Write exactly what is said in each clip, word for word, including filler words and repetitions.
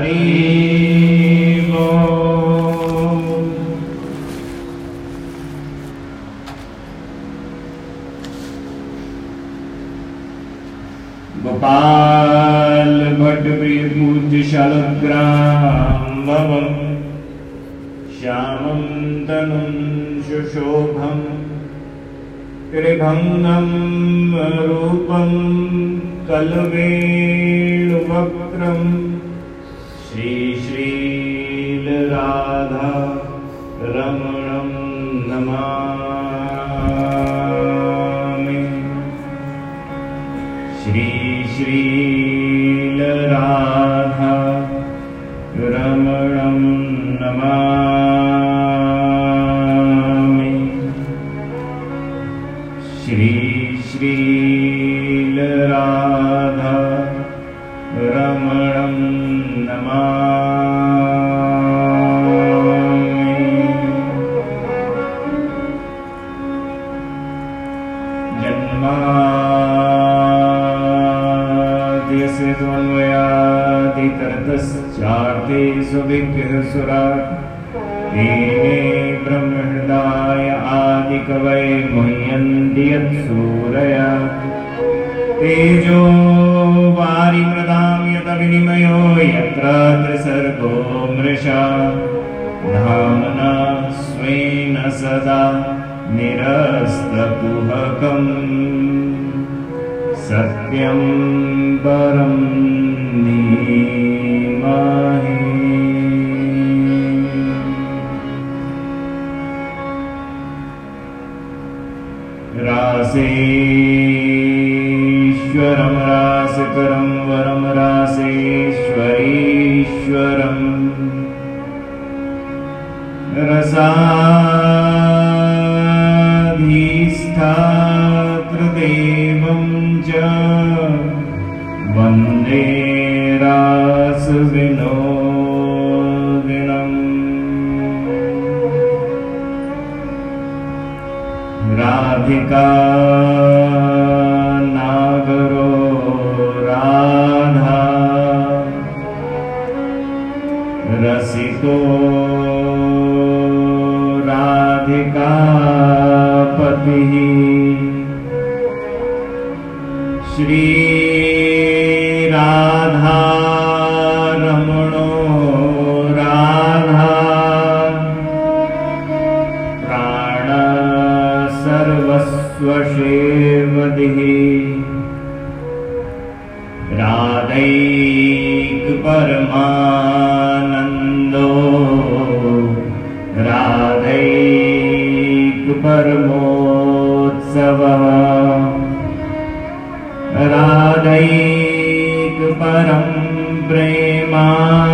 गोपाल भट्ट प्रिय पूज्य शालग्राम भवम श्यामं तनुं सुशोभं त्रिभंगं रूपं कलवेणुवक्त्रं श्री श्रील राधा रमणं नमामि। श्री श्रील राधा रमणं नमामि। श्री श्रील राधा रमणं नमामि। जन्माद्यस्य त्वन्मयादितरतश्चार्थे सुविघ्नसुराट् तेने ब्रह्महृदाय आदिकवये मुह्यन्ति यत्सूरया तेजो वारिमृदां यथा विनिमयो यत्र त्रिसर्गो मृषा धाम्ना स्वेन सदा निरस्तकुहकम् सत्यं परं धीमहि। रासेश्वरं रासकरं वरं रासेश्वरीश्वरं रसाधीष्ठातृदेवं च वन्दे रासविनोदिनम्। राधिका नागरो राधा रसिको राधिकापतिः श्री राधा रमणो राधा प्राण सर्वस्वशेवदिः राधैक परमानन्दो राधैक परमोत्सवः राधैक परं प्रेमा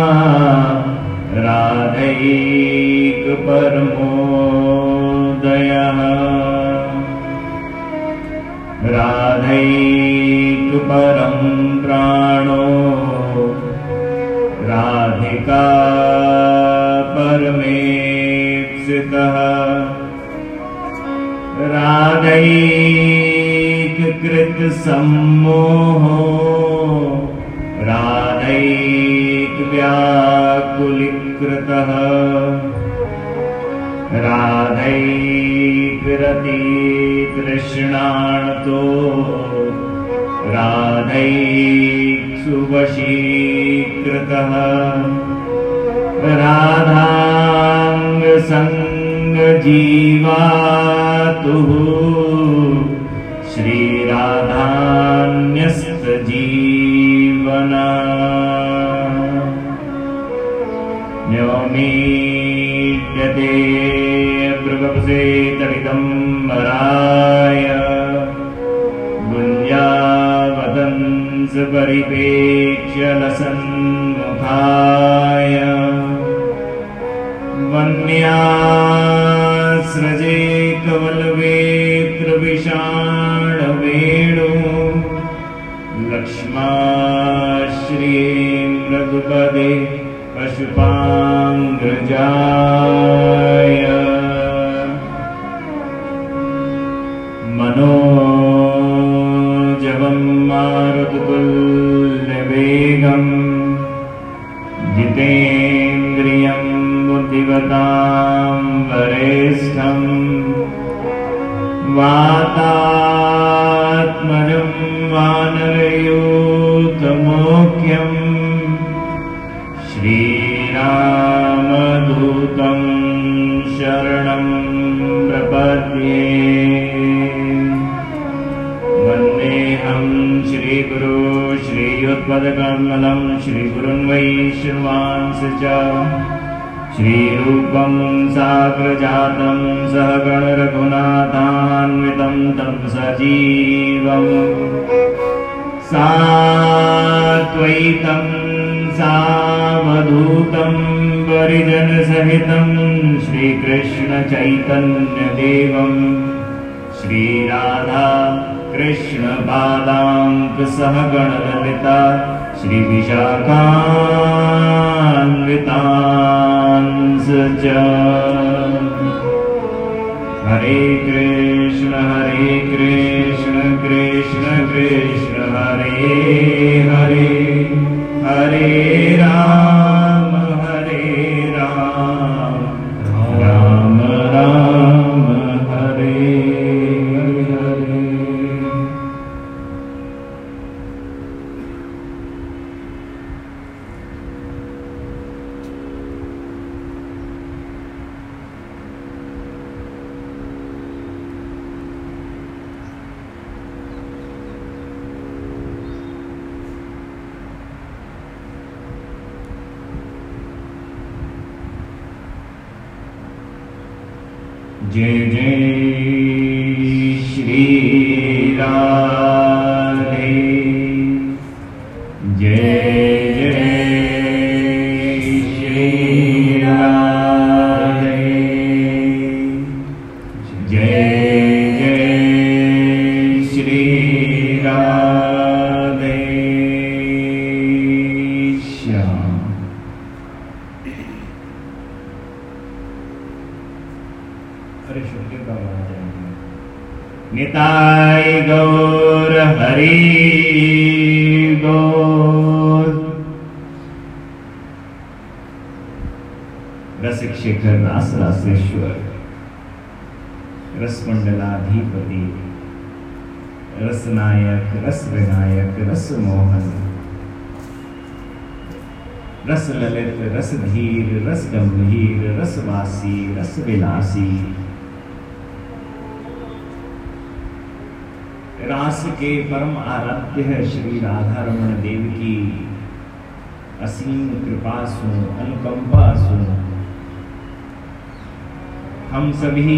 राधैक परमोदयः राधैक परं प्राणो राधिका परमेप्सितः राधैक कृत सम्मोहो राधैक व्याकुलीकृतः राधैक रति तृष्णार्तो राधैक सुवशीकृतः राधांग संग जीवातुः श्री राधान्यस्त जीवना न्योमीड्यते भृगपसे तडितं वराय गुञ्जावदंस परिपेक्ष्य लसन्मुखाय वन्यास्रजे कवलवेत्र विषाणवेणु लक्ष्माश्रिये मृदुपदे पशुपाङ्ग्रजाय मनोजवं मारुततुल्यवेगं जितेन्द्रियं बुद्धिमतां वरिष्ठं वातात्मजं वानरयूथमुख्यं श्रीरामदूतं शरणं प्रपद्ये। वन्देऽहं श्रीगुरो श्रीयुत्पदकमलं श्रीगुरुन् वैष्णवांश्च च श्रीरूपं साग्रजातं सहगण रघुनाथान्वितं तं सजीवम् साद्वैतं सावधूतं परिजनसहितं श्रीकृष्णचैतन्यदेवं श्रीराधा कृष्णपादांक सहगणललिता श्रीविशाखान्वितांश्च च। हरे कृष्ण हरे कृष्ण कृष्ण कृष्ण हरे हरे हरे राम हरे राम राम राम हरे हरे। जय जय श्री राधे जय जय श्री राधे जय जय श्री राधे श्याम। निताय गौर हरि गौर। रसिक शेखर रास रासेश्वर रसमंडलाधिपति रसनायक रस विनायक रस मोहन रस ललित रस धीर रस गंभीर रसवासी रस विलासी रास के परम आराध्य है श्री राधा रमण देव की असीम कृपा सु अनुकंपा सु हम सभी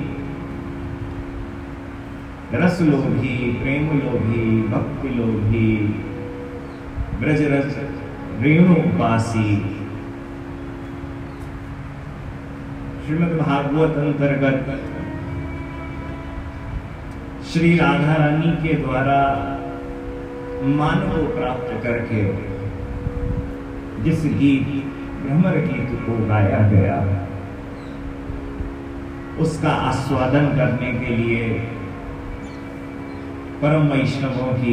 रस लोभी प्रेम लोभी भक्ति लोभी ब्रज रस रेणुपासी श्रीमद् भागवत अंतर्गत श्री राधा रानी के द्वारा मान को प्राप्त करके जिस गीत भ्रमर गीत को गाया गया उसका आस्वादन करने के लिए परम वैष्णवों की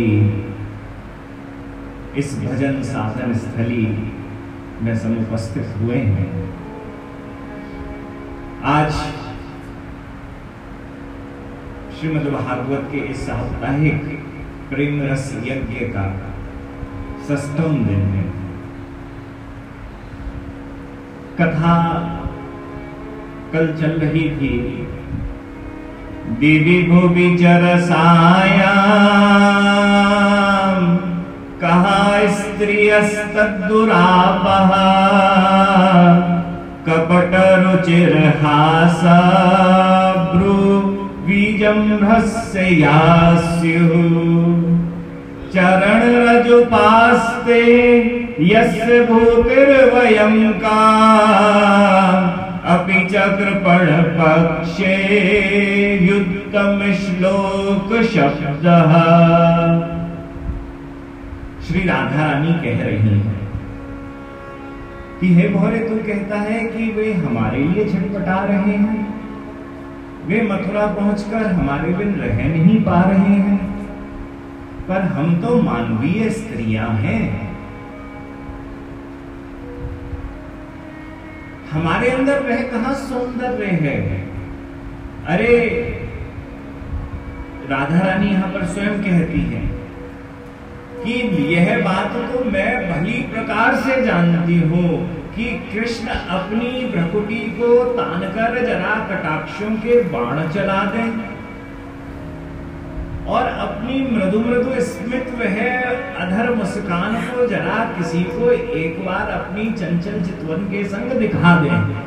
इस भजन साधन स्थली में समुपस्थित हुए हैं। आज श्रीमद् भागवत के इस साप्ताहिक प्रेम रस यज्ञ का षष्ठम दिन है। कथा कल चल रही थी देवी भुवि चरसायाम कहा स्त्रियस्तद्दुरापः कपट रुचिर हासा ब्रू बीजं ह्रस्य यास्युः चरण रजुपास्ते यस्य भूतिर्वयं का अपि च कृपण पक्षे युक्तम श्लोक शब्दः। श्री राधा रानी कह रही हैं कि हे भोरे तू कहता है कि वे हमारे लिए छटपटा रहे हैं, वे मथुरा पहुंचकर हमारे बिन रह नहीं पा रहे हैं, पर हम तो मानवीय स्त्रियां हैं। हमारे अंदर वह कहां सौंदर्य है। अरे राधा रानी यहां पर स्वयं कहती है कि यह बात तो मैं भली प्रकार से जानती हूं कि कृष्ण अपनी भ्रकुटी को तानकर जरा कटाक्षों के बाण चला दें और अपनी मृदु मृदु स्मित वह अधर मुस्कान को जरा किसी को एक बार अपनी चंचल चितवन के संग दिखा दें।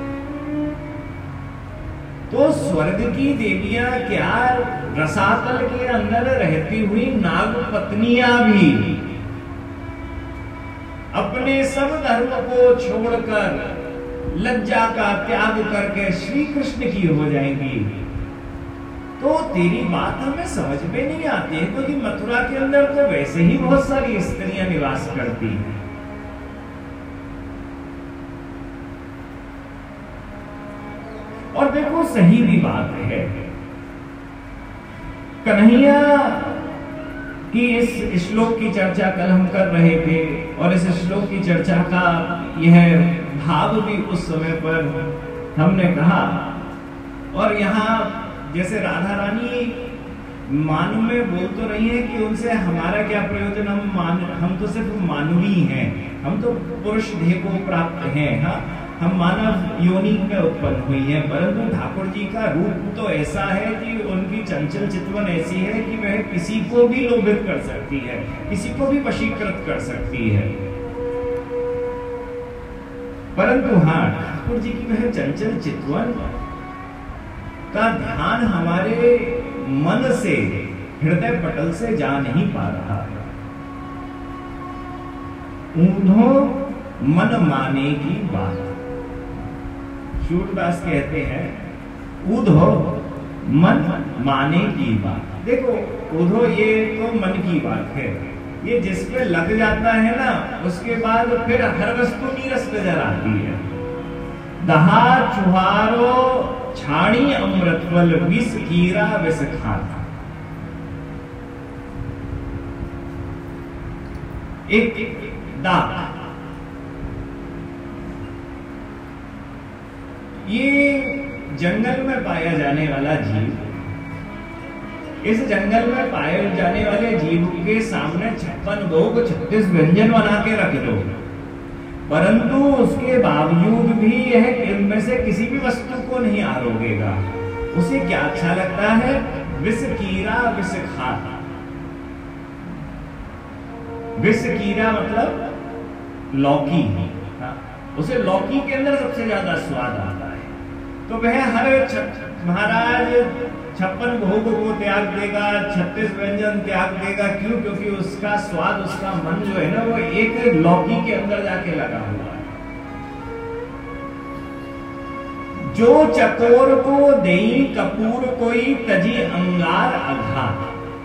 तो स्वर्ग की देवियां क्या रसातल के अंदर रहती हुई नाग पत्नियां भी अपने सब धर्म को छोड़कर लज्जा का त्याग करके श्री कृष्ण की हो जाएंगी। तो तेरी बात हमें समझ में नहीं आती है, क्योंकि मथुरा के अंदर तो वैसे ही बहुत सारी स्त्रियां निवास करती हैं। और देखो सही भी बात है, कन्हैया कि इस श्लोक की चर्चा कल हम कर रहे थे और इस श्लोक की चर्चा का यह भाव भी उस समय पर हमने कहा। और यहाँ जैसे राधा रानी मानव में बोल तो रही है कि उनसे हमारा क्या प्रयोजन, हम मान हम तो सिर्फ मानवी हैं, हम तो पुरुष देह को प्राप्त हैं, हाँ हम मानव योनि में उत्पन्न हुई है। परंतु ठाकुर जी का रूप तो ऐसा है कि उनकी चंचल चितवन ऐसी है कि वह किसी को भी लोभित कर सकती है, किसी को भी वशीकृत कर सकती है। परंतु हाँ, ठाकुर जी की वह चंचल चितवन का ध्यान हमारे मन से, हृदय पटल से जा नहीं पा रहा है। ऊंधो मन माने की बात, सूरदास कहते हैं ऊधो मन माने की बात। देखो ऊधो ये तो मन की बात है, ये जिस पे लग जाता है ना उसके बाद फिर हर वस्तु नीरस नजर आती है। दहा चुहारो छाणी अमृतवल विष कीरा विष खाता। एक दाग, ये जंगल में पाया जाने वाला जीव, इस जंगल में पाए जाने वाले जीव के सामने छप्पन भोग छत्तीस व्यंजन बना के रख दो, परंतु उसके बावजूद भी यह इनमें से किसी भी वस्तु को नहीं आरोगेगा। उसे क्या अच्छा लगता है, विष कीरा विष खाता। विष कीरा मतलब लौकी, उसे लौकी के अंदर सबसे ज्यादा स्वाद आता है। तो वह हर महाराज छप्पन भोग को त्याग देगा, छत्तीस व्यंजन त्याग देगा। क्यों? क्योंकि उसका स्वाद, उसका मन जो है ना वो एक लौकी के अंदर जाके लगा हुआ है। जो चकोर को देई कपूर कोई तजी अंगार अघात।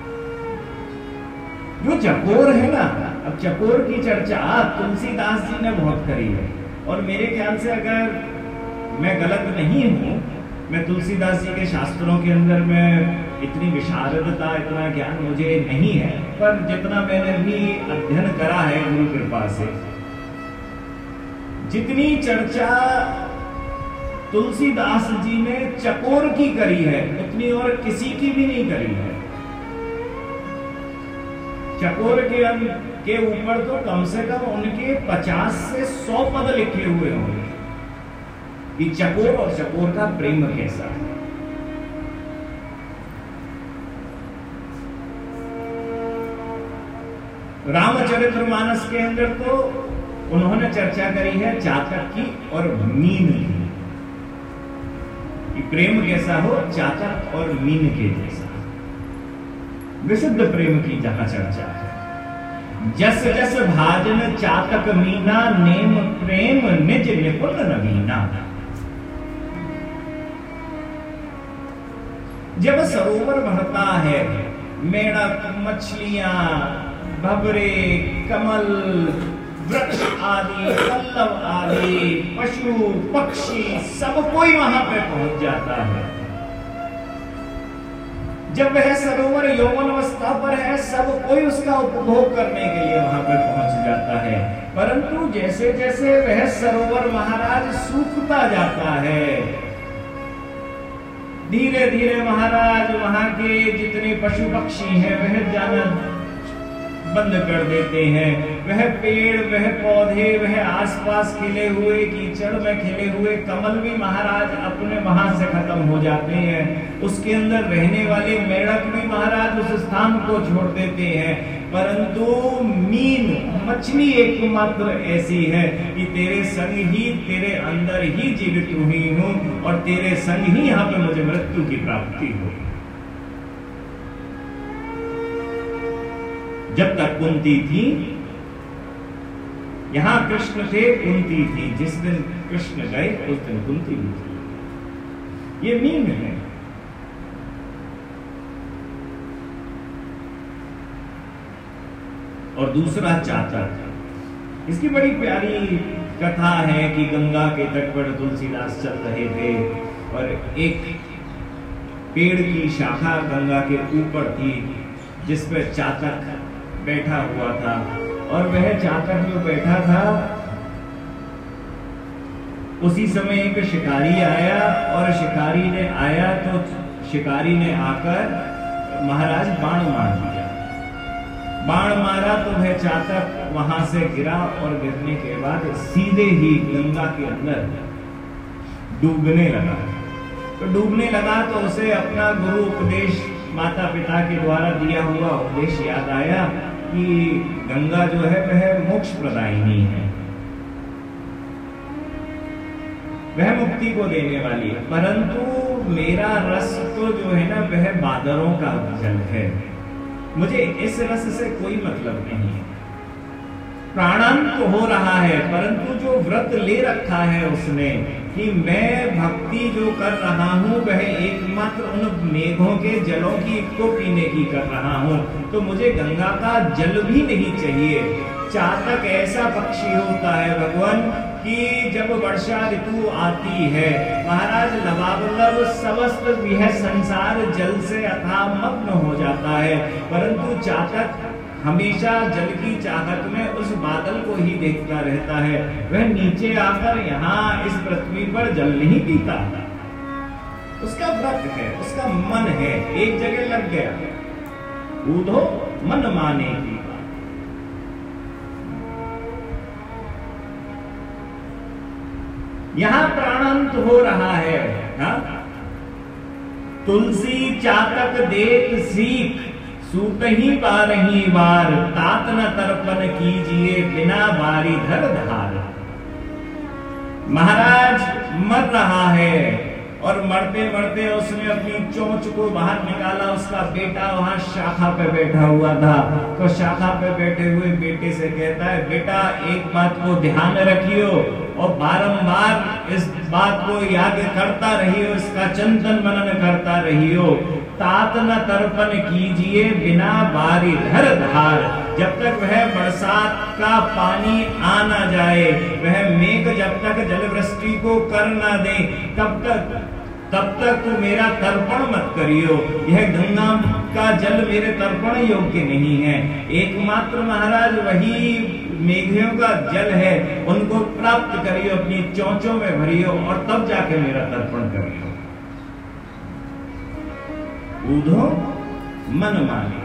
जो चकोर है ना, अब चकोर की चर्चा तुलसीदास जी ने बहुत करी है और मेरे ख्याल से अगर मैं गलत नहीं हूं, मैं तुलसीदास जी के शास्त्रों के अंदर में इतनी विशारदता, इतना ज्ञान मुझे नहीं है, पर जितना मैंने भी अध्ययन करा है गुरु कृपा से, जितनी चर्चा तुलसीदास जी ने चकोर की करी है उतनी और किसी की भी नहीं करी है। चकोर के के ऊपर तो कम से कम उनके पचास से सौ पद लिखे हुए होंगे कि चकोर और चकोर का प्रेम कैसा है। रामचरितमानस के अंदर तो उन्होंने चर्चा करी है चातक की और मीन की, कि प्रेम कैसा हो, चातक और मीन के जैसा। विशुद्ध प्रेम की जहां चर्चा है, जस जस भाजन चातक मीना, नेम प्रेम निज निपुण नवीना। जब सरोवर भरता है, मेढक, मछलियां, भंवरे, कमल, वृक्ष आदि, पल्लव आदि, पशु पक्षी सब कोई वहां पे पहुंच जाता है। जब वह सरोवर यौवन अवस्था पर है, सब कोई उसका उपभोग करने के लिए वहां पर पहुंच जाता है, परंतु जैसे जैसे वह सरोवर महाराज सूखता जाता है, धीरे धीरे महाराज वहां के जितने पशु पक्षी हैं वह जाना बंद कर देते हैं। वह पेड़, वह पौधे, वह आसपास खिले हुए कीचड़ में खिले हुए कमल भी महाराज अपने वहां से खत्म हो जाते हैं। उसके अंदर रहने वाले मेढक भी महाराज उस स्थान को छोड़ देते हैं, परंतु मीन मछली एकमात्र ऐसी है कि तेरे संग ही, तेरे अंदर ही जीवित हुई हूं और तेरे संग ही यहाँ पे मुझे मृत्यु की प्राप्ति हो। जब तक कुंती थी, यहां कृष्ण थे, कुंती थी। जिस दिन कृष्ण गए उस दिन कुंती भी थी। ये मीन है। और दूसरा चातक। इसकी बड़ी प्यारी कथा है कि गंगा के तट पर तुलसीदास चल रहे थे और एक पेड़ की शाखा गंगा के ऊपर थी जिस पर चातक बैठा हुआ था, और वह चातक जो बैठा था उसी समय एक शिकारी आया, और शिकारी ने आया तो शिकारी ने आकर महाराज बाण मार दिया। बाण मारा तो वह चातक वहां से गिरा और गिरने के बाद सीधे ही गंगा के अंदर डूबने लगा। तो डूबने लगा तो उसे अपना गुरु उपदेश, माता पिता के द्वारा दिया हुआ उपदेश याद आया कि गंगा जो है वह मोक्ष प्रदायिनी है, वह मुक्ति को देने वाली है, परंतु मेरा रस तो जो है ना वह बादरों का जल है, मुझे इस रस से कोई मतलब नहीं है। प्राणांत तो हो रहा है, परंतु जो व्रत ले रखा है उसने कि मैं भक्ति जो कर रहा हूँ वह एकमात्र उन मेघों के जलों की को पीने की कर रहा हूँ, तो मुझे गंगा का जल भी नहीं चाहिए। चातक ऐसा पक्षी होता है भगवान कि जब वर्षा ऋतु आती है महाराज लबावल्लभ समस्त यह संसार जल से अथाह मग्न हो जाता है, परंतु चातक हमेशा जल की चाहत में उस बादल को ही देखता रहता है। वह नीचे आकर यहाँ इस पृथ्वी पर जल नहीं पीता, उसका व्रत है, उसका मन है, एक जगह लग गया। कूदो मन माने की बात। यहाँ प्राणांत हो रहा है। हा? तुलसी चातक देत सीख सूत ही बारही बार, तात न तर्पण कीजिए बिना बारी धर धार। महाराज मर रहा है और मरते मरते उसने अपनी चोंच को बाहर निकाला। उसका बेटा वहां शाखा पे बैठा हुआ था, तो शाखा पे बैठे हुए बेटे से कहता है, बेटा एक बात को ध्यान रखियो और बारंबार इस बात को याद करता रहियो, इसका चिंतन मनन करता रहियो। तात न तर्पण कीजिए बिना बारी धर धार। जब तक वह बरसात का पानी आ ना जाए, वह मेघ जब तक जलवृष्टि को कर ना दे, तब तक तब तक तू मेरा तर्पण मत करियो। यह गंगा का जल मेरे तर्पण योग्य नहीं है। एकमात्र महाराज वही मेघों का जल है, उनको प्राप्त करियो, अपनी चोंचों में भरियो और तब जाके मेरा तर्पण करियो। ऊधो मन माने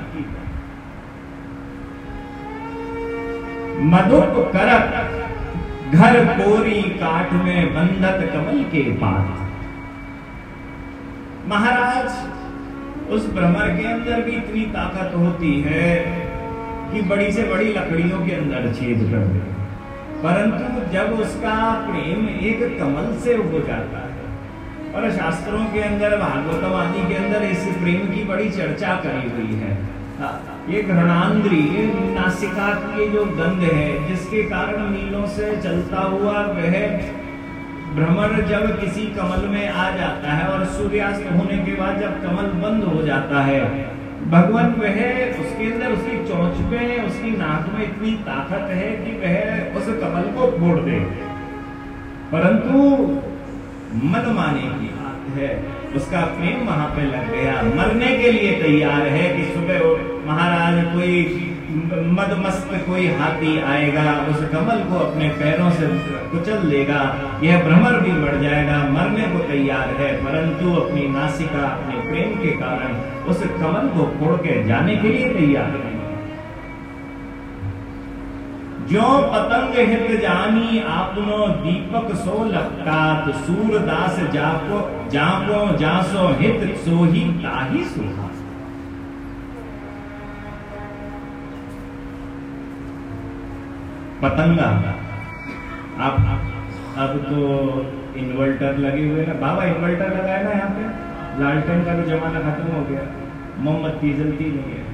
मधुप करक घर कोरी काठ में बंधत कमल के पात। महाराज उस भ्रमर के अंदर भी इतनी ताकत होती है कि बड़ी से बड़ी लकड़ियों के अंदर छेद कर दे, परंतु जब उसका प्रेम एक कमल से हो जाता है, और शास्त्रों के अंदर भागवतम आदि के अंदर इस प्रेम की बड़ी चर्चा करी हुई है। ये घृणांद्री, ये नासिका की जो गंध है जिसके कारण मीलों से चलता हुआ वह भ्रमर जब किसी कमल में आ जाता है और सूर्यास्त होने के बाद जब कमल बंद हो जाता है, भगवान वह उसके अंदर उसकी चोंच में, उसकी नाक में इतनी ताकत है कि वह उस कमल को फोड़ दे, परंतु मन माने की बात। है, उसका प्रेम वहां पे लग गया, मरने के लिए तैयार है कि सुबह महाराज कोई मदमस्त कोई हाथी आएगा, उस कमल को अपने पैरों से कुचल देगा, यह भ्रमर भी मर जाएगा, मरने को तैयार है, परंतु अपनी नासिका अपने प्रेम के कारण उस कमल को फोड़ के जाने के लिए तैयार है। जो पतंग हित जानी आपनो दीपक सो लपकात, सूरदास जाको जाको जासो हित सोही ताही सुहा। पतंगा, आप अब तो इन्वर्टर लगे हुए ना बाबा, इन्वर्टर लगाए ना यहाँ पे, लालटेन का भी जमाना खत्म हो गया, मोमबत्ती जलती नहीं है।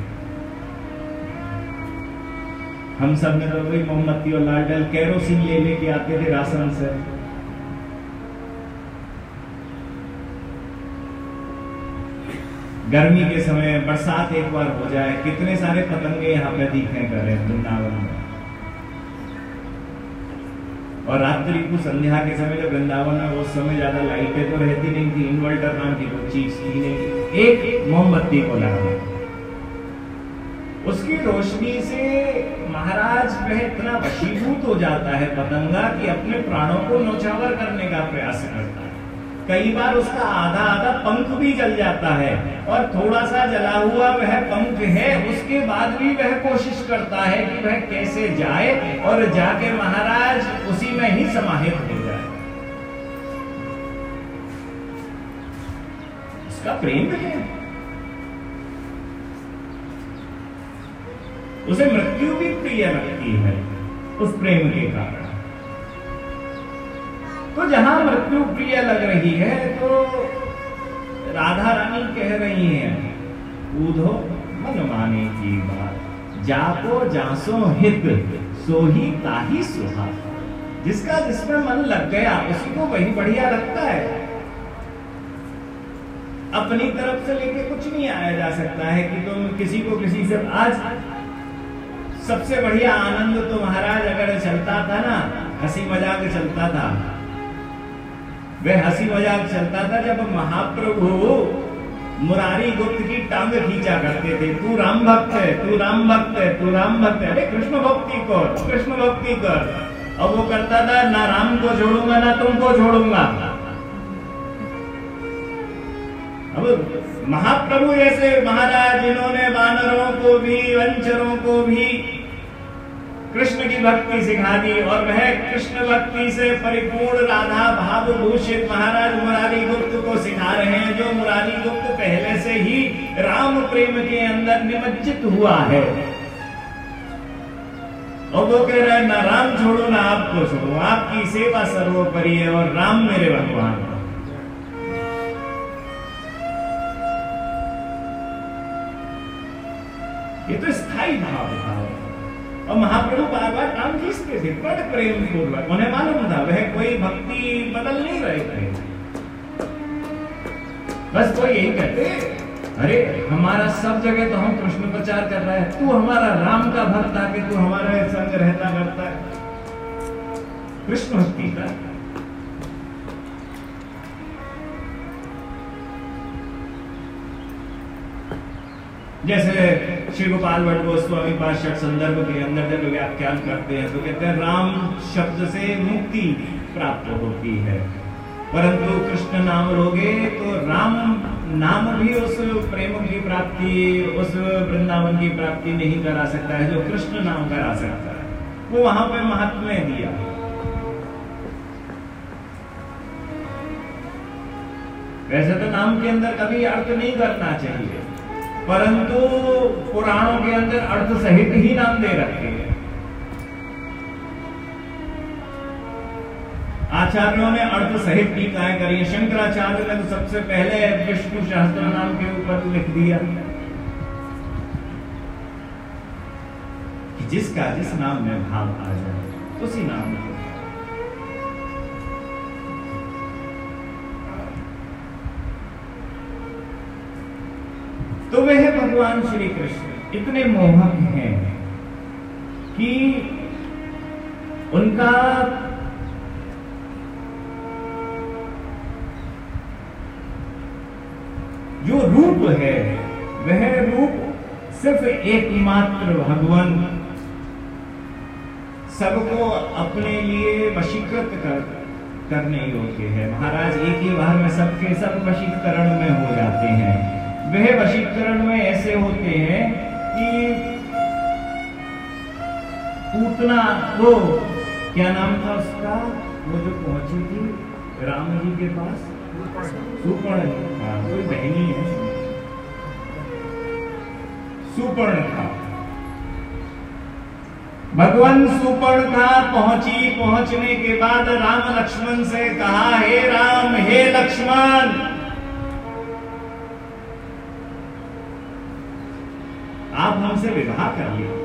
हम सब ने तो वही मोमबत्ती और लालटेन केरोसिन ले लेके आते थे राशन से। गर्मी के समय बरसात एक बार हो जाए, कितने सारे पतंगे यहाँ पे दिखे करे वृंदावन में। और रात्रि को संध्या के समय जब वृंदावन में उस समय ज्यादा लाइटें तो रहती नहीं थी, इन्वर्टर नाम की कोई चीज थी नहीं, एक मोमबत्ती को लगा, उसकी रोशनी से महाराज वह इतना वशीभूत हो जाता है पतंगा कि अपने प्राणों को नौछावर करने का प्रयास करता है। कई बार उसका आधा आधा पंख भी जल जाता है, और थोड़ा सा जला हुआ वह पंख है, उसके बाद भी वह कोशिश करता है कि वह कैसे जाए और जाके महाराज उसी में ही समाहित हो जाए। उसका प्रेम है, उसे मृत्यु भी प्रिय लगती है उस प्रेम के कारण। तो जहां मृत्यु प्रिय लग रही है तो राधा रानी कह रही हैं, कूदो मन माने की बात, जाको जासो हित सोही ताही सुहा। जिसका जिसमें मन लग गया उसी को वही बढ़िया लगता है। अपनी तरफ से लेके कुछ नहीं आया जा सकता है कि तुम किसी को किसी से। आज सबसे बढ़िया आनंद तो महाराज अगर चलता था ना, हंसी मजाक चलता था, वह हंसी मजाक चलता था जब महाप्रभु मुरारी गुप्त की टांग खींचा करते थे, तू राम भक्त है, तू राम भक्त है, तू राम भक्त है, अरे कृष्ण भक्ति कर, कृष्ण भक्ति कर। अब वो करता था, ना राम को छोड़ूंगा ना तुमको छोड़ूंगा। अब महाप्रभु जैसे महाराज जिन्होंने वानरों को भी वंचरों को भी कृष्ण की भक्ति सिखा दी, और वह कृष्ण भक्ति से परिपूर्ण राधा भाव भूषित महाराज मुरारी गुप्त को सिखा रहे हैं, जो मुरारी गुप्त पहले से ही राम प्रेम के अंदर निमज्जित हुआ है। और वो कह रहे हैं, ना राम छोड़ो ना आपको छोड़ो, आपकी सेवा सर्वोपरि है और राम मेरे भगवान। ये तो स्थायी भाव था। और महाप्रभु बार बार टांग खींचते थे बड़ प्रेम पूर्वक, उन्हें मालूम था वह कोई भक्ति बदल नहीं रहे थे। बस वो यही कहते, अरे हमारा सब जगह तो हम कृष्ण प्रचार कर रहे हैं, तू हमारा राम का भक्त आके तू हमारा संग रहता करता है, कृष्ण भक्ति का। जैसे श्री गोपाल भट्ट गोस्वामी पाश्चात्य संदर्भ के अंदर जब व्याख्यान करते हैं तो कहते हैं, राम शब्द से मुक्ति प्राप्त होती है, परंतु कृष्ण नाम लोगे तो राम नाम भी उस प्रेम की प्राप्ति, उस वृंदावन की प्राप्ति नहीं करा सकता है जो कृष्ण नाम करा सकता है। वो वहां पे महात्म्य दिया। वैसे तो नाम के अंदर कभी अर्थ नहीं करना चाहिए, परंतु पुराणों के अंदर अर्थ सहित ही नाम दे रखे हैं। आचार्यों ने अर्थ सहित टीकाएं करी है। शंकराचार्य ने तो सबसे पहले विष्णु सहस्त्र नाम के ऊपर लिख दिया कि जिसका जिस नाम में भाव आ जाए उसी नाम में। तो वह भगवान श्री कृष्ण इतने मोहक हैं कि उनका रूप है वह रूप सिर्फ एकमात्र भगवान सबको अपने लिए वशीकृत कर करने योग्य है। महाराज एक ही बार में सबके सब वशीकरण में हो जाते हैं। वह वशीकरण में ऐसे होते हैं कि पूतना वो क्या नाम था उसका, वो जो पहुंची थी राम जी के पास, सुपर्णखा, कोई बहनी है सुपर्णखा। भगवान सुपर्णखा पहुंची, पहुंचने के बाद राम लक्ष्मण से कहा, हे राम हे लक्ष्मण, आप हमसे विवाह करिए।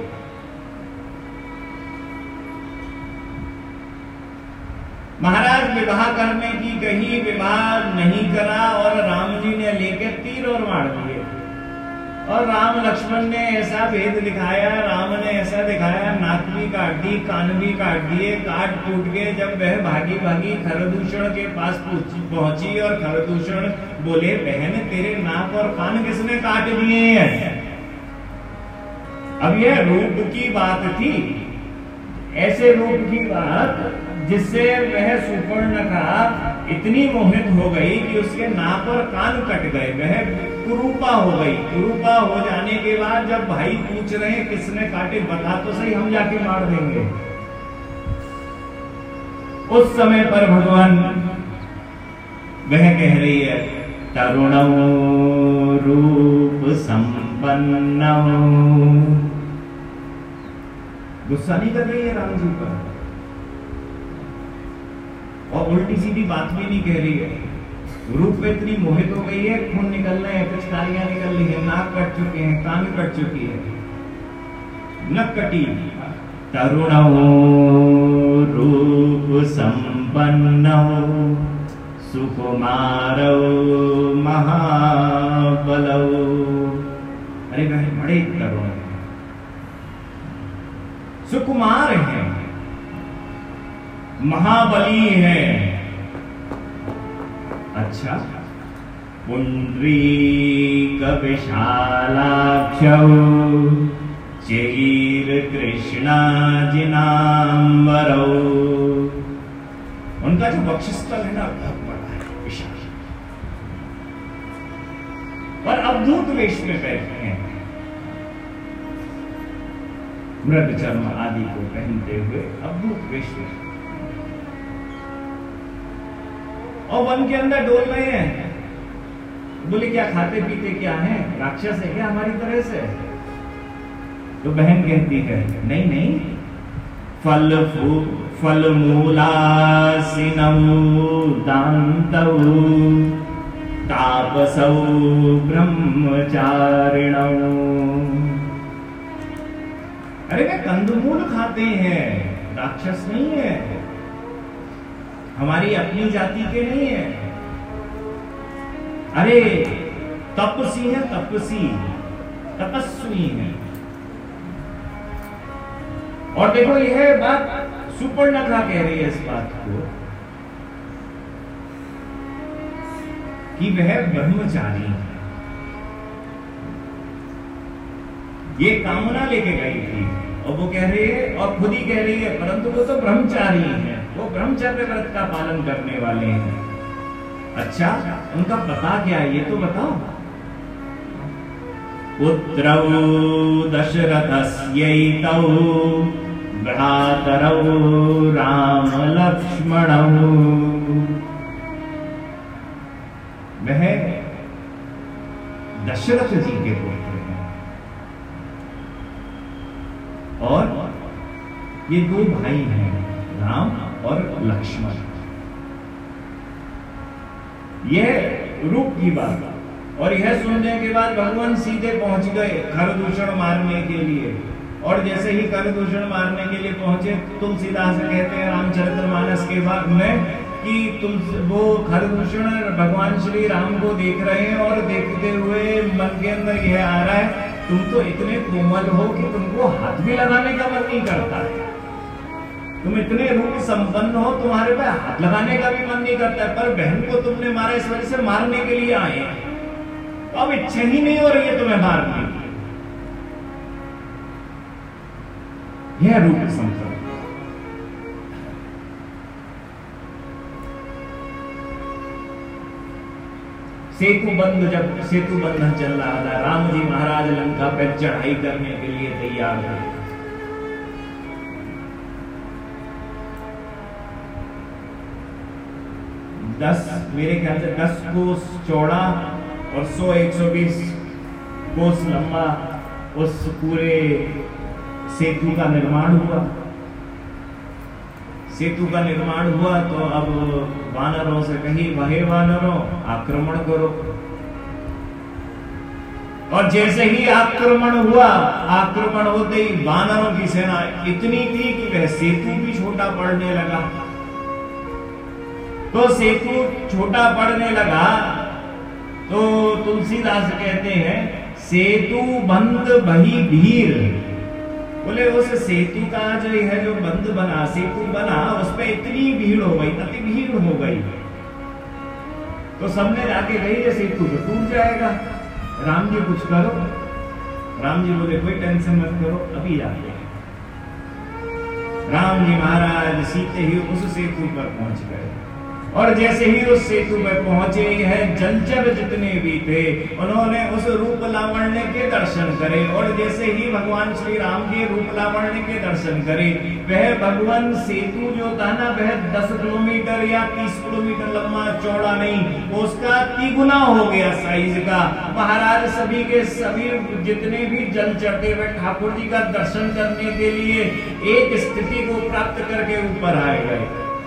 महाराज विवाह करने की कही, विवाह नहीं करा और राम जी ने लेकर तीर और मार दिए। और राम लक्ष्मण ने ऐसा भेद दिखाया, राम ने ऐसा दिखाया, नाक भी काट दी, कान भी काट दिए, काट कूट के जब वह भागी भागी खरदूषण के पास पहुंची और खरदूषण बोले, बहन तेरे नाक और कान किसने काट दिए हैं? अब यह रूप की बात थी, ऐसे रूप की बात जिससे वह सुपर्णखा इतनी मोहित हो गई कि उसके नाक और कान कट गए, वह कुरूपा हो गई। कुरूपा हो जाने के बाद जब भाई पूछ रहे हैं किसने काटे, बता तो सही, हम जाके मार देंगे। उस समय पर भगवान वह कह रही है, तरुणौ रूप संपन्नौ। गुस्सा नहीं कर रही है राम जी पर और उल्टी सीधी बात भी नहीं कह रही है। रूप पे इतनी मोहित हो गई है, खून निकल रहे हैं, पिचकारियां निकल रही है, नाक कट चुके हैं, कान कट चुकी है, नक कटी। तरुणौ रूप संपन्नौ सुकुमारौ महाबलौ। अरे वह बड़े तरुण हैं, सुकुमार हैं, महाबली है। अच्छा, पुंडरीक विशालाक्षौ चैर कृष्णाजिनांबरौ। उनका जो वक्षस्थल है ना बहुत बड़ा है, विशाल, और अवधूत वेश में बैठे हैं, मृग चर्म आदि को पहनते हुए अवधूत वेश में, और वन के अंदर डोल रहे हैं। बोले क्या खाते पीते क्या हैं, राक्षस है क्या हमारी तरह से? तो बहन कहती है, नहीं नहीं, फल फल मूलासिनौ दान्तौ तापसौ ब्रह्मचारिणौ। अरे वे कंदमूल खाते हैं, राक्षस नहीं है, हमारी अपनी जाति के नहीं है। अरे तपसी है, तपसी तपस्वी है। और देखो यह बात सुपर्णखा कह रही है इस बात को कि वह ब्रह्मचारी है। ये कामना लेके गई थी और वो कह रही है, और खुद ही कह रही है, परंतु वो तो ब्रह्मचारी है, वो ब्रह्मचर्य व्रत का पालन करने वाले हैं। अच्छा, उनका पता क्या है ये तो बताओ। पुत्रौ दशरथस्यैतौ भ्रातरौ राम लक्ष्मणौ। वह दशरथ जी के पुत्र हैं और ये दो भाई हैं, राम और लक्ष्मण। यह रूप की बात, और यह सुनने के बाद भगवान सीधे पहुंच गए खरदूषण मारने के लिए। और जैसे ही खरदूषण मारने के लिए पहुंचे, तुलसीदास कहते हैं रामचरितमानस के बाद में कि तुम वो खरदूषण भगवान श्री राम को देख रहे हैं और देखते हुए मन के अंदर यह आ रहा है, तुम तो इतने कोमल हो कि तुमको हाथ भी लगाने का मन नहीं करता है, तुम इतने रूप संपन्न हो, तुम्हारे पे हाथ लगाने का भी मन नहीं करता है, पर बहन को तुमने मारा, इस वजह से मारने के लिए आए। तो अब इच्छा ही नहीं हो रही है तुम्हें मारने की। यह रूप संकल्प। सेतु बंध, जब सेतु बंधन चल रहा था, राम जी महाराज लंका पे चढ़ाई करने के लिए तैयार थे। दस मेरे ख्याल से दस कोस चौड़ा और सौ एक सौ बीस कोस लंबा उस पूरे सेतु का निर्माण हुआ। सेतु का निर्माण हुआ तो अब वानरों से कही, वहे वानरों आक्रमण करो। और जैसे ही आक्रमण हुआ, आक्रमण होते ही वानरों की सेना इतनी थी कि वह सेतु भी छोटा पड़ने लगा। तो सेतु छोटा पड़ने लगा तो तुलसीदास कहते हैं सेतु बंद बही भीर। बोले उस सेतु का जो है जो बंद बना, सेतु बना, उस पे इतनी भीड़ हो गई, अति भीड़ हो गई। तो सबने जाके कही ये सेतु तो टूट जाएगा, राम जी कुछ करो। राम जी बोले कोई टेंशन मत करो, अभी जाते हैं। राम जी महाराज सीते ही उस सेतु पर पहुंच गए और जैसे ही उस सेतु में पहुंचे है, जलचर जितने भी थे उन्होंने उस रूप लावण्य के दर्शन करे। और जैसे ही भगवान श्री राम के रूप लावण्य के दर्शन करे, वह भगवान सेतु जो था ना, वह दस किलोमीटर या तीस किलोमीटर लंबा चौड़ा नहीं, उसका तिगुना हो गया साइज का। महाराज सभी के सभी जितने भी जलचर थे वह ठाकुर जी का दर्शन करने के लिए एक स्थिति को प्राप्त करके ऊपर आए गए।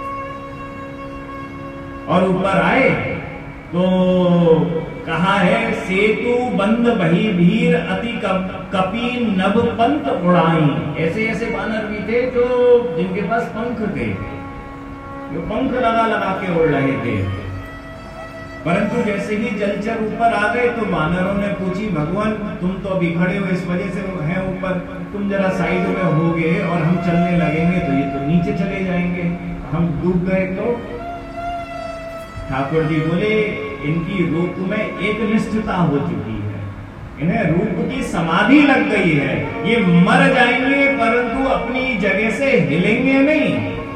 और ऊपर आए तो कहा है सेतु बंद बही भीर अति कपी नभ पंत उड़ाई। ऐसे ऐसे वानर भी थे जो जिनके पास पंख थे, जो पंख लगा लगा के उड़ रहे थे। परंतु जैसे ही जलचर ऊपर आ गए तो वानरों ने पूछी, भगवान तुम तो अभी खड़े हो, इस वजह से हैं ऊपर, तुम जरा साइड में होगे और हम चलने लगेंगे तो ये तो नीचे चले जाएंगे, हम डूब गए तो। ठाकुर जी बोले इनकी रूप में एक निष्ठता हो चुकी है, इन्हें रूप की समाधि लग गई है। ये मर जाएंगे परंतु अपनी जगह से हिलेंगे नहीं।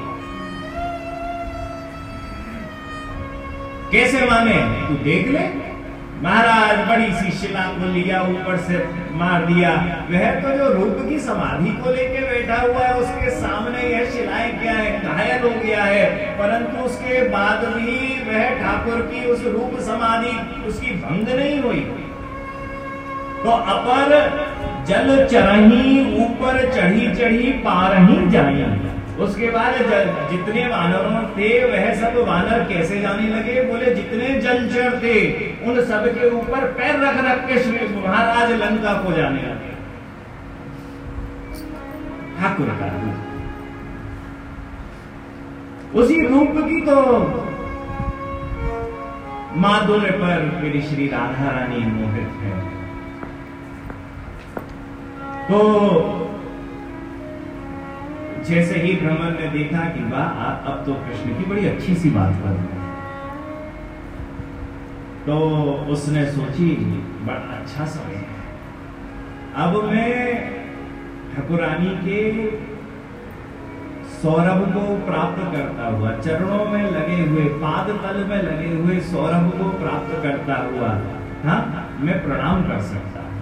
कैसे माने? तू देख ले। महाराज बड़ी सी शिला को लिया, ऊपर से मार दिया। वह तो जो रूप की समाधि को लेके बैठा हुआ है, उसके सामने यह शिलाएं क्या है, घायल हो गया है। परंतु उसके बाद भी वह ठाकुर की उस रूप समाधि उसकी भंग नहीं हुई। तो अपर जल चरही ऊपर चढ़ी चढ़ी पार ही जाई। उसके बाद जितने वानरों थे वह सब वानर कैसे जाने लगे? बोले जितने जलचर थे उन सब के ऊपर पैर रख रख के श्री महाराज लंका को जाने लगे। ठाकुर का रूप, उसी रूप की तो माधुर्य पर मेरी श्री राधा रानी मोहित है। तो जैसे ही भ्रमर ने देखा कि वाह अब तो कृष्ण की बड़ी अच्छी सी बात कर रहे हैं, तो उसने सोची बड़ा अच्छा समय है, अब मैं ठाकुरानी के सौरभ को प्राप्त करता हुआ, चरणों में लगे हुए, पाद तल में लगे हुए सौरभ को प्राप्त करता हुआ, हाँ मैं प्रणाम कर सकता हूं।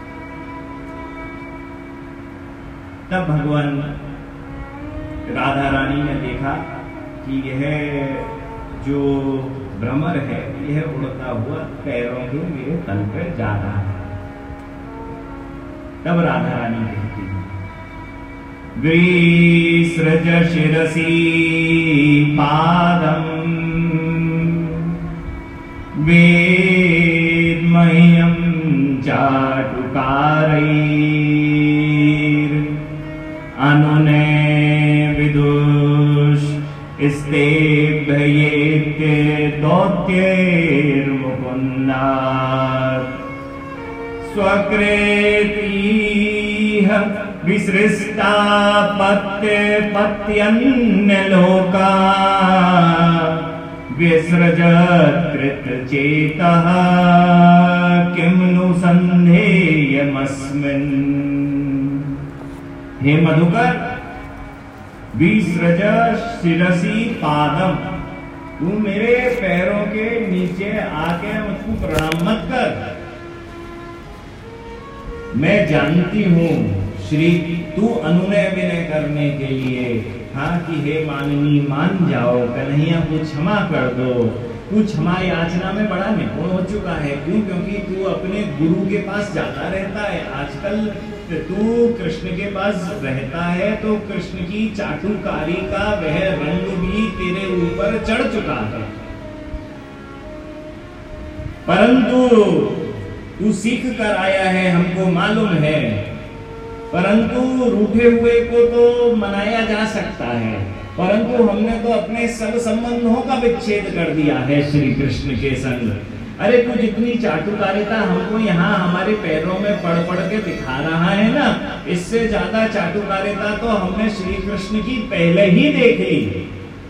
तब भगवान राधा रानी ने देखा कि यह जो भ्रमर है यह उड़ता हुआ पैरों के मेरे तल पर जा रहा है। तब राधा रानी कहती है विसृज शिरसी पादम वेदमह्यं चाटुकारैर् अनुने विदुष स्तेभ्येत्य दौत्यैर्मुकुन्दात् स्वकृतीह विसृष्टा पत्य पत्यन्यलोका विसृजत् कृतचेतः हे मधुकर, विसृज शिरसी पादम, तू मेरे पैरों के नीचे आके मुझको प्रणाम मत कर। मैं जानती हूं श्री तू अनुनय विनय करने के लिए, हाँ कि हे माननी मान जाओ, कन्हैया को क्षमा कर दो। तू क्षमा याचना में बड़ा निपुण हो चुका है। क्यों? क्योंकि तू अपने गुरु के पास जाता रहता है। आजकल तू कृष्ण के पास रहता है तो कृष्ण की चाटुकारी का वह रंग भी तेरे ऊपर चढ़ चुका है। परंतु तू सीख कर आया है, हमको मालूम है, परंतु रूठे हुए को तो मनाया जा सकता है, परंतु हमने तो अपने सब संबंधों का विच्छेद कर दिया है श्री कृष्ण के संग। अरे तू जितनी चाटुकारिता हमको यहाँ हमारे पैरों में पड़ पड़ के दिखा रहा है ना, इससे ज्यादा चाटुकारिता तो हमने श्री कृष्ण की पहले ही देख ली।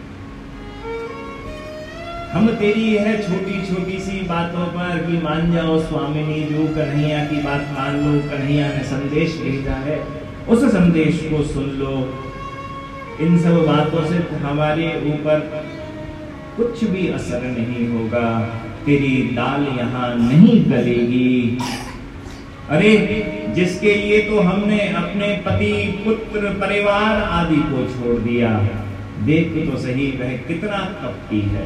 हम तेरी यह छोटी छोटी सी बातों पर कि मान जाओ स्वामिनी, जो कन्हैया की बात मान लो, कन्हैया ने संदेश भेजा है, उस संदेश को सुन लो। इन सब बातों से हमारे ऊपर कुछ भी असर नहीं होगा, तेरी दाल यहाँ नहीं गलेगी। अरे जिसके लिए तो हमने अपने पति पुत्र परिवार आदि को छोड़ दिया, देख तो सही वह कितना कपटी है,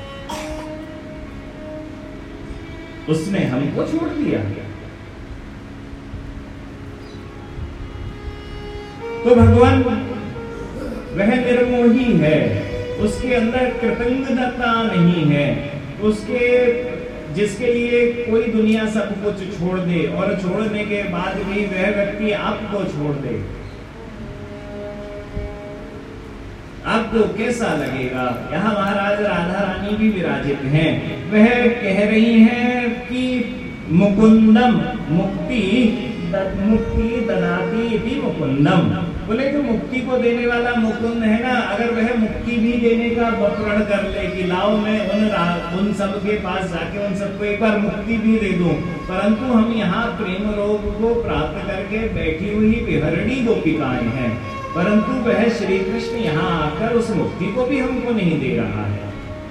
उसने हमको छोड़ दिया। तो भगवान वह निर्मोही है, उसके अंदर कृतज्ञता नहीं है, उसके जिसके लिए कोई दुनिया सब कुछ छोड़ दे और छोड़ने के बाद भी वह व्यक्ति आपको छोड़ दे, आपको कैसा लगेगा? यहाँ महाराज राधा रानी भी विराजित हैं। वह कह रही हैं कि मुकुंदम मुक्ति मुक्ति ददाती इति मुकुंदम। बोले जो मुक्ति को देने वाला मुकुंद है ना, अगर वह मुक्ति भी देने का प्रण कर ले कि लाओ मैं उन उन सब के पास जाके उन सबको एक बार मुक्ति भी दे दूं, परंतु हम यहाँ प्रेम रोग को प्राप्त करके बैठी हुई विहरणी गोपिकाएं हैं, परंतु वह श्री कृष्ण यहाँ आकर उस मुक्ति को भी हमको नहीं दे रहा है।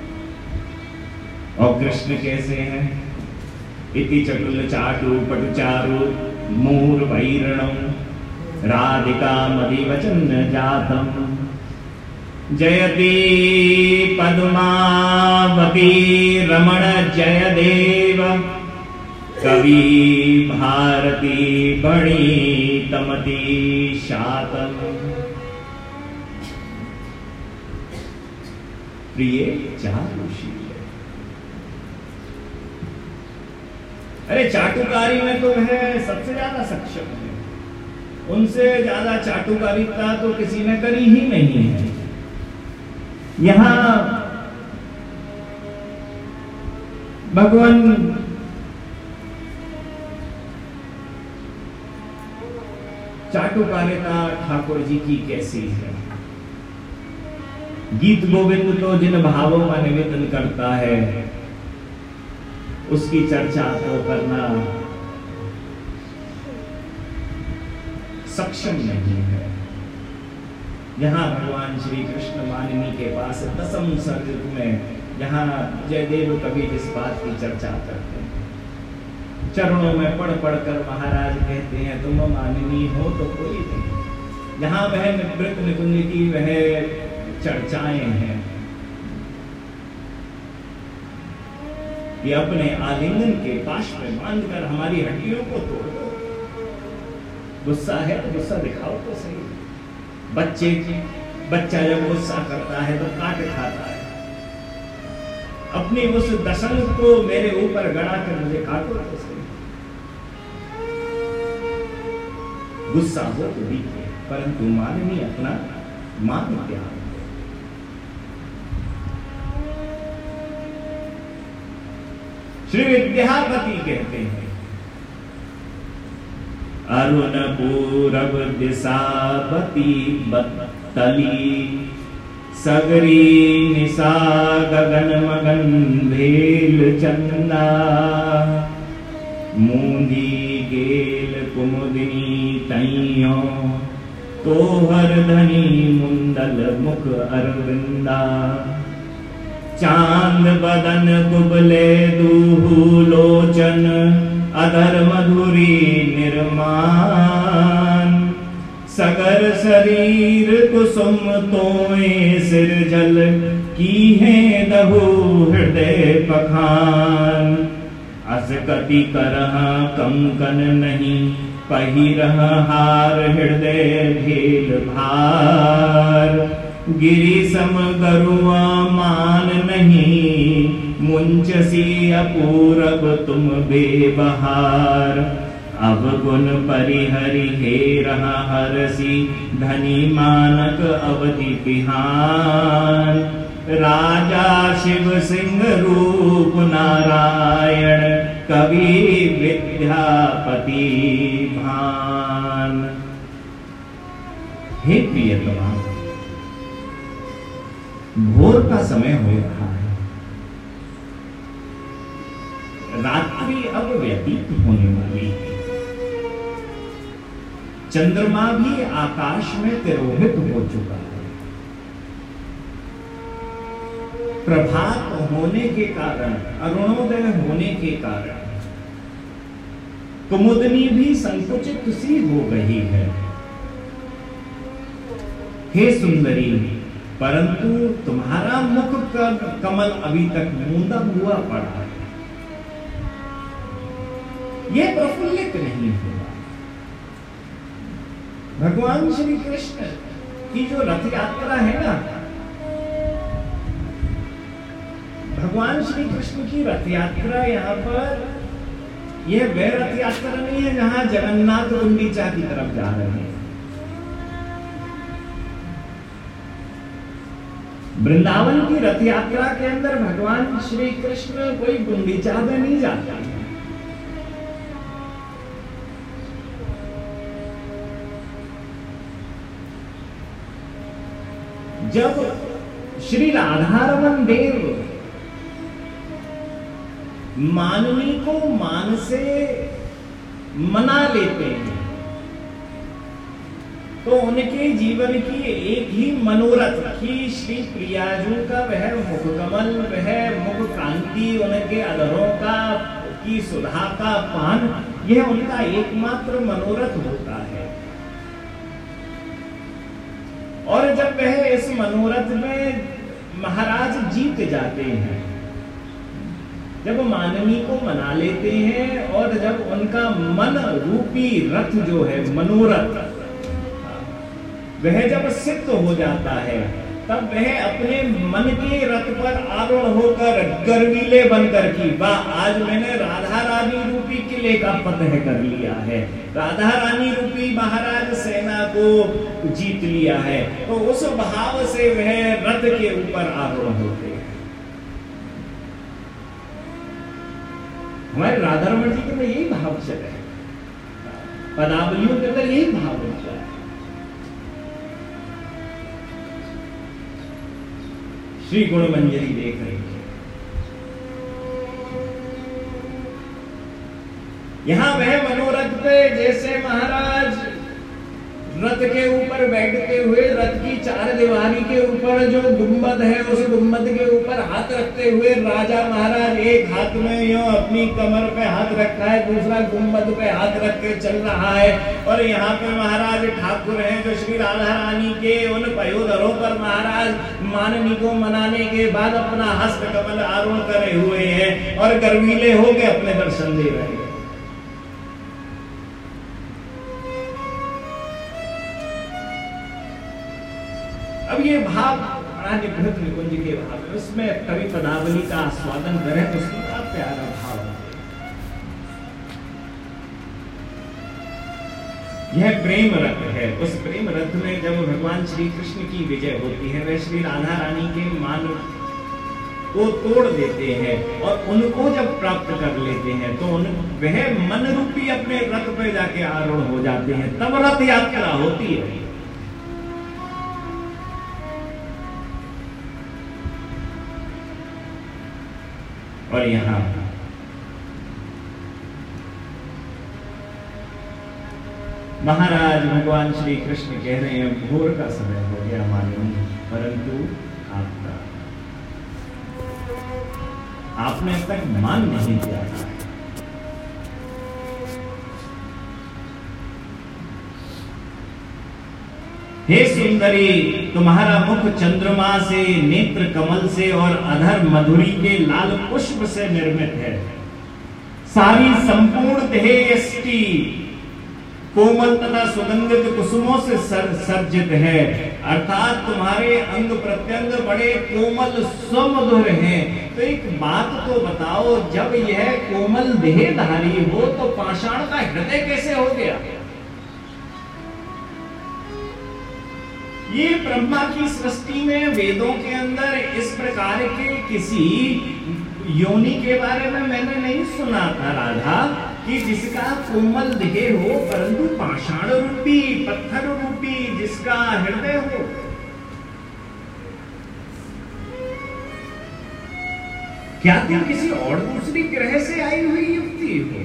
और कृष्ण कैसे हैं? इति चटुल चाटु पटुचारु मूर वैरणम राधिका मदिवचन जातम जयति पद्मावती रमण जयदेव कवि भारती बणी तमती शातम। प्रिय चारुशील, अरे चाटुकारी में तो वह सबसे ज्यादा सक्षम है, उनसे ज्यादा चाटुकारिता तो किसी ने करी ही नहीं है। यहां भगवान चाटुकारिता ठाकुर जी की कैसी है? गीत गोविंद तो जिन भावों का निवेदन करता है उसकी चर्चा तो करना सक्षम नहीं है। यहाँ भगवान श्री कृष्ण मानिनी के पास दसम सर्ग में जहाँ जयदेव कवि जिस बात की चर्चा करते हैं, चरणों में पढ़ पढ़कर महाराज कहते हैं तुम मानिनी हो तो कोई नहीं। जहाँ वह निवृत्त निकुंज की वह चर्चाएं हैं कि अपने आलिंगन के पाश में बांधकर हमारी हड्डियों को तोड़ दो। गुस्सा है तो गुस्सा दिखाओ तो सही। बच्चे बच्चा जब गुस्सा करता है तो काट खाता है, अपनी उस दशंग को मेरे ऊपर गड़ा कर मुझे काटो तो सही। गुस्सा हो तो भी है, परंतु माननी अपना मान त्याग। श्री विद्यापति कहते हैं अरुण पूरब दिशापति बत्तली सगरी निशा गगन मगन भेल चंदा मूंदी गेल कुमुदिनी तैयों तो हर धनी मुंदल मुख अरविंदा। चांद बदन कुबले दूहु लोचन अधर मधुरी निर्माण। सगर शरीर कुसुम तोए सिर जल की है दहु हृदय पखान। अस कति करह कंकन नहीं पहिरह हार हृदय भेल भार। गिरि सम गरुआ मान नहीं मुंचसी अपूरब तुम बेबहार। अब गुण परिहरि हे रहा हरसी धनी मानक अवधि पिहान। राजा शिव सिंह रूप नारायण कवि विद्यापति भान। हे प्रियतमा, भोर का समय हो रहा है। रात्रि अब व्यतीत होने वाली है। चंद्रमा भी आकाश में तिरोहित हो चुका है। प्रभात होने के कारण, अरुणोदय होने के कारण कुमुदनी भी संकुचित सी हो गई है। हे सुंदरी, परंतु तुम्हारा मुख कमल अभी तक मूंदा हुआ पड़ा है, यह प्रफुल्लित नहीं हुआ। भगवान श्री कृष्ण की जो रथ यात्रा है ना, भगवान श्री कृष्ण की रथ यात्रा यहाँ पर, यह वह रथ यात्रा नहीं है जहां जगन्नाथ गुंडीचा की तरफ जा रहे हैं। वृंदावन की रथ यात्रा के अंदर भगवान श्री कृष्ण कोई गुंडीचा में नहीं जाता है। जब श्री राधारमण देव मानवी को मान से मना लेते हैं, तो उनके जीवन की एक ही मनोरथ की श्री प्रियाजू का वह मुख कमल, वह मुख कांति, उनके अधरों का की सुधा का पान, यह उनका एकमात्र मनोरथ होता है। और जब वह इस मनोरथ में महाराज जीत जाते हैं, जब मानवी को मना लेते हैं और जब उनका मन रूपी रथ जो है मनोरथ वह जब सिद्ध हो जाता है, तब वह अपने मन के रथ पर आरूढ़ होकर गर्वीले बनकर की वाह, आज मैंने राधा रानी रूपी किले का फतह कर लिया है, राधा रानी रूपी महाराज सेना को जीत लिया है, तो उस भाव से वह रथ के ऊपर आरूढ़ होते हैं। हमारे राधा रमण जी के अंदर यही भाव चल रहा है, पदावलियों के अंदर यही भाव चल रहा है। श्री गुण मंजरी देख रही है, यहां वह मनोरथ पे जैसे महाराज रथ के ऊपर बैठते हुए रथ की चार दीवारी के ऊपर जो गुम्बद है, उस गुम्बद के ऊपर हाथ रखते हुए राजा महाराज एक हाथ में यूं अपनी कमर पे हाथ रखा है, दूसरा गुम्बद पे हाथ रख के चल रहा है, और यहाँ पे महाराज ठाकुर हैं जो श्री राधा रानी के उन पयोधरों पर महाराज माननी को मनाने के बाद अपना हस्त कमल आरूढ़ करे हुए हैं और गर्वीले होके अपने दर्शन दे रहे हैं। अब ये भाव बड़ा निभृत निकुंज के भाव है, उसमें कवि पदावली का आस्वादन करें तो उसमें बड़ा प्यारा भाव है। यह प्रेम रथ है, उस प्रेम रथ में जब भगवान श्री कृष्ण की विजय होती है, वह श्री राधा रानी के मान को तोड़ देते हैं और उनको जब प्राप्त कर लेते हैं तो उन वह मन रूपी अपने रथ पे जाके आरूढ़ हो जाते हैं, तब रथ यात्रा होती है। और यहां महाराज भगवान श्री कृष्ण कह रहे हैं भोर का समय हो गया मालूम, परंतु आपका आपने अब तक मान नहीं किया है। हे सुंदरी, तुम्हारा मुख चंद्रमा से, नेत्र कमल से और अधर मधुरी के लाल पुष्प से निर्मित है। सारी संपूर्ण देह यष्टि कोमल तथा सुगंधित कुसुमों से सर, सर्जित है, अर्थात तुम्हारे अंग प्रत्यंग बड़े कोमल सुमधुर हैं। तो एक बात तो बताओ, जब यह कोमल देहधारी हो तो पाषाण का हृदय कैसे हो गया? ये ब्रह्मा की सृष्टि में वेदों के अंदर इस प्रकार के किसी योनि के बारे में मैंने नहीं सुना था राधा, कि जिसका कोमल देह हो परंतु पाषाण रूपी, पत्थर रूपी जिसका हृदय हो। क्या तुम किसी और दूसरी ग्रह से आई हुई युक्ति हो?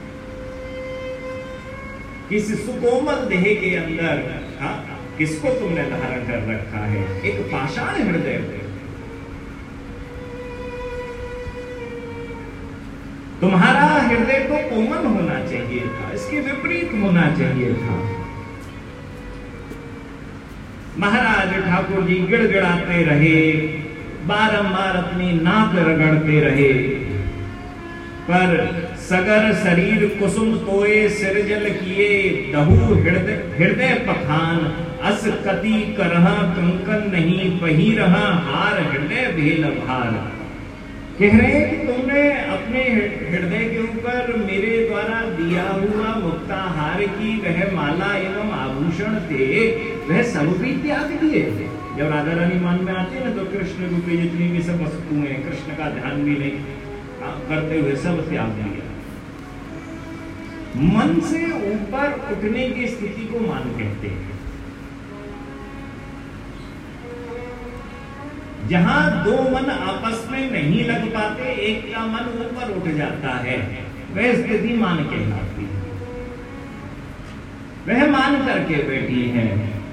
किस सुकोमल देह के अंदर हा? किसको तुमने धारण कर रखा है? एक पाषाण हृदय पे। तुम्हारा हृदय तो कोमल होना चाहिए था, इसके विपरीत होना चाहिए था। महाराज ठाकुर जी गिड़गिड़ाते रहे, बारंबार अपनी नाक रगड़ते रहे, पर सगर शरीर कुसुम तोए सिरजल किए, दहु हृदय हृदय पखान, अस कति करहा कंकन नहीं, पही रहा हार हृदय भेल भार। कह रहे हैं कि तुमने अपने हृदय के ऊपर मेरे द्वारा दिया हुआ मुक्ताहार की वह माला एवं आभूषण थे, वह सब भी त्याग दिए। जब राधा रानी मान में आते ना, तो कृष्ण रूपी जितनी भी सब वस्तुएं हैं, कृष्ण का ध्यान भी नहीं करते हुए सब त्याग दिया। मन से ऊपर उठने की स्थिति को मान कहते हैं। जहां दो मन आपस में नहीं लग पाते, एक का मन ऊपर उठ जाता है, वह स्थिति मान कहलाती है। वह मान करके बैठी है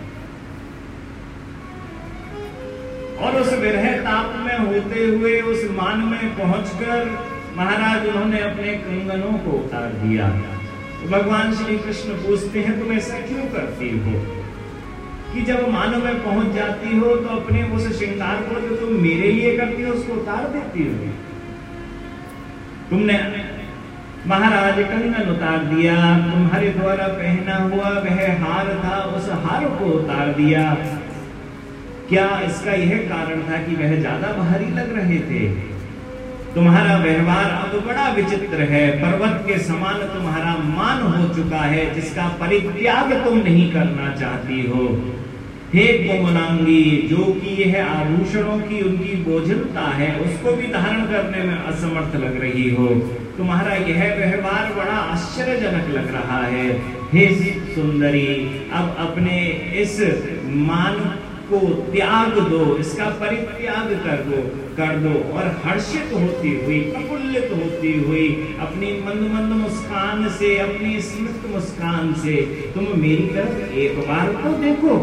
और उस विरह ताप में होते हुए उस मान में पहुंचकर महाराज उन्होंने अपने कंगनों को उतार दिया। तो भगवान श्री कृष्ण पूछते हैं, तुम ऐसा क्यों करती हो कि जब मान में पहुंच जाती हो तो अपने उस श्रृंगार को जो तुम मेरे लिए करती हो उसको उतार देती हो? तुमने महाराज कंगन उतार दिया, तुम्हारे द्वारा पहना हुआ वह हार था, उस हार को उतार दिया। क्या इसका यह कारण था कि वह ज्यादा भारी लग रहे थे? तुम्हारा व्यवहार अब बड़ा विचित्र है, पर्वत के समान तुम्हारा मान हो चुका है, जिसका परित्याग तुम नहीं करना चाहती हो। हे कोमलांगी, जो कि यह आभूषणों की उनकी बोझलता है उसको भी धारण करने में असमर्थ लग रही हो, तुम्हारा यह व्यवहार बड़ा आश्चर्यजनक लग रहा है। हे सुंदरी, अब अपने इस मान को त्याग दो, इसका परित्याग कर दो कर दो और हर्षित होती हुई, प्रफुल्लित होती हुई, अपनी मंद मंद मुस्कान से, अपनी स्मित मुस्कान से तुम मेरी तरफ एक बार तो देखो।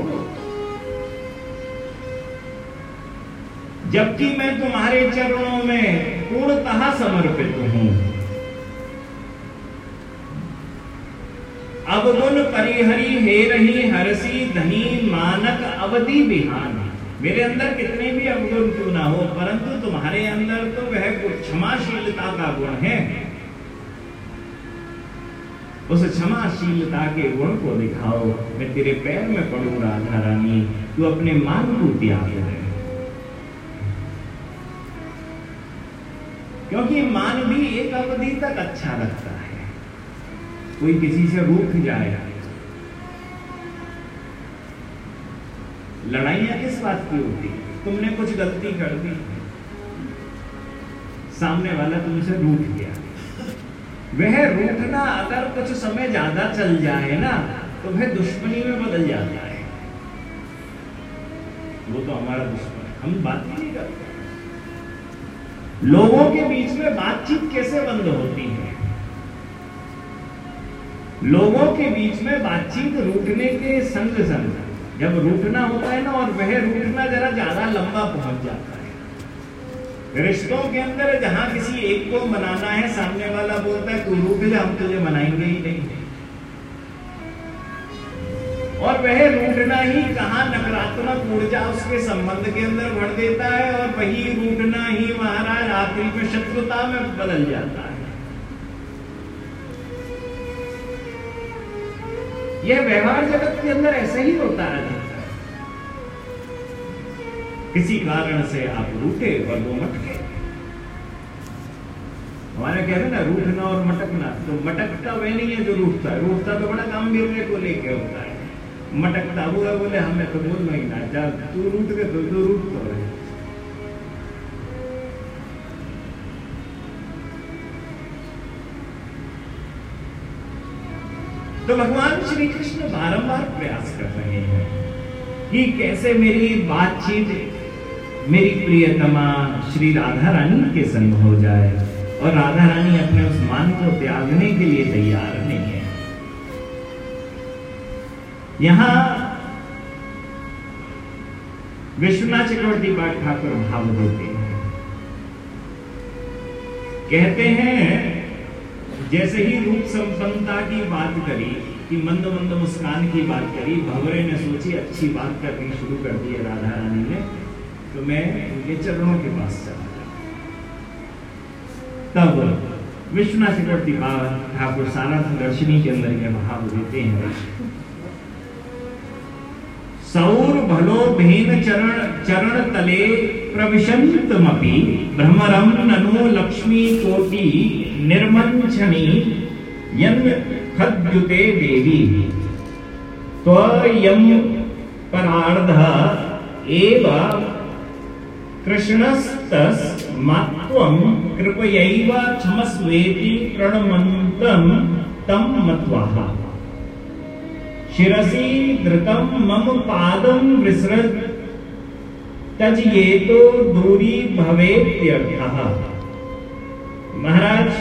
जबकि मैं तुम्हारे चरणों में पूर्णतः समर्पित हूं। अवगुण परिहरी हे रही हरसी धनी मानक अवधि बिहान। मेरे अंदर कितने भी अवगुण क्यों ना हो, परंतु तुम्हारे अंदर तो वह क्षमाशीलता का गुण है। उस क्षमाशीलता के गुण को दिखाओ। मैं तेरे पैर में पड़ूं राधा रानी, तू अपने मान को त्याग दे, क्योंकि मान भी एक अवधि तक अच्छा लगता है। कोई किसी से रूठ जाए, लड़ाइयां किस बात की होती है? तुमने कुछ गलती कर दी, सामने वाला तुमसे रूठ गया, वह रूठना अगर कुछ समय ज्यादा चल जाए ना तो वह दुश्मनी में बदल जाता है। वो तो हमारा दुश्मन है, हम बात ही नहीं करते। लोगों के बीच में बातचीत कैसे बंद होती है? लोगों के बीच में बातचीत रूठने के संग संग, जब रूठना होता है ना, और वह रूठना जरा ज्यादा लंबा पहुंच जाता है। रिश्तों के अंदर जहां किसी एक को मनाना है, सामने वाला बोलता है तू रूठ जा, हम तुझे मनाएंगे ही नहीं, और वह रूठना ही कहां नकारात्मक ऊर्जा उसके संबंध के अंदर भर देता है, और वही रूठना ही महाराज आखिरी में शत्रुता में बदल जाता है। यह व्यवहार जगत के अंदर ऐसा ही होता रहता है। किसी कारण से आप रूठे और वो मटके। हमारे कहते हैं ना रूठना और मटकना, तो मटकता वह नहीं है जो रूठता है, रूठता तो बड़ा गंभीर को लेके होता है, मटकता हुआ बोले हमें तो बोलना ही ना, जब तू रूठ के तो तू रूठ तो रहे। तो भगवान श्री कृष्ण बारंबार प्रयास कर रहे हैं कि कैसे मेरी बातचीत मेरी प्रियतमा श्री राधा रानी के संग हो जाए, और राधा रानी अपने उस मान को त्यागने के लिए तैयार नहीं है। यहां विश्वनाथ चक्रवर्ती पाठ ठाकुर भाव देते हैं, कहते हैं जैसे ही रूप संपन्नता की बात करी कि मंद मंद मुस्कान की बात करी, भंवरे ने सोची अच्छी बात करनी शुरू कर दी है राधा रानी ने, तो मैं उनके चरणों के पास चला गया। तब विश्वनाथ चक्रवर्ती ठाकुर सारनाथ दर्शनी के अंदर यह भाव देते हैं, सौर भलो भेन चरण चरण तले प्रविशंतमपि भ्रमरम ननु लक्ष्मी कोटि निर्मंचनी यन खद्युते देवी त्वयं परार्ध एव कृष्णस्तस मात्वं कृपयैव क्षमस्वेति प्रणमन्तं तं मत्वः शिरसि धृतं मम पादं विसृज तज्येतो दूरी भवेत्यर्थः। महाराज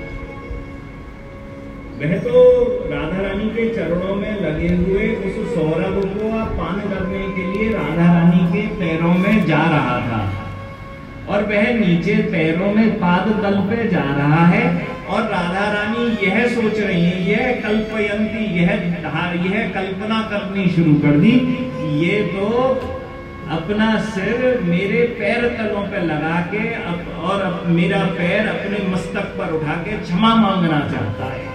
वह तो राधा रानी के चरणों में लगे हुए उस सौरभ को पान करने के लिए राधा रानी के पैरों में जा रहा था, और वह नीचे पैरों में पाद तल पे जा रहा है, और राधा रानी यह सोच रही है, यह कल्पयंती, यह यह कल्पना करनी शुरू कर दी, ये तो अपना सिर मेरे पैर तलों पे लगा के अप, और अप, मेरा पैर अपने मस्तक पर उठा के क्षमा मांगना चाहता है।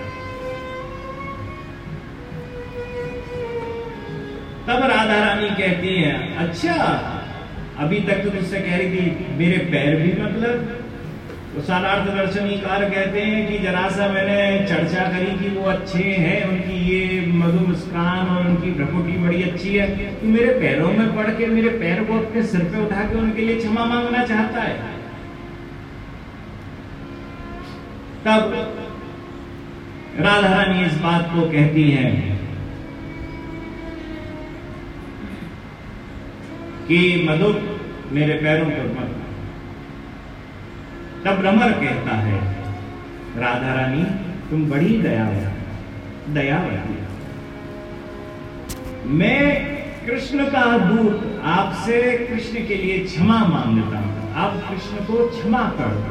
तब राधा रानी कहती है, अच्छा अभी तक तो तुझसे कह रही थी मेरे पैर भी, मतलब तो सारार्थ दर्शनीकार कहते हैं कि जरा सा मैंने चर्चा करी कि वो अच्छे हैं, उनकी ये मधु मुस्कान और उनकी भ्रकुटी बड़ी अच्छी है, तो मेरे पैरों में पड़ के मेरे पैर को अपने सिर पे उठा के उनके लिए क्षमा मांगना चाहता है। तब राधा रानी इस बात को कहती हैं कि मधु मेरे पैरों पर मत। तब भ्रमर कहता है, राधा रानी तुम बड़ी दयावती दयावती मैं कृष्ण का दूत आपसे कृष्ण के लिए क्षमा मांगता हूं, आप कृष्ण को क्षमा कर दो।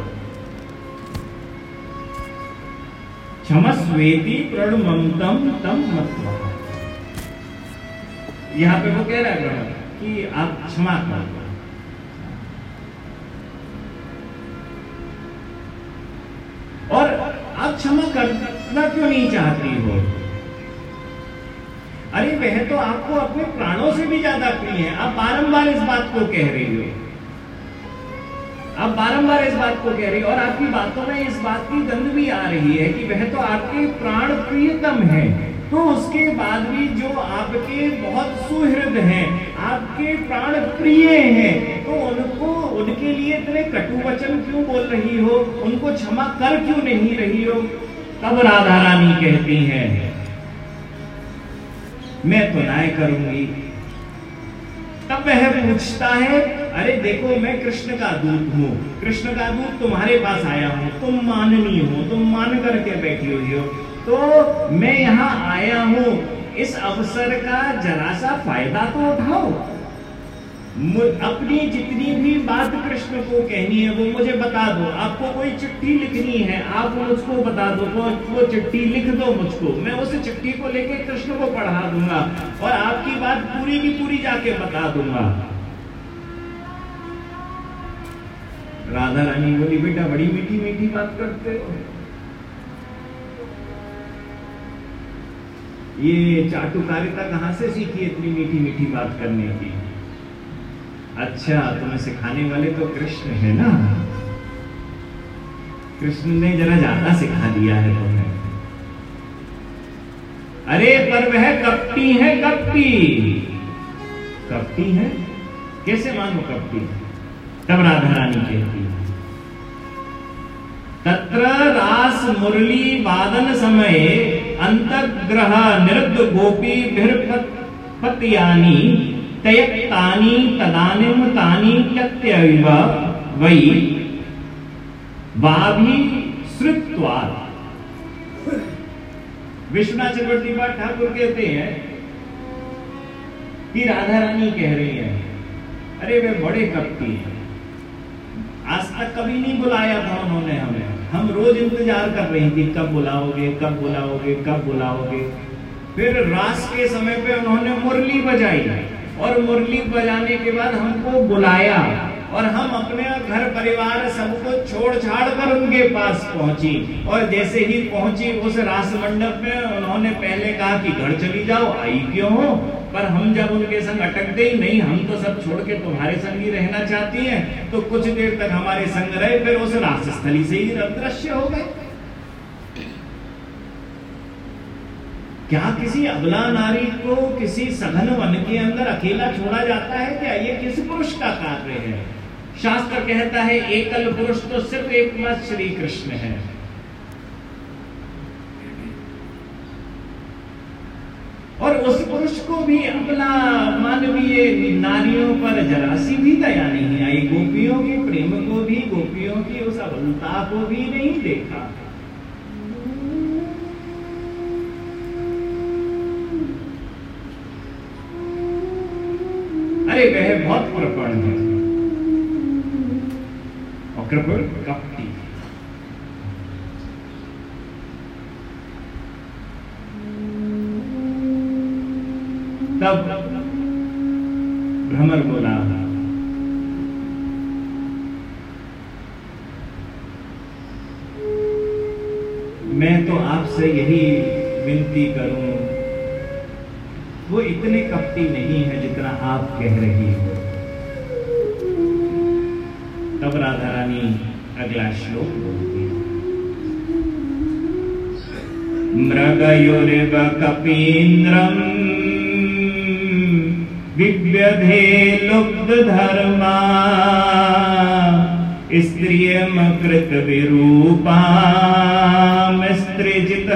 क्षमस्वेति प्रणमन्तं तं मत्वः। यहां पे वो कह रहा है भ्रमर कि आप क्षमा कर दो। और आप क्षमा करना क्यों नहीं चाहती हो? अरे वह तो आपको अपने प्राणों से भी ज्यादा प्रिय है, आप बारंबार इस बात को कह रही हो, आप बारंबार इस बात को कह रही हो, और आपकी बातों में इस बात की गंध भी आ रही है कि वह तो आपके प्राण प्रियतम है, तो उसके बाद भी जो आपके बहुत सुहृद हैं, आपके प्राण प्रिय हैं, तो उनको उनके लिए इतने कटु वचन क्यों बोल रही हो, उनको क्षमा कर क्यों नहीं रही हो? तब राधा रानी कहती हैं, मैं तो न्याय करूंगी। तब वह पूछता है, अरे देखो मैं कृष्ण का दूत हूं, कृष्ण का दूत तुम्हारे पास आया हूं, तुम माननी हो, तुम मान करके बैठी हुई हो, तो मैं यहाँ आया हूं, इस अवसर का जरा सा फायदा तो उठाओ। अपनी जितनी भी बात कृष्ण को कहनी है वो मुझे बता दो। आपको कोई चिट्ठी लिखनी है, आप मुझको बता दो, वो, वो चिट्ठी लिख दो मुझको, मैं उस चिट्ठी को लेके कृष्ण को पढ़ा दूंगा और आपकी बात पूरी की पूरी जाके बता दूंगा। राधा रानी बोली, बेटा बड़ी मीठी मीठी बात करते हो, ये चाटुकारिता कहां से सीखी इतनी मीठी मीठी बात करने की? अच्छा, तुम्हें सिखाने वाले तो कृष्ण है ना, कृष्ण ने जरा ज्यादा सिखा दिया है तुम्हें। अरे पर वह कपटी है, कपटी कपटी है, कैसे मानो कपटी? तब राधा रानी कहती है, तत्र रास मुरली वादन समय अंतर्ग्रह निरुद्ध गोपी पतियानी तयक्तानी तदानिम तानी त्यक्त्यैव वै वाभि श्रुत्वात्। विश्वनाथ चक्रवर्ती ठाकुर कहते हैं कि राधा रानी कह रही है, अरे वे बड़े कपटी हैं, आज तक कभी नहीं बुलाया था उन्होंने हमें, हम रोज इंतजार कर रही थी कब बुलाओगे कब बुलाओगे कब बुलाओगे। फिर रास के समय पे उन्होंने मुरली बजाई और मुरली बजाने के बाद हमको बुलाया और हम अपने घर परिवार सबको छोड़ छाड़ कर उनके पास पहुंची। और जैसे ही पहुंची उस रास मंडप में उन्होंने पहले कहा कि घर चली जाओ, आई क्यों हो? पर हम जब उनके संग अटक गई, नहीं हम तो सब छोड़ के तुम्हारे संग ही रहना चाहती हैं, तो कुछ देर तक हमारे संग रहे, फिर उस रास स्थली से ही अदृश्य हो गए। क्या किसी अबला नारी को किसी सघन वन के अंदर अकेला छोड़ा जाता है क्या? ये किस पुरुष का कार्य है? शास्त्र कहता है एकल पुरुष तो सिर्फ एकमात्र श्री कृष्ण है। और उस पुरुष को भी अबला मानवीय नारियों पर जरा सी भी दया नहीं आई, गोपियों के प्रेम को भी, गोपियों की उस अबलता को भी नहीं देखा। अरे वह बहुत प्रपण है और कृपण कपटी। तब भ्रमर बोला, मैं तो आपसे यही विनती करूं, वो इतने कपटी नहीं है जितना आप कह रही हो। तब राधा रानी अगला श्लोक बोलती है, मृगयोरिव कपीन्द्रम विव्यधे लुब्ध धर्मा स्त्रियमकृत विरूपां स्त्रीजित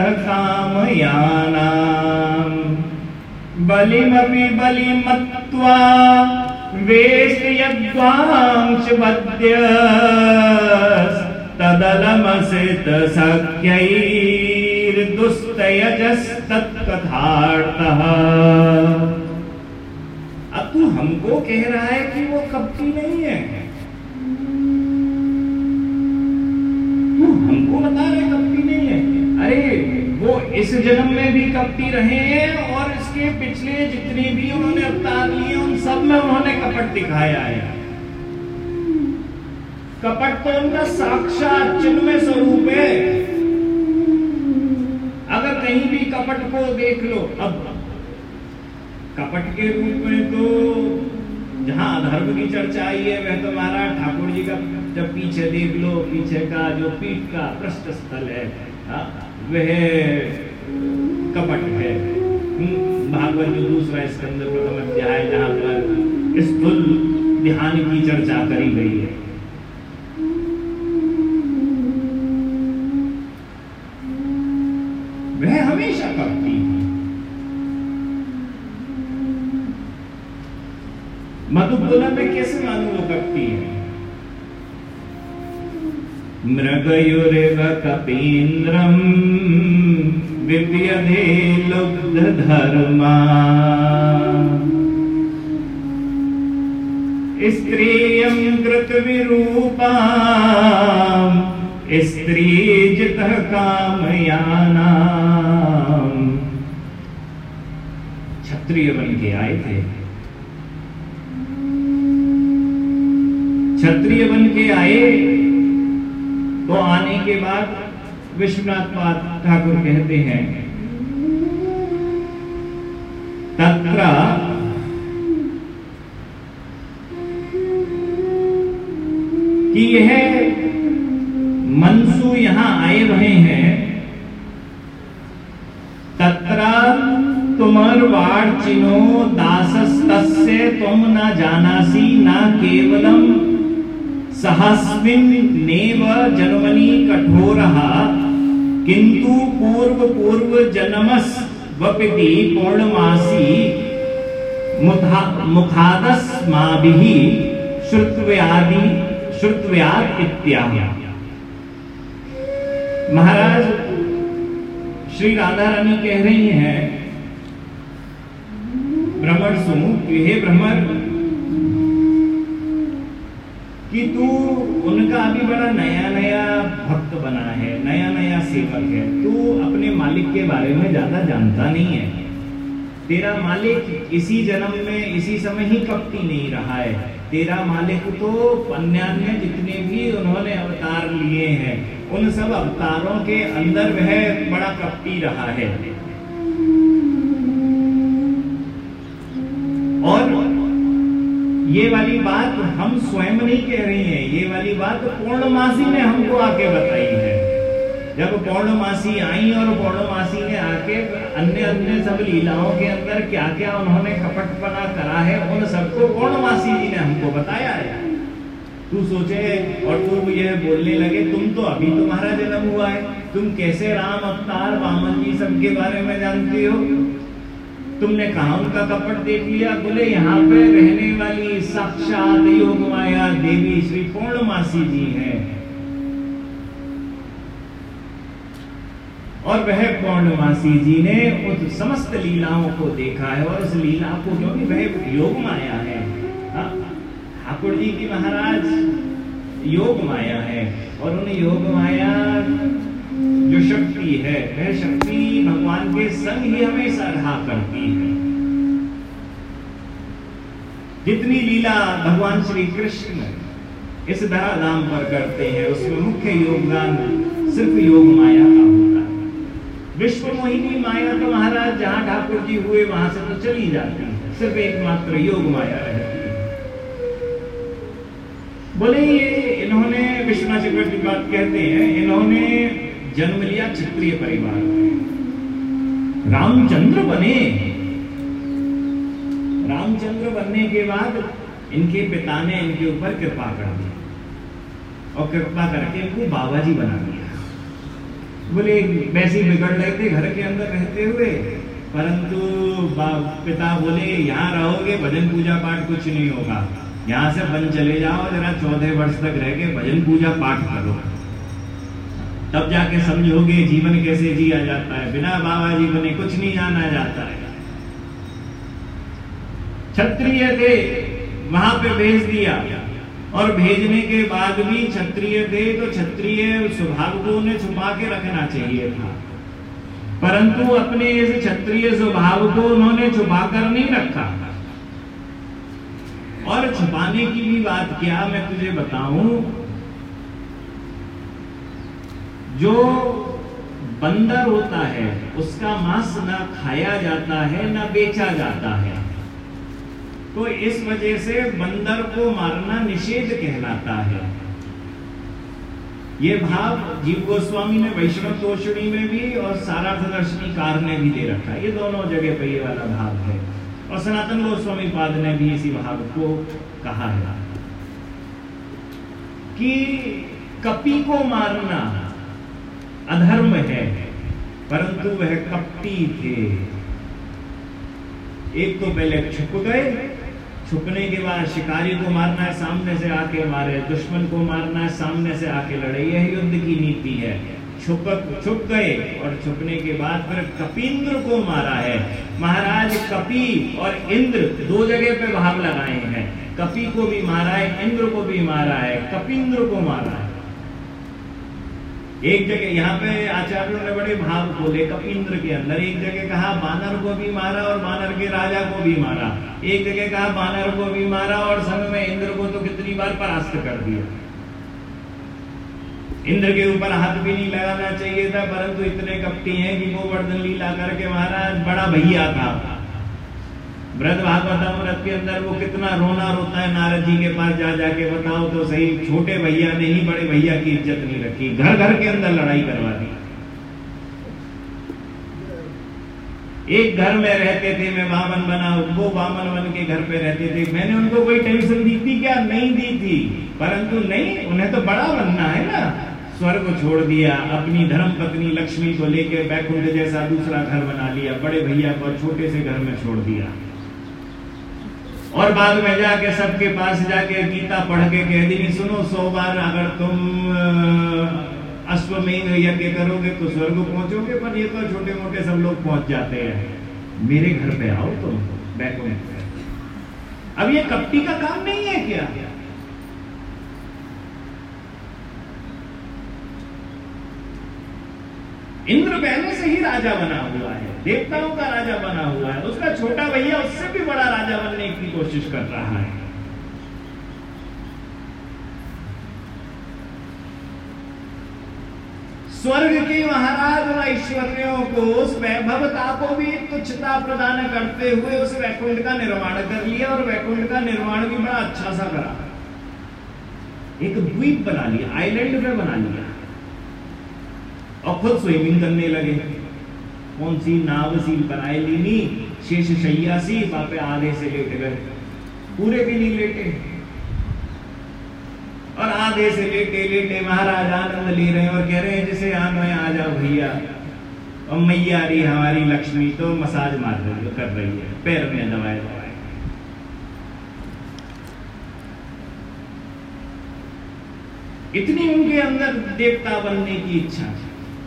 कामयानां बलिमपि बलिमत्वा वेश्यद्वांश तदलमसित सख्यैर्दुस्तयजस्तत्कथार्थः। अब तू हमको कह रहा है कि वो कपटी नहीं है, तू हमको बता रहे कपटी नहीं है। अरे वो इस जन्म में भी कपटी रहे हैं और इसके पिछले जितने भी उन्होंने अवतार लिए उन सब में उन्होंने कपट दिखाया है। कपट तो उनका साक्षात चिन्मय स्वरूप है। अगर कहीं भी कपट को देख लो, अब कपट के रूप में तो जहां अधर्म की चर्चा आई है वह तो महाराज ठाकुर जी का, जब पीछे देख लो, पीछे का जो पीठ का पृष्ठ स्थल है वह कपट है। भागवत जो दूसरा स्कंद प्रथम अध्याय जहां पर स्थूल ध्यान की चर्चा करी गई है, वह हमेशा कपटी है। मधुबोला में कैसे मालूम वो कपटी है? मृगयोरिव कपीन्द्रम विव्यधे लुब्ध धर्मा स्त्रियं कृत विरूपा स्त्रीजितः कामयाना। क्षत्रिय बन के आए थे, क्षत्रिय बन के आए तो आने के बाद विश्वनाथ ठाकुर कहते हैं तत्र कि यह मनसु यहां आए रहे हैं। तत्र तुमर वार्चिनो दासस्तस्य तुम न जानासी न केवलम सहस्मिन नेव जन्मनि कठोरः किंतु पूर्व पूर्व जन्मस वपिति पौर्णमासी मुखादस्माभिः श्रुत्व्यादि श्रुत्व्यात् इत्यादि। महाराज श्री राधा रानी कह रही हैं भ्रमर सु, हे भ्रमर कि तू उनका अभी बड़ा नया नया भक्त बना है, नया नया सेवक है, तू अपने मालिक के बारे में ज्यादा जानता नहीं है। तेरा मालिक इसी जन्म में इसी समय ही कपटी नहीं रहा है। तेरा मालिक तो अन्यान्य जितने भी उन्होंने अवतार लिए हैं उन सब अवतारों के अंदर वह बड़ा कपटी रहा है। और ये वाली बात हम स्वयं नहीं कह रही हैं, ये वाली बात पौर्णमासी ने हमको आके बताई है। जब पौर्णमासी आई और पौर्णमासी ने आके अन्य अन्य सब लीलाओं के अंदर क्या क्या उन्होंने कपटपना करा है उन सबको पौर्णमासी जी ने हमको बताया है। तू सोचे और तू ये बोलने लगे तुम तो अभी तुम्हारा जन्म हुआ है, तुम कैसे राम अवतार वामन जी सबके बारे में जानते हो? तुमने कहा उनका कपट देख लिया? बोले यहाँ पे रहने वाली साक्षात योग माया देवी श्री पौर्णमासी जी हैं। और वह पौर्णमासी जी ने उस समस्त लीलाओं को देखा है और उस लीला को, क्योंकि वह योग माया है, ठाकुर जी की महाराज योग माया है और उन योग माया जो शक्ति है वह शक्ति भगवान के संग ही हमेशा रहा करती है। जितनी लीला भगवान श्री कृष्ण इस धराधाम पर करते हैं उसमें मुख्य योगदान सिर्फ योग माया का होता है। विश्व मोहिनी माया तो महाराज जहां ठाकुर जी हुए वहां से तो चली जाती है, सिर्फ एकमात्र योग माया रहती है। बोले ये इन्होंने विश्वनाथ चक्रवर्ती बात कहते हैं, इन्होंने जन्म लिया क्षत्रिय परिवार में, रामचंद्र बने। रामचंद्र बनने के बाद इनके पिता ने इनके ऊपर कृपा कर दी और कृपा करके इनको बाबा जी बना दिया। बोले वैसे बिगड़ रहे थे घर के अंदर रहते हुए, परंतु पिता बोले यहाँ रहोगे भजन पूजा पाठ कुछ नहीं होगा, यहाँ से बन चले जाओ, जरा चौदह वर्ष तक रह के भजन पूजा पाठ करो, तब जाके समझोगे जीवन कैसे जिया जाता है, बिना बाबा जी बने कुछ नहीं जाना जाता है। क्षत्रिय थे, वहां पे भेज दिया और भेजने के बाद भी क्षत्रिय थे तो क्षत्रिय स्वभाव को उन्हें छुपा के रखना चाहिए था, परंतु अपने इस क्षत्रिय स्वभाव को उन्होंने छुपा कर नहीं रखा। और छुपाने की भी बात क्या मैं तुझे बताऊं, जो बंदर होता है उसका मांस ना खाया जाता है ना बेचा जाता है, तो इस वजह से बंदर को मारना निषेध कहलाता है। ये भाव जीव गोस्वामी ने वैष्णव तोषणी में भी और सारार्थदर्शनीकार ने भी दे रखा है, ये दोनों जगह पे ये वाला भाव है। और सनातन गोस्वामी पाद ने भी इसी भाव को कहा है कि कपी को मारना अधर्म है, परंतु वह कपटी थे। एक तो पहले छुप गए, छुपने के बाद शिकारी को मारना है सामने से आके मारे, दुश्मन को मारना है सामने से आके लड़े, यह युद्ध की नीति है। छुप छुप गए और छुपने के बाद फिर कपिंद्र को मारा है। महाराज कपि और इंद्र दो जगह पे भाव लगाए हैं, कपि को भी मारा है, इंद्र को भी मारा है, कपिंद्र को मारा है। एक जगह यहाँ पे आचार्यों ने बड़े भाव बोले कपिंद्र के अंदर, एक जगह कहा बानर को भी मारा और बानर के राजा को भी मारा, एक जगह कहा बानर को भी मारा और संग में इंद्र को तो कितनी बार परास्त कर दिया। इंद्र के ऊपर हाथ भी नहीं लगाना चाहिए था, परंतु इतने कपटी हैं कि गोवर्धन लीला करके महाराज बड़ा भैया था। व्रत भागवतम व्रत के अंदर वो कितना रोना रोता है नारद जी के पास जा जाके, बताओ तो सही। छोटे भैया ने ही बड़े भैया की इज्जत नहीं रखी, घर घर के अंदर लड़ाई करवा दी। एक घर में रहते थे, मैं वामन बना, वो वामन बन के घर पे रहते थे। मैंने उनको कोई टेंशन दी थी क्या? नहीं दी थी, परंतु नहीं, उन्हें तो बड़ा बनना है ना। स्वर्ग छोड़ दिया, अपनी धर्म पत्नी लक्ष्मी को लेकर बैकुंठ जैसा दूसरा घर बना लिया, बड़े भैया को छोटे से घर में छोड़ दिया। और बाद में जाके सबके पास जाके गीता पढ़ के कह दी, सुनो सौ बार अगर तुम अश्वमेध यज्ञ करोगे तो स्वर्ग पहुंचोगे, पर ये तो छोटे मोटे सब लोग पहुंच जाते हैं। मेरे घर पे आओ तुम बैकुंठ पे। अब ये कपटी का काम नहीं है क्या? इंद्र पहले से ही राजा बना हुआ है, देवताओं का राजा बना हुआ है, उसका छोटा भैया उससे भी बड़ा राजा बनने की कोशिश कर रहा है। स्वर्ग के महाराज व ऐश्वर्यों को, उस वैभवता को भी तुच्छता प्रदान करते हुए उस वैकुंठ का निर्माण कर लिया, और वैकुंठ का निर्माण भी बड़ा अच्छा सा करा। एक द्वीप बना लिया, आइलैंड में बना लिया, और खुद स्विमिंग करने लगे। कौन सी नाव सी बनाए लीनी, शेष शैया सी, वहां पे आधे से लेट गए, पूरे भी नहीं लेटे, और आधे से लेटे लेटे महाराज आनंद ले रहे हैं और कह रहे हैं जैसे आ में आ जाओ भैया। और मैया रही हमारी लक्ष्मी तो मसाज मार रही कर रही है, पैर में दबाए दबाए। इतनी उनके अंदर देवता बनने की इच्छा थी।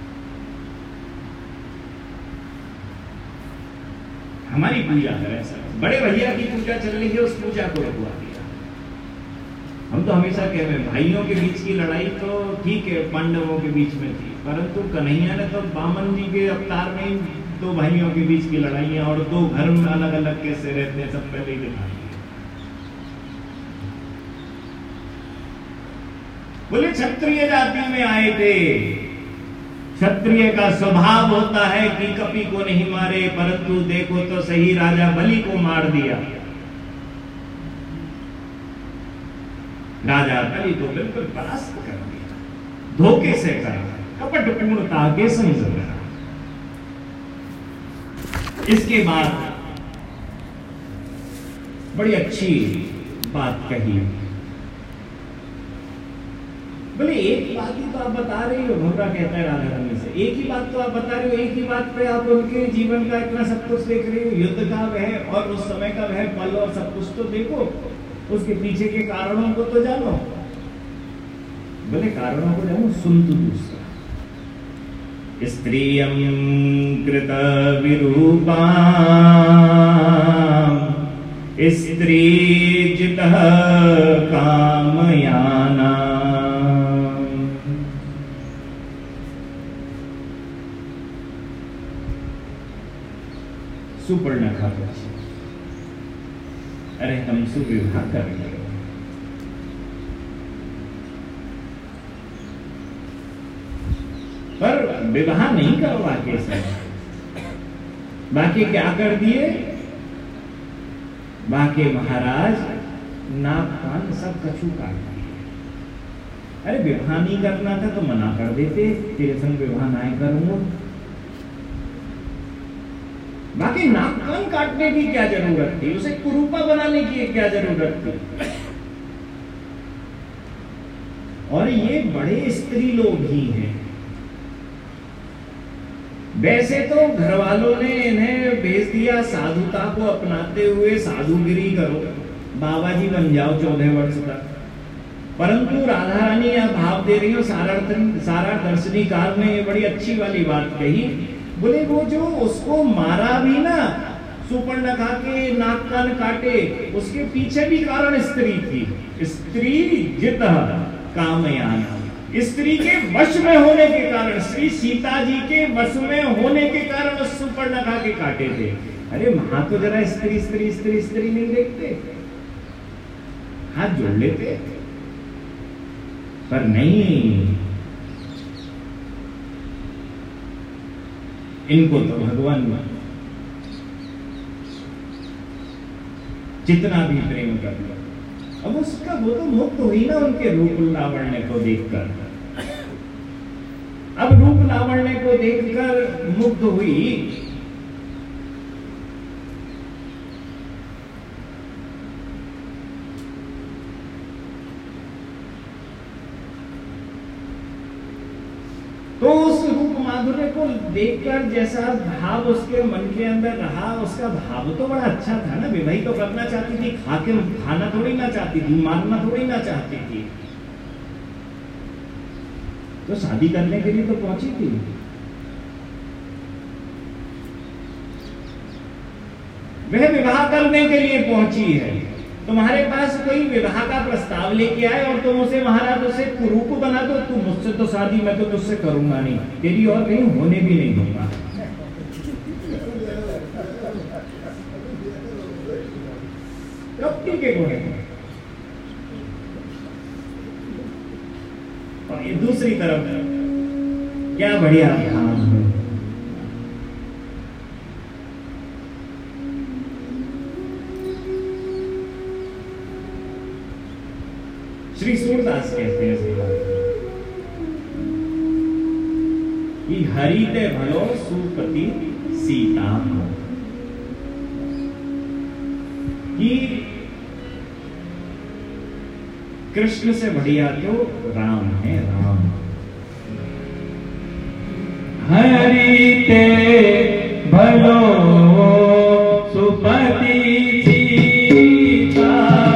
हमारी पूजा करें सर, बड़े भैया की पूजा चल रही है, उस पूजा को रुकवा दिया। हम तो हमेशा कह रहे हैं भाइयों के बीच की लड़ाई तो ठीक है, पांडवों के बीच में थी, परंतु कन्हैया ने तो वामन जी के अवतार में दो भाइयों के बीच की लड़ाइयां और दो घर में अलग अलग कैसे रहते हैं सब पहले ही दिखा दिया। बोले क्षत्रिय जाति में आए थे, क्षत्रिय का स्वभाव होता है कि कपि को नहीं मारे, परंतु देखो तो सही राजा बलि को मार दिया। राजा बलि को बिल्कुल परास्त कर दिया, धोखे से करा, कपट पूर्णता के संग करा। इसके बाद बड़ी अच्छी बात कही, बोले एक बात ही तो आप बता रही हो, घोड़ा कहता है राधा रानी से, एक ही बात तो आप बता रही हो, एक ही बात पे आप उनके जीवन का इतना सब कुछ देख रही हो, युद्ध का वह और उस समय का वह पल और सब कुछ तो देखो, उसके पीछे के कारणों को to जानो। बोले कारणों को जानो, सुन तू दूसरा। स्त्रियं कृत विरूपा स्त्रीजितः कामयाना सुपर्णखा। अरे हम सुविवाह करेंगे, पर विवाह नहीं करवा के सब बाकी क्या कर दिए, बाकी महाराज नाक कान सब कछू काट दिए। अरे विवाह नहीं करना था तो मना कर देते, तेरे संग विवाह नहीं करूंगा। बाकी नाक कान काटने की क्या जरूरत थी, उसे कुरूपा बनाने की क्या जरूरत थी। और ये बड़े स्त्री लोग ही हैं। वैसे तो घर वालों ने इन्हें भेज दिया साधुता को अपनाते हुए, साधुगिरी करो, बाबा जी बन जाओ चौदह वर्ष तक। परंतु राधा रानी यह भाव दे रही हो, सारा सारा दर्शनीकार ने ये बड़ी अच्छी वाली बात कही। बोले वो जो उसको मारा भी ना, सुपर्णखा के नाक कान काटे, उसके पीछे भी कारण स्त्री थी। स्त्री जित कामयान, स्त्री के वश में होने के कारण, श्री सीता जी के वश में होने के कारण उस सुपर्णखा के काटे थे। अरे वहां तो जरा स्त्री स्त्री स्त्री स्त्री नहीं देखते, हाथ जोड़ लेते, पर नहीं, इनको तो भगवान जितना भी प्रेम कर लो, अब उसका वो तो मुक्त हुई ना उनके रूप लावण्य को देखकर। अब रूप लावण्य को देखकर मुक्त हुई, तो उस रूप माधुर्य को देखकर जैसा भाव उसके मन के अंदर रहा, उसका भाव तो बड़ा अच्छा था ना। विवाह तो करना चाहती थी, खा के खाना थोड़ी ना चाहती थी, मारना थोड़ी ना चाहती थी, तो शादी करने के लिए तो पहुंची थी। वह विवाह करने के लिए पहुंची है। तुम्हारे पास कोई विवाह का प्रस्ताव लेके आए और तुम उसे महाराज उसे कुरूप बना दो, तू मुझसे तो शादी मैं तो तुझसे करूंगा नहीं, तेरी और कहीं होने भी नहीं दूंगा। कपटी के घोड़े। और ये दूसरी तरफ क्या बढ़िया काम है। श्री सूरदास कहते हैं कि हरिते भलो सुपति सीता को, कि कृष्ण से बढ़िया तो राम है। राम हरिते भलो सुपति सीता,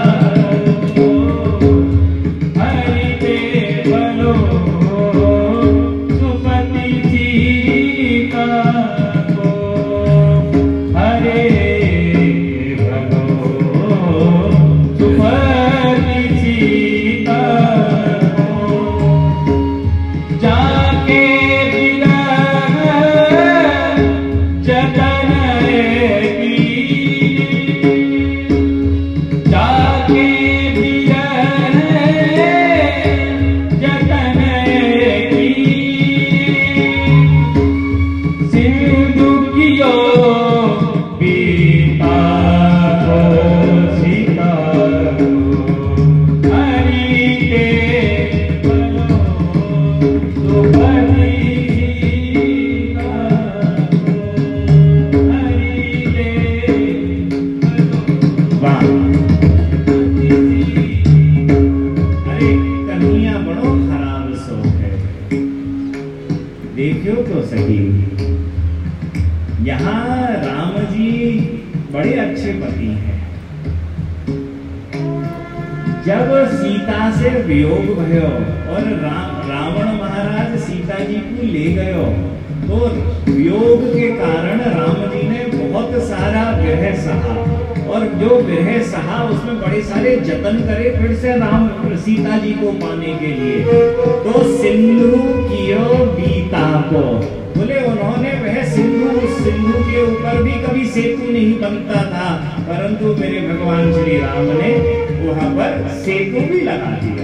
जब सीता से वियोग भयो और रा, रावण महाराज सीता जी को ले गयो, तो वियोग के कारण राम जी ने बहुत सारा विरह सहा, और जो विरह सहा उसमें बड़े सारे जतन करे फिर से राम सीता जी को पाने के लिए। तो सिंधु कियो बीता को, बोले उन्होंने वह सिंधु सिंधु के ऊपर भी कभी सेतु नहीं बनता था, परंतु मेरे भगवान श्री राम ने वहां पर सेतु भी लगा दिया।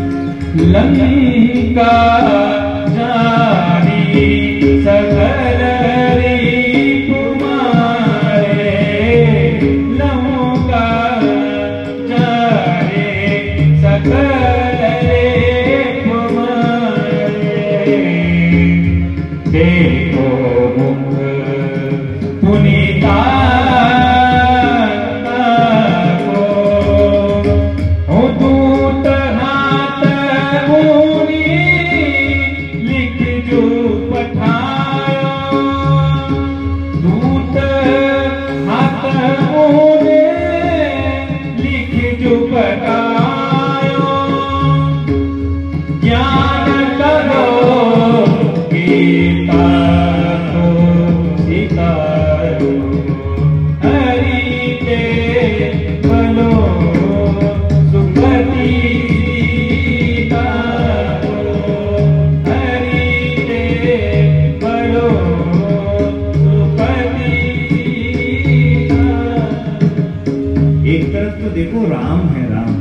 लंका जानी सकल कुमारे, लंका जाने सकल कुमारे, देखो मुख पुनीता लिख जो बतायो, करो गीता को सितारो हरि के बलो सुपति सीतारो हरि के बलो सुपति सीतारो। एक तरफ तो देखो राम है, राम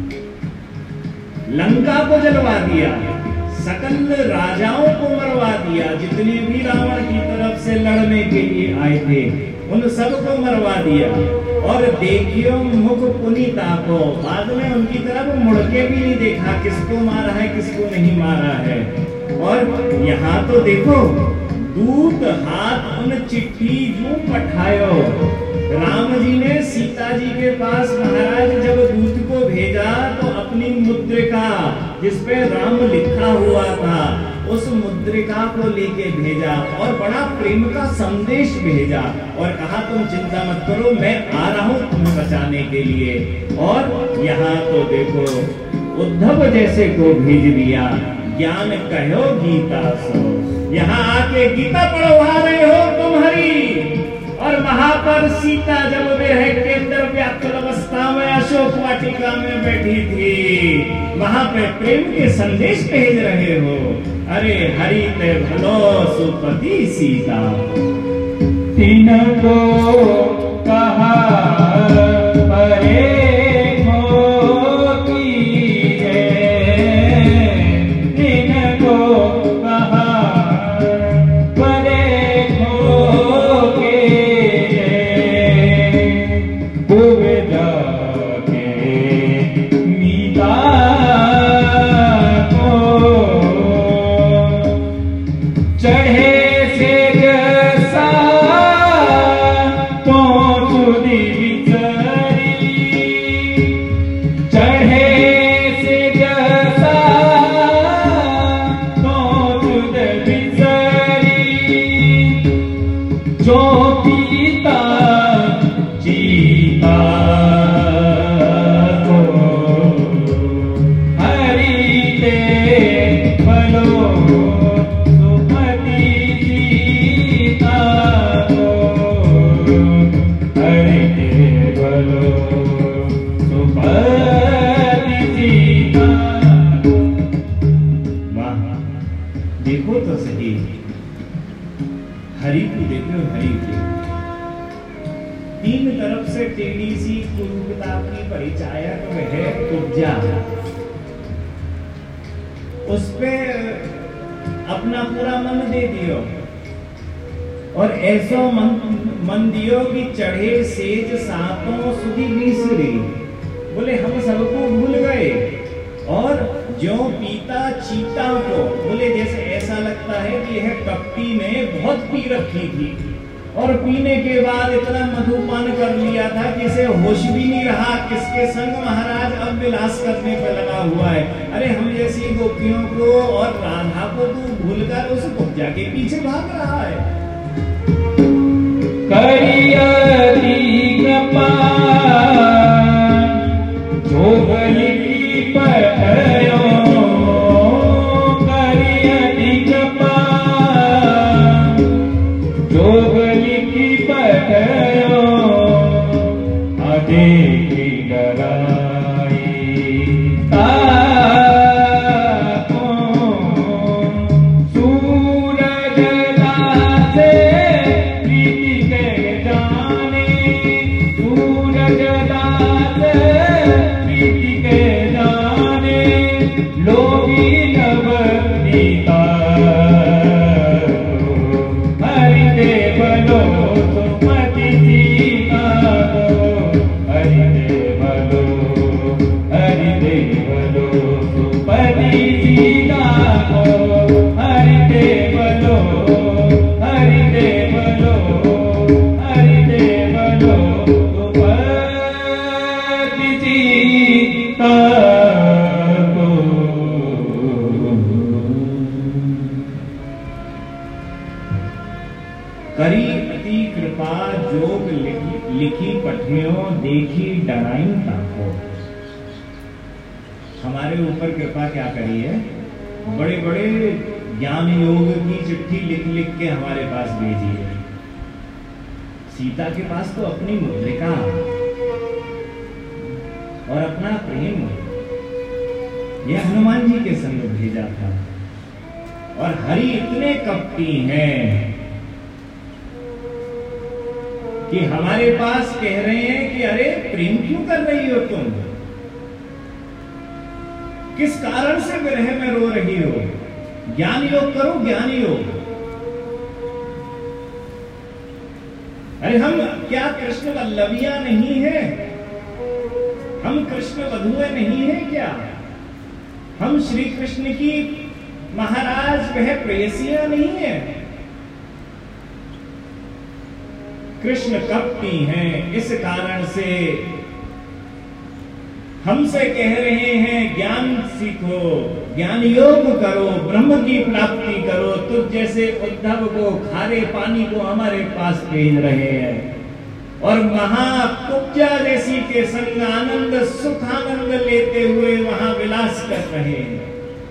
लंका को जलवा दिया, सकल राजाओं को मरवा दिया, जितने भी रावण की तरफ से लड़ने के लिए आए थे उन सबको मरवा दिया। और देखियो मुख पुनीता को, बाद में उनकी तरफ मुड़ के भी नहीं देखा किसको मारा है किसको नहीं मारा है। और यहाँ तो देखो दूत हाथ उन चिट्ठी जू पठायो, राम जी ने सीता जी के पास महाराज जब दूत को भेजा तो अपनी मुद्रिका जिस पे राम लिखा हुआ था उस मुद्रिका को लेके भेजा और बड़ा प्रेम का संदेश भेजा और कहा तुम चिंता मत करो, मैं आ रहा हूं तुम्हें बचाने के लिए। और यहाँ तो देखो उद्धव जैसे को भेज दिया, ज्ञान कहो गीता सो, यहाँ आके गीता पढ़वा रहे हो तुम हरि। और वहां पर सीता जब विरह के अंदर व्याकुल अवस्था में अशोक वाटिका में बैठी थी, वहां पे प्रेम के संदेश भेज रहे हो। अरे हरि ते भलो सुपति सीता, तिनको कहा परे होती है, तिनको कहा परे होके बुवे जाके मीता को चढ़े से जैसा तो सुधी बिचरी, चढ़े से जैसा तो सुध बिचरी, जो पीता जीता को हरि ते भलो सुपति सीता को हरि ते भलो सुपति सीता। वाह, देखो तो सही हरि को, देखो हरि को तीन तरफ से टेढ़ी सी कुरूपता की परिचायक वह कुब्जा, उस पे अपना पूरा मन दे दियो और ऐसो मन मन दियो कि चढ़े सेज सातों सुधी बीसरी, बोले हम सबको भूल गए। और जो पीता चीता को, बोले जैसे ऐसा लगता है कि यह कपटी ने बहुत पी रखी थी और पीने के बाद इतना मधुपान कर लिया था कि इसे होश भी नहीं रहा, किसके संग महाराज अब विलास करने पर लगा हुआ है। अरे हम जैसी गोपियों को और राधा को तू भूलकर उस कुब्जा के पीछे भाग रहा है। करियति कृपा जोगली पठयो, करियति कृपा जोगली पठयो, आदे की डराई ताको सूरज दासे प्रीति के जाने, सूरज दासे प्रीति के जाने, लोगी नवनीता हरि ते भलो सुमति सीता को, हरि ते भलो हरि ते भलो सुपति सीता को, हरि ते भलो हरि ते भलो हरि ते भलो सुपति सीता को। करी अति कृपा जोग लिखी, लिखी पठियो देखी डराई ताको। हमारे ऊपर कृपा क्या करी है बड़े बड़े ज्ञान योग की चिट्ठी लिख लिख के हमारे पास भेजी है। सीता के पास तो अपनी मुद्रिका और अपना प्रेम यह हनुमान जी के संग भेजा था। और हरि इतने कपटी हैं कि हमारे पास कह रहे हैं कि अरे प्रेम क्यों कर रही हो तुम, किस कारण से विरह में रो रही हो, ज्ञान योग करो, ज्ञान योग। अरे हम क्या कृष्ण वल्लभियां नहीं है, हम कृष्ण वधुएं नहीं है क्या, हम श्री कृष्ण की महाराज वह प्रेयसियां नहीं है। कृष्ण कपटी हैं, इस कारण से हमसे कह रहे हैं ज्ञान सीखो, ज्ञान योग करो, ब्रह्म की प्राप्ति करो। तुझ जैसे उद्धव को खारे पानी को हमारे पास भेज रहे हैं और महाकुब्जा जैसी के संग आनंद सुख आनंद लेते हुए वहां विलास कर रहे हैं।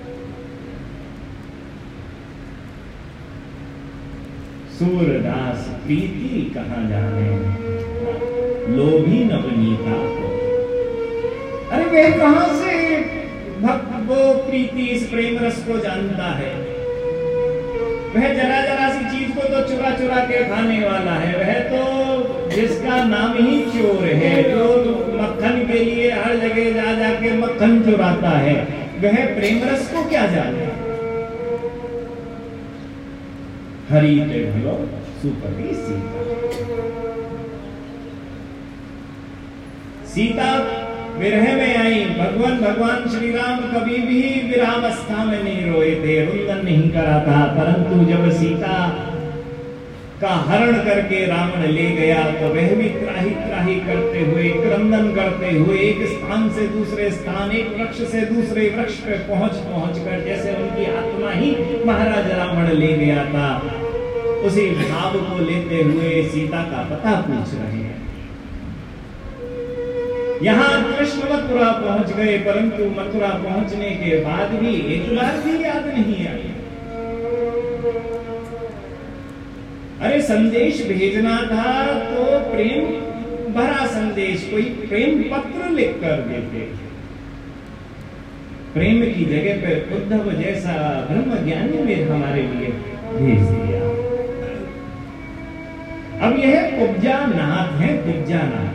सूरदास प्रीति कहां जाने, लोभी नवनीता को। अरे वह कहां से भक्त वो प्रीति इस प्रेम रस को जानता है। वह जरा जरा सी चीज को तो चुरा चुरा के खाने वाला है। वह तो जिसका नाम ही चोर है, जो मक्खन के लिए हर जगह जा जाके मक्खन चुराता है, वह प्रेम रस को क्या जाने। हरि ते भलो सुपति सीता। सीता विरह में आई। भगवान भगवान श्री राम कभी भी विरावस्था में नहीं रोए थे, रुदन नहीं करा था। परंतु जब सीता का हरण करके रावण ले गया तो वह भी त्राही त्राही करते हुए, क्रंदन करते हुए एक स्थान से दूसरे स्थान, एक वृक्ष से दूसरे वृक्ष पे पहुंच पहुंच कर जैसे उनकी आत्मा ही महाराज रावण ले गया था, उसी भाव को लेते हुए सीता का पता पूछ रहे हैं। यहां कृष्ण मथुरा पहुंच गए, परंतु मथुरा पहुंचने के बाद भी एक बार भी याद नहीं आई। अरे संदेश भेजना था तो प्रेम भरा संदेश, कोई प्रेम पत्र लिख कर देते। प्रेम की जगह पर उद्धव जैसा ब्रह्म ज्ञानी ने हमारे लिए भेज दिया। अब यह कुब्जा नाथ है, कुब्जा नाथ।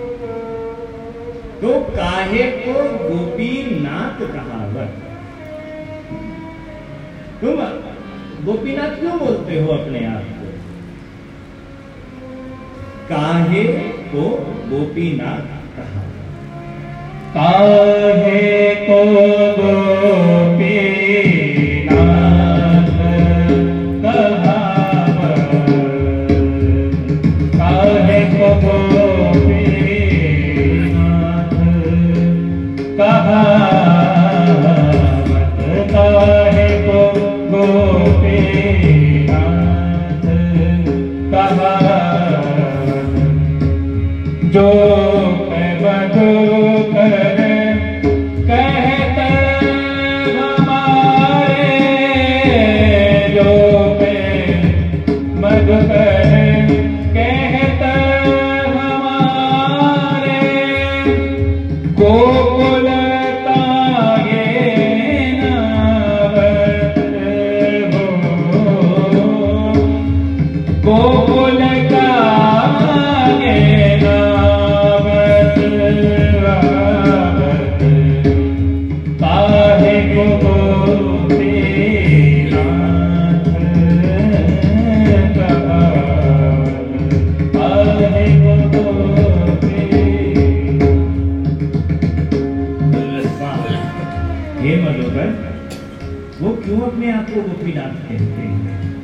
तो काहे को गोपीनाथ कहावत। तुम गोपीनाथ क्यों बोलते हो अपने आप को? काहे को गोपीनाथ कहावत। काहे को गोपीनाथ कहावत, काहे को गोपीनाथ कहावत, काहे को गोपीनाथ कहावत। जो मधुकर कहते हमारे, जो मधुकर कहते हमारे, गोकुल गोकुल का काहे को गोपीनाथ कहावत, काहे को गोपीनाथ। हे मधुकर, वो क्यों अपने आप को गोपीनाथ कहते हैं?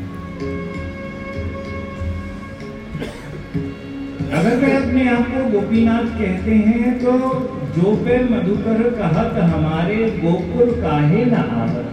अगर वे अपने आप को गोपीनाथ कहते हैं तो जो पे मधुकर कहत हमारे, गोकुल काहे न आवत।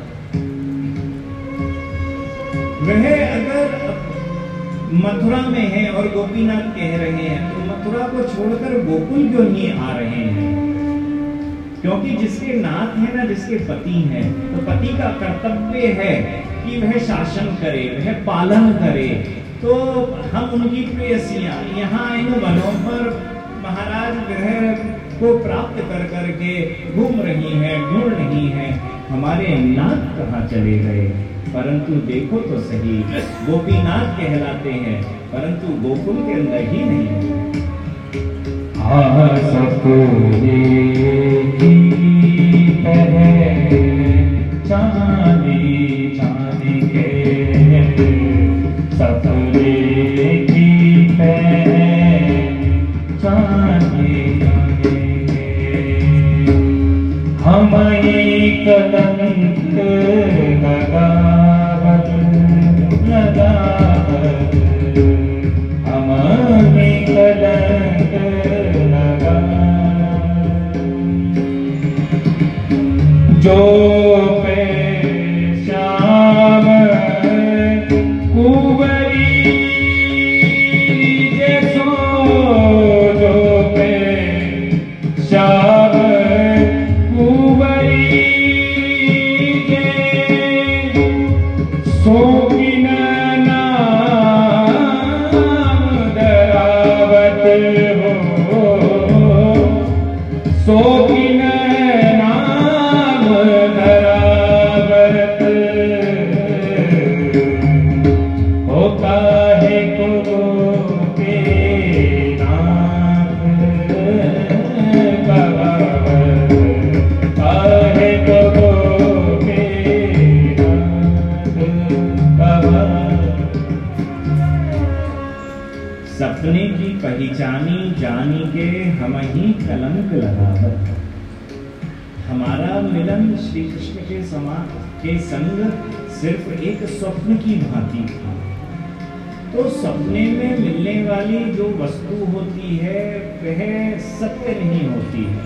वह अगर मथुरा में है और गोपीनाथ कह रहे हैं तो मथुरा को छोड़कर गोकुल क्यों नहीं आ रहे हैं? क्योंकि जिसके नाथ है ना, जिसके पति हैं, तो पति का कर्तव्य है कि वह शासन करे, वह पालन करे। तो हम उनकी प्रेयसियां यहाँ इन वनों पर महाराज ग्रह को प्राप्त कर करके घूम रही हैं, ढूंढ रही हैं, हमारे नाथ कहाँ चले गए। परंतु देखो तो सही, गोपीनाथ कहलाते हैं, परंतु गोकुल के अंदर ही नहीं। चांदी चांदी के सपने की चांदी चांदी के हम कलंक लगावत लगावत हम कलंक जो पे श्याम कुंवरी जैसो, जो पे श्याम कुंवरी जैसो किन नाम धरावत हो, सो किन सपने की पहचानी जानी के हम ही कलंक लगावत। हमारा मिलन श्री कृष्ण के समान के संग सिर्फ एक स्वप्न की भांति था। तो सपने में मिलने वाली जो वस्तु होती है वह सत्य नहीं होती है।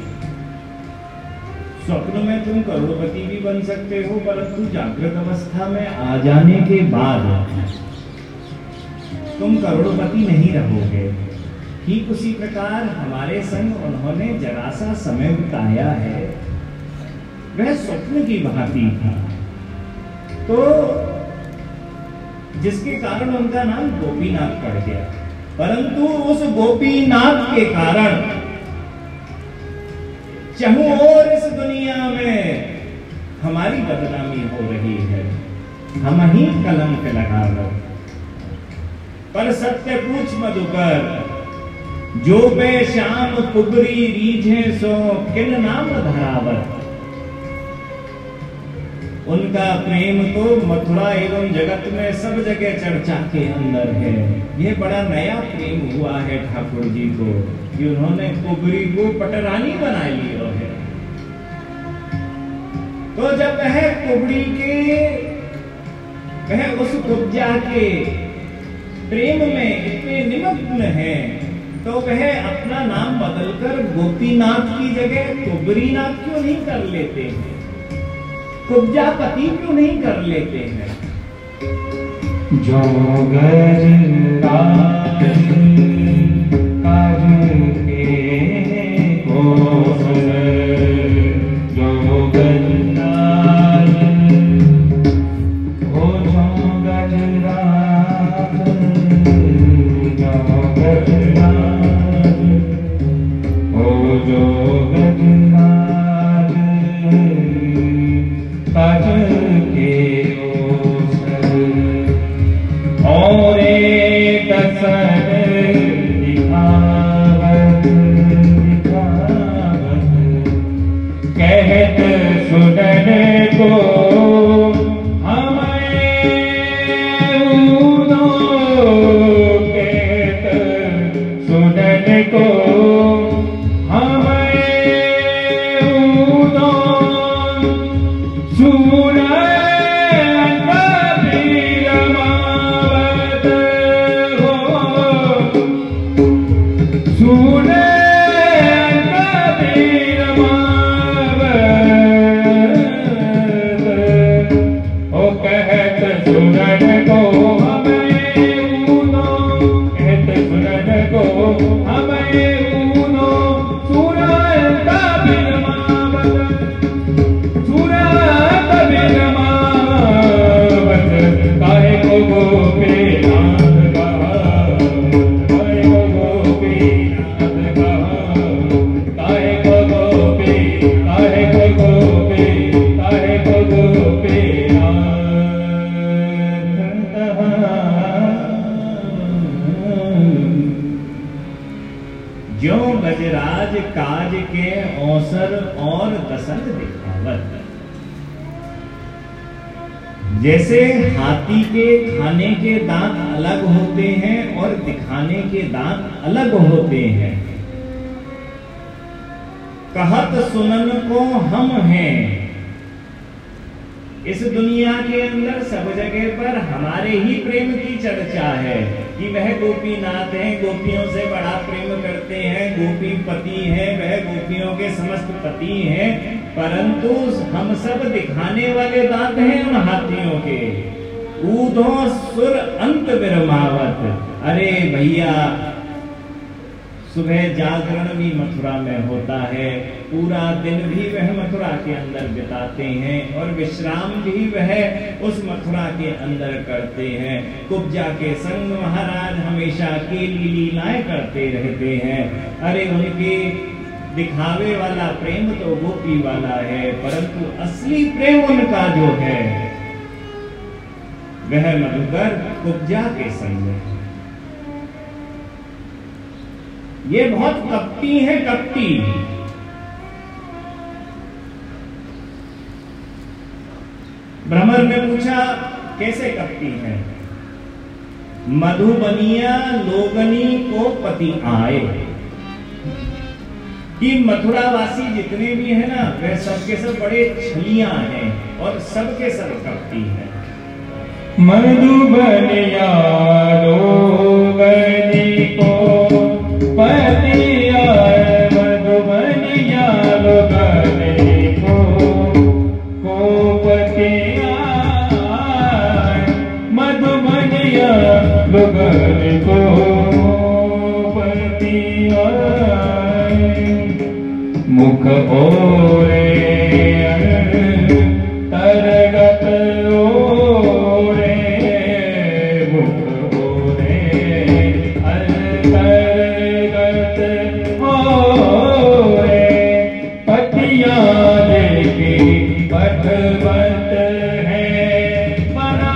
स्वप्न में तुम करोड़पति भी बन सकते हो, परंतु जागृत अवस्था में आ जाने के बाद तुम करोड़पति नहीं रहोगे। ठीक उसी प्रकार हमारे संग उन्होंने जरा सा समय बिताया है, वह स्वप्न की भांति था। तो जिसके कारण उनका नाम गोपीनाथ पड़ गया, परंतु उस गोपीनाथ के कारण चाहूं और इस दुनिया में हमारी बदनामी हो रही है, हम ही कलंक लगा लो। पर सत्य पूछ मधुकर, जो बे श्याम कुबरी रीझे सो किन नाम धरावत। उनका प्रेम तो मथुरा एवं जगत में सब जगह चर्चा के अंदर है। यह बड़ा नया प्रेम हुआ है ठाकुर जी को कि उन्होंने कुबरी को पटरानी बना लिया है। तो जब वह कुबरी के वह उस कुब्जा के प्रेम में इतने निमग्न है, तो वह अपना नाम बदलकर गोपीनाथ की जगह कुबरीनाथ क्यों नहीं कर लेते हैं, कुब्जापति क्यों नहीं कर लेते हैं। जो गजराज के कोसल, जो गजराज हो, जो गजराज, जो गजराज हो, जो गजराज काज के ओसर और दसर दिखावत दिखावत कहत सुनन को हमें उनो, कहत सुनन को हमें उनो सूरज हमें राज काज के अवसर और दसन दिखावत। जैसे हाथी के खाने के दांत अलग होते हैं और दिखाने के दांत अलग होते हैं। कहत सुनन को हम हैं। इस दुनिया के अंदर सब जगह पर हमारे ही प्रेम की चर्चा है कि वह गोपीनाथ हैं, गोपियों से बड़ा प्रेम करते हैं, गोपी पति हैं, वह गोपियों के समस्त पति हैं। परंतु हम सब दिखाने वाले दांत हैं उन हाथियों के। ऊधो सुर अंत विरमावत। अरे भैया, सुबह जागरण भी मथुरा में होता है, पूरा दिन भी वह मथुरा के अंदर बिताते हैं और विश्राम भी वह उस मथुरा के अंदर करते हैं। कुब्जा के संग महाराज हमेशा अकेली लीलाएं करते रहते हैं। अरे उनके दिखावे वाला प्रेम तो गोपी वाला है, परंतु असली प्रेम उनका जो है वह मधुकर कुब्जा के संग है। ये बहुत कपटी है, कपटी। भ्रमर ने पूछा कैसे कपटी है? मधुबनिया लोगनी को पति आए। कि मथुरावासी जितने भी हैं ना, वह सबके सब बड़े छलियां हैं और सबके सब कपटी हैं। मधुबनिया लोगनी को पति आए, मधुबनिया लोगनी को को पति आए, मधुबनिया लोगनी को पति आए। मुख ओरे तरगत ओरे, मुख ओरे तरगत ओरे। पतिया लेके पठवत है बना,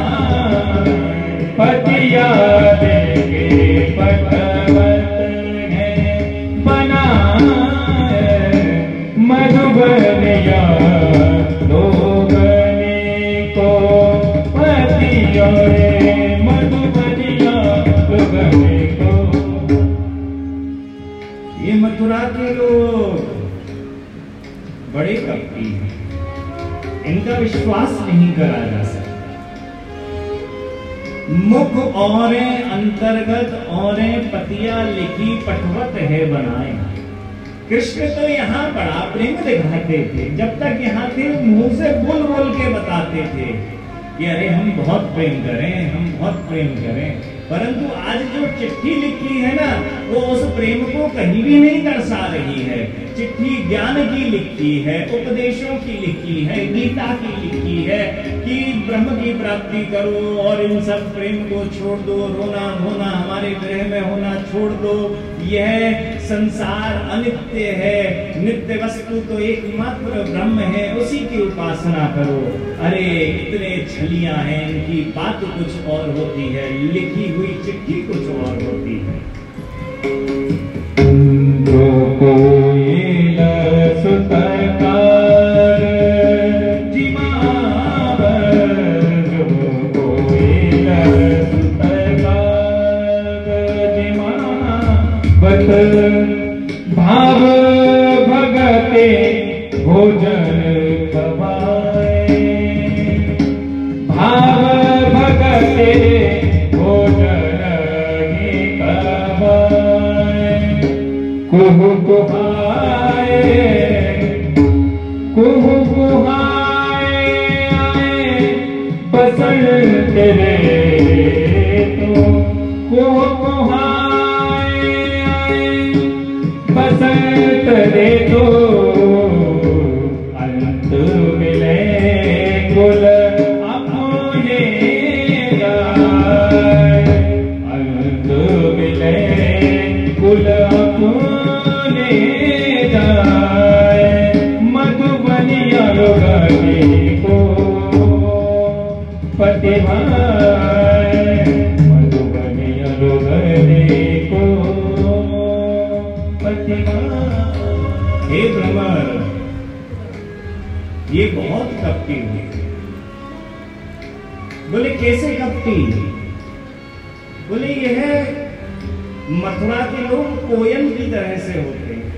पतिया लेके पठवत है बना। मधुबनिया लोगनी को पति आए, मधुबनिया लोगनी को। ये मथुरा के लोग बड़े कपटी हैं, इनका विश्वास नहीं करा जा सकता। मुख औरें अंतर्गत औरें पतिया लिखी पठवत है बनाए। कृष्ण तो यहाँ बड़ा प्रेम दिखाते थे, जब तक यहाँ थे मुंह से बोल बोल के बताते थे कि अरे हम बहुत प्रेम करें, हम बहुत प्रेम करें। परंतु आज जो चिट्ठी लिखी है ना, वो उस प्रेम को कहीं भी नहीं दर्शा रही है। चिट्ठी ज्ञान की लिखी है, उपदेशों की लिखी है, गीता की लिखी है कि ब्रह्म की प्राप्ति करो और इन सब प्रेम को छोड़ दो, रोना धोना हमारे गृह में होना छोड़ दो। यह संसार अनित्य है, नित्य वस्तु तो एकमात्र ब्रह्म है, उसी की उपासना करो। अरे कितने छलियां हैं, इनकी बात कुछ और होती है, लिखी हुई चिट्ठी कुछ और होती है। जो कोई सुतकार जिमावर, जो कोई सुतकार जिमावत। भाव भगते भोजन खवाए, भाव भगते भोजन ही खवाए। कुहु कुहाए, कुहु कुहाए आए बसंत रे तो। कुहु कुहाए आए बसंत रे तो। अंत मिले गुल अपने गाए, अंत मिले गुल अपने गाए। मधुबनिया लोगनी को पति भाए, मधुबनिया लोगनी को पति भाए। भ्रमर, ये बहुत कपटी हुई। बोले कैसे कपटी? बोले यह मथुरा के लोग कोयल की तरह से होते हैं।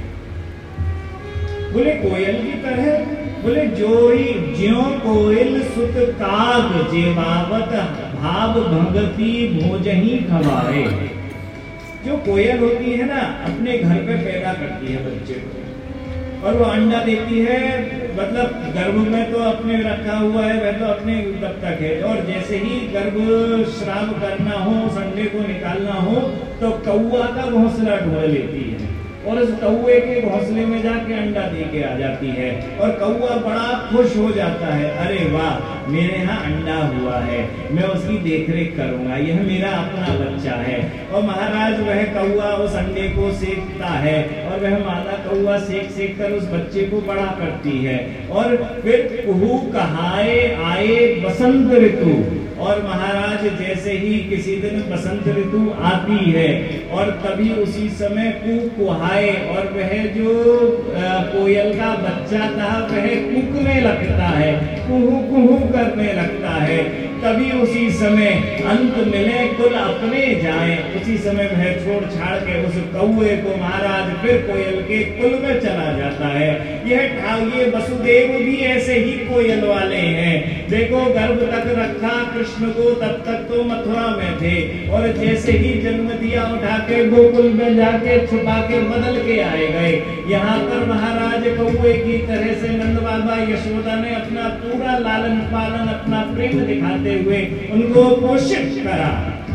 बोले कोयल की तरह? बोले जो ही ज्यो कोयल सुत काग जेबावत भाव भगती भोजही खवाए। जो कोयल होती है ना, अपने घर पे पैदा करती है बच्चे को, और वो अंडा देती है, मतलब गर्भ में तो अपने रखा हुआ है, वह तो अपने तब तक है, और जैसे ही गर्भ श्राव करना हो, उस अंडे को निकालना हो, तो कौआ का घोंसला ढूंढ लेती है और उस कौए के घोंसले में जाके अंडा दे के आ जाती है, और कौआ बड़ा खुश हो जाता है, अरे वाह मेरे यहाँ अंडा हुआ है, मैं उसकी देखरेख करूंगा, यह मेरा अपना बच्चा है। और महाराज वह कौआ उस अंडे को सेकता है, और वह मादा कौआ सेक सेक कर उस बच्चे को बड़ा करती है, और फिर कुहू कहाए आए बसंत ऋतु। और महाराज जैसे ही किसी दिन बसंत ऋतु आती है, और तभी उसी समय कू कुहाए, और वह जो कोयल का बच्चा था वह कूकने लगता है, कुहू कुहू करने लगता है, तभी उसी समय अंत मिले कुल अपने जाए। उसी समय वह छोड़ छाड़ के उस कौए को महाराज फिर कोयल के कुल में चला जाता है। यह ये वसुदेव भी ऐसे ही कोयल वाले हैं। देखो गर्भ तक रखा कृष्ण को, तब तक तो मथुरा में थे, और जैसे ही जन्म दिया उठा के गोकुल में जाके छुपा के बदल के आए गए। यहाँ पर महाराज कौए की तरह से नंद बाबा यशोदा ने अपना पूरा लालन पालन, अपना प्रेम दिखाते हुए उनको पोषित करा।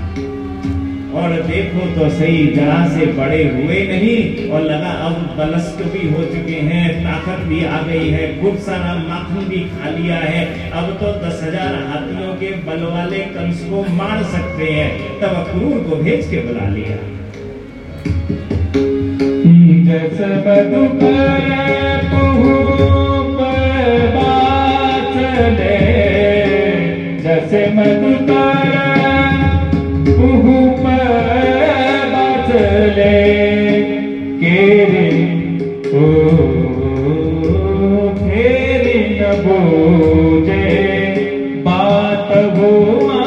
और देखो तो सही, जरा से बड़े हुए नहीं, और लगा अब बलस्त भी हो चुके हैं, ताकत भी आ गई है, खूब सारा माखन भी खा लिया है, अब तो दस हजार हाथियों के बल वाले कंस को मार सकते हैं। तब अक्रूर को भेज के बुला लिया। जैसे मधुकर जैसे मधुकर बाचले केरे ओ फेरी न बोझे बात हुआ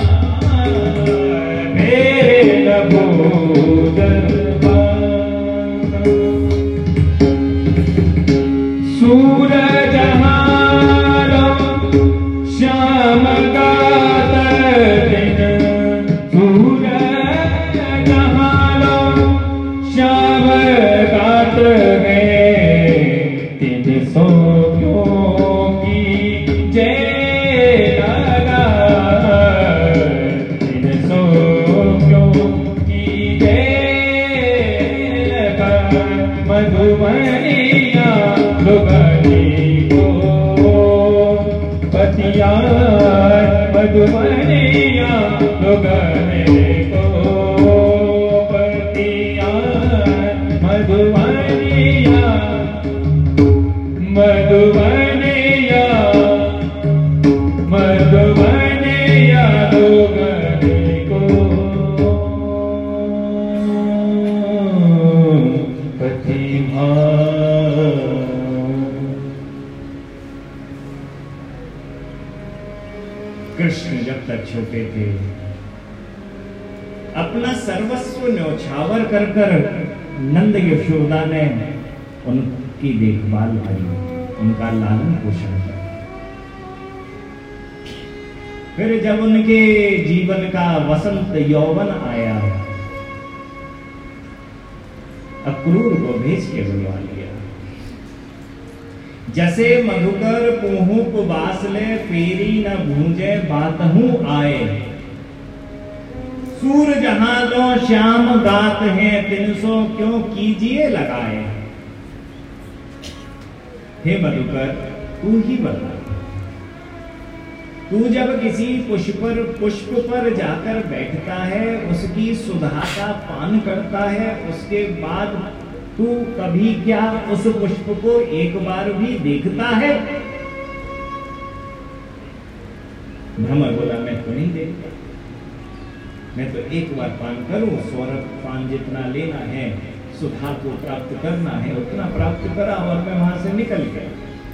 फेरी न बोझ सूरज हारो श्याम गात दिन सूरज हारो श्याम गात में तीन सौ क्यों की जय लगा तीन सौ क्यों की जय लगा मधुबनिया लुगनी को पतिया मधुबनिया लुगने को पतिया मधुबनिया मधुबनिया मधुबनिया लुगने को पतिया। कृष्ण जब तक छोटे थे अपना सर्वस्व न्यौछावर कर कर नंद यशोदा ने उनकी देखभाल की, उनका लालन पोषण किया। फिर जब उनके जीवन का वसंत यौवन आया, अक्रूर को भेज के बुलवा लिया। जैसे मधुकर पुहुप बासले फेरी न भूंजे बातहू आए, सूर जहां लो श्याम गात हैं तीन सौ क्यों कीजिए लगाए। हे मधुकर तू ही बता, तू जब किसी पुष्प पर पुष्प पर जाकर बैठता है, उसकी सुधा का पान करता है, उसके बाद तू कभी क्या उस पुष्प को एक बार भी देखता है? भ्रमर बोला मैं तो नहीं देखता, मैं तो एक बार पान करूं, सौरभ पान जितना लेना है सुधा को प्राप्त करना है उतना प्राप्त करा और मैं वहां से निकल गया।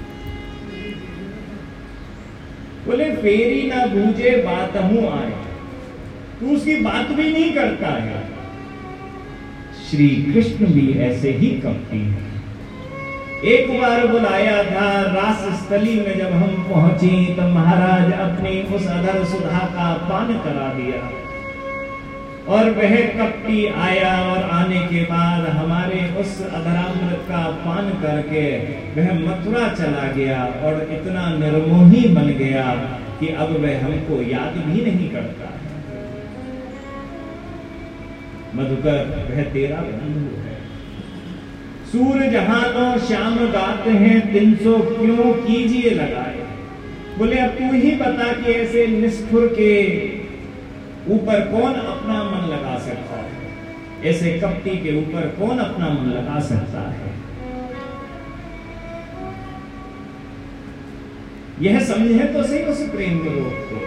बोले फेरी ना बूझे बात हूं आए, तू उसकी बात भी नहीं करता है। श्री कृष्ण भी ऐसे ही कपटी है। एक बार बुलाया था रास स्थली में, जब हम पहुंचे तो महाराज अपनी उस अधर सुधा का पान करा दिया और वह कपटी आया और आने के बाद हमारे उस अधरामृत का पान करके वह मथुरा चला गया और इतना निर्मोही बन गया कि अब वह हमको याद भी नहीं करता है। मधुकर वह तेरा बंधु है। सूर्य जहानो श्याम गाते हैं, तीन सौ क्यों कीजिए लगाए। बोले अब तू ही बता कि ऐसे निष्ठुर के ऊपर कौन अपना मन लगा सकता है, ऐसे कपटी के ऊपर कौन अपना मन लगा सकता है। यह समझे तो सही उस प्रेम रोग को।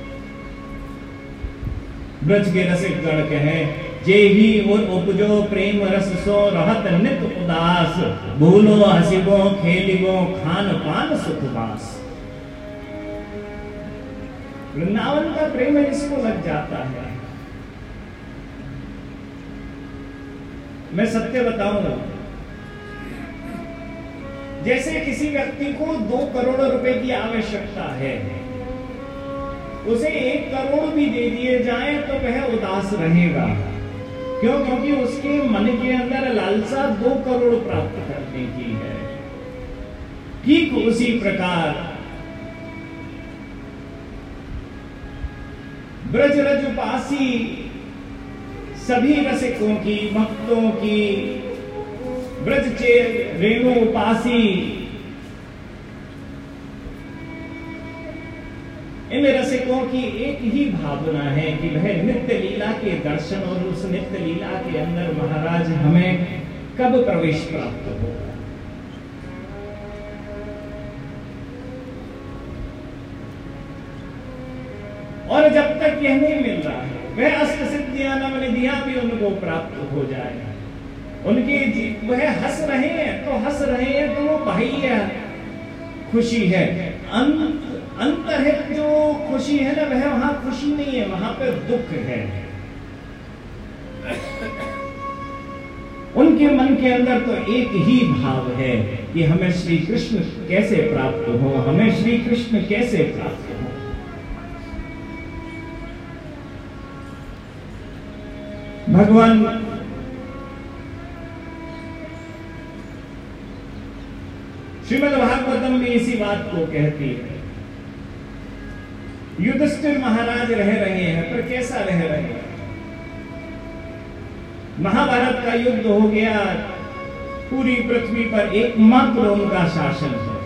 ब्रज के रसिक गण कहे, जे ही और उपजो प्रेम रस सो रहत नित उदास, भूलो हसिबो खेलिबो खान पान सुखवास। वृंदावन का प्रेम इसको लग जाता है। मैं सत्य बताऊंगा, जैसे किसी व्यक्ति को दो करोड़ रुपए की आवश्यकता है, उसे एक करोड़ भी दे दिए जाए तो वह उदास रहेगा। क्यों? क्योंकि उसके मन के अंदर लालसा दो करोड़ प्राप्त करने की है। ठीक उसी प्रकार ब्रज रज पासी सभी रसिकों की, भक्तों की, ब्रज चे रेणु पासी, इन रसिकों की एक ही भावना है कि वह नित्य लीला के दर्शन और उस नित्य लीला के अंदर महाराज हमें कब प्रवेश प्राप्त होगा। और जब तक यह नहीं मिल रहा है, वह अष्ट सिद्धियां नव निधियां भी उनको प्राप्त हो जाए। उनकी वह हंस रहे हैं तो हंस रहे हैं तो वो बाह्य खुशी है। अंत अंतर है जो खुशी है ना, वह वहां खुशी नहीं है, वहां पे दुख है। उनके मन के अंदर तो एक ही भाव है कि हमें श्री कृष्ण कैसे प्राप्त हो, हमें श्री कृष्ण कैसे प्राप्त हो। भगवान श्रीमद् भागवतम भी इसी बात को कहती है। युधिष्ठिर महाराज रह रहे हैं, पर कैसा रह रहे हैं? महाभारत का युद्ध हो गया, पूरी पृथ्वी पर एकमात्र उनका शासन है।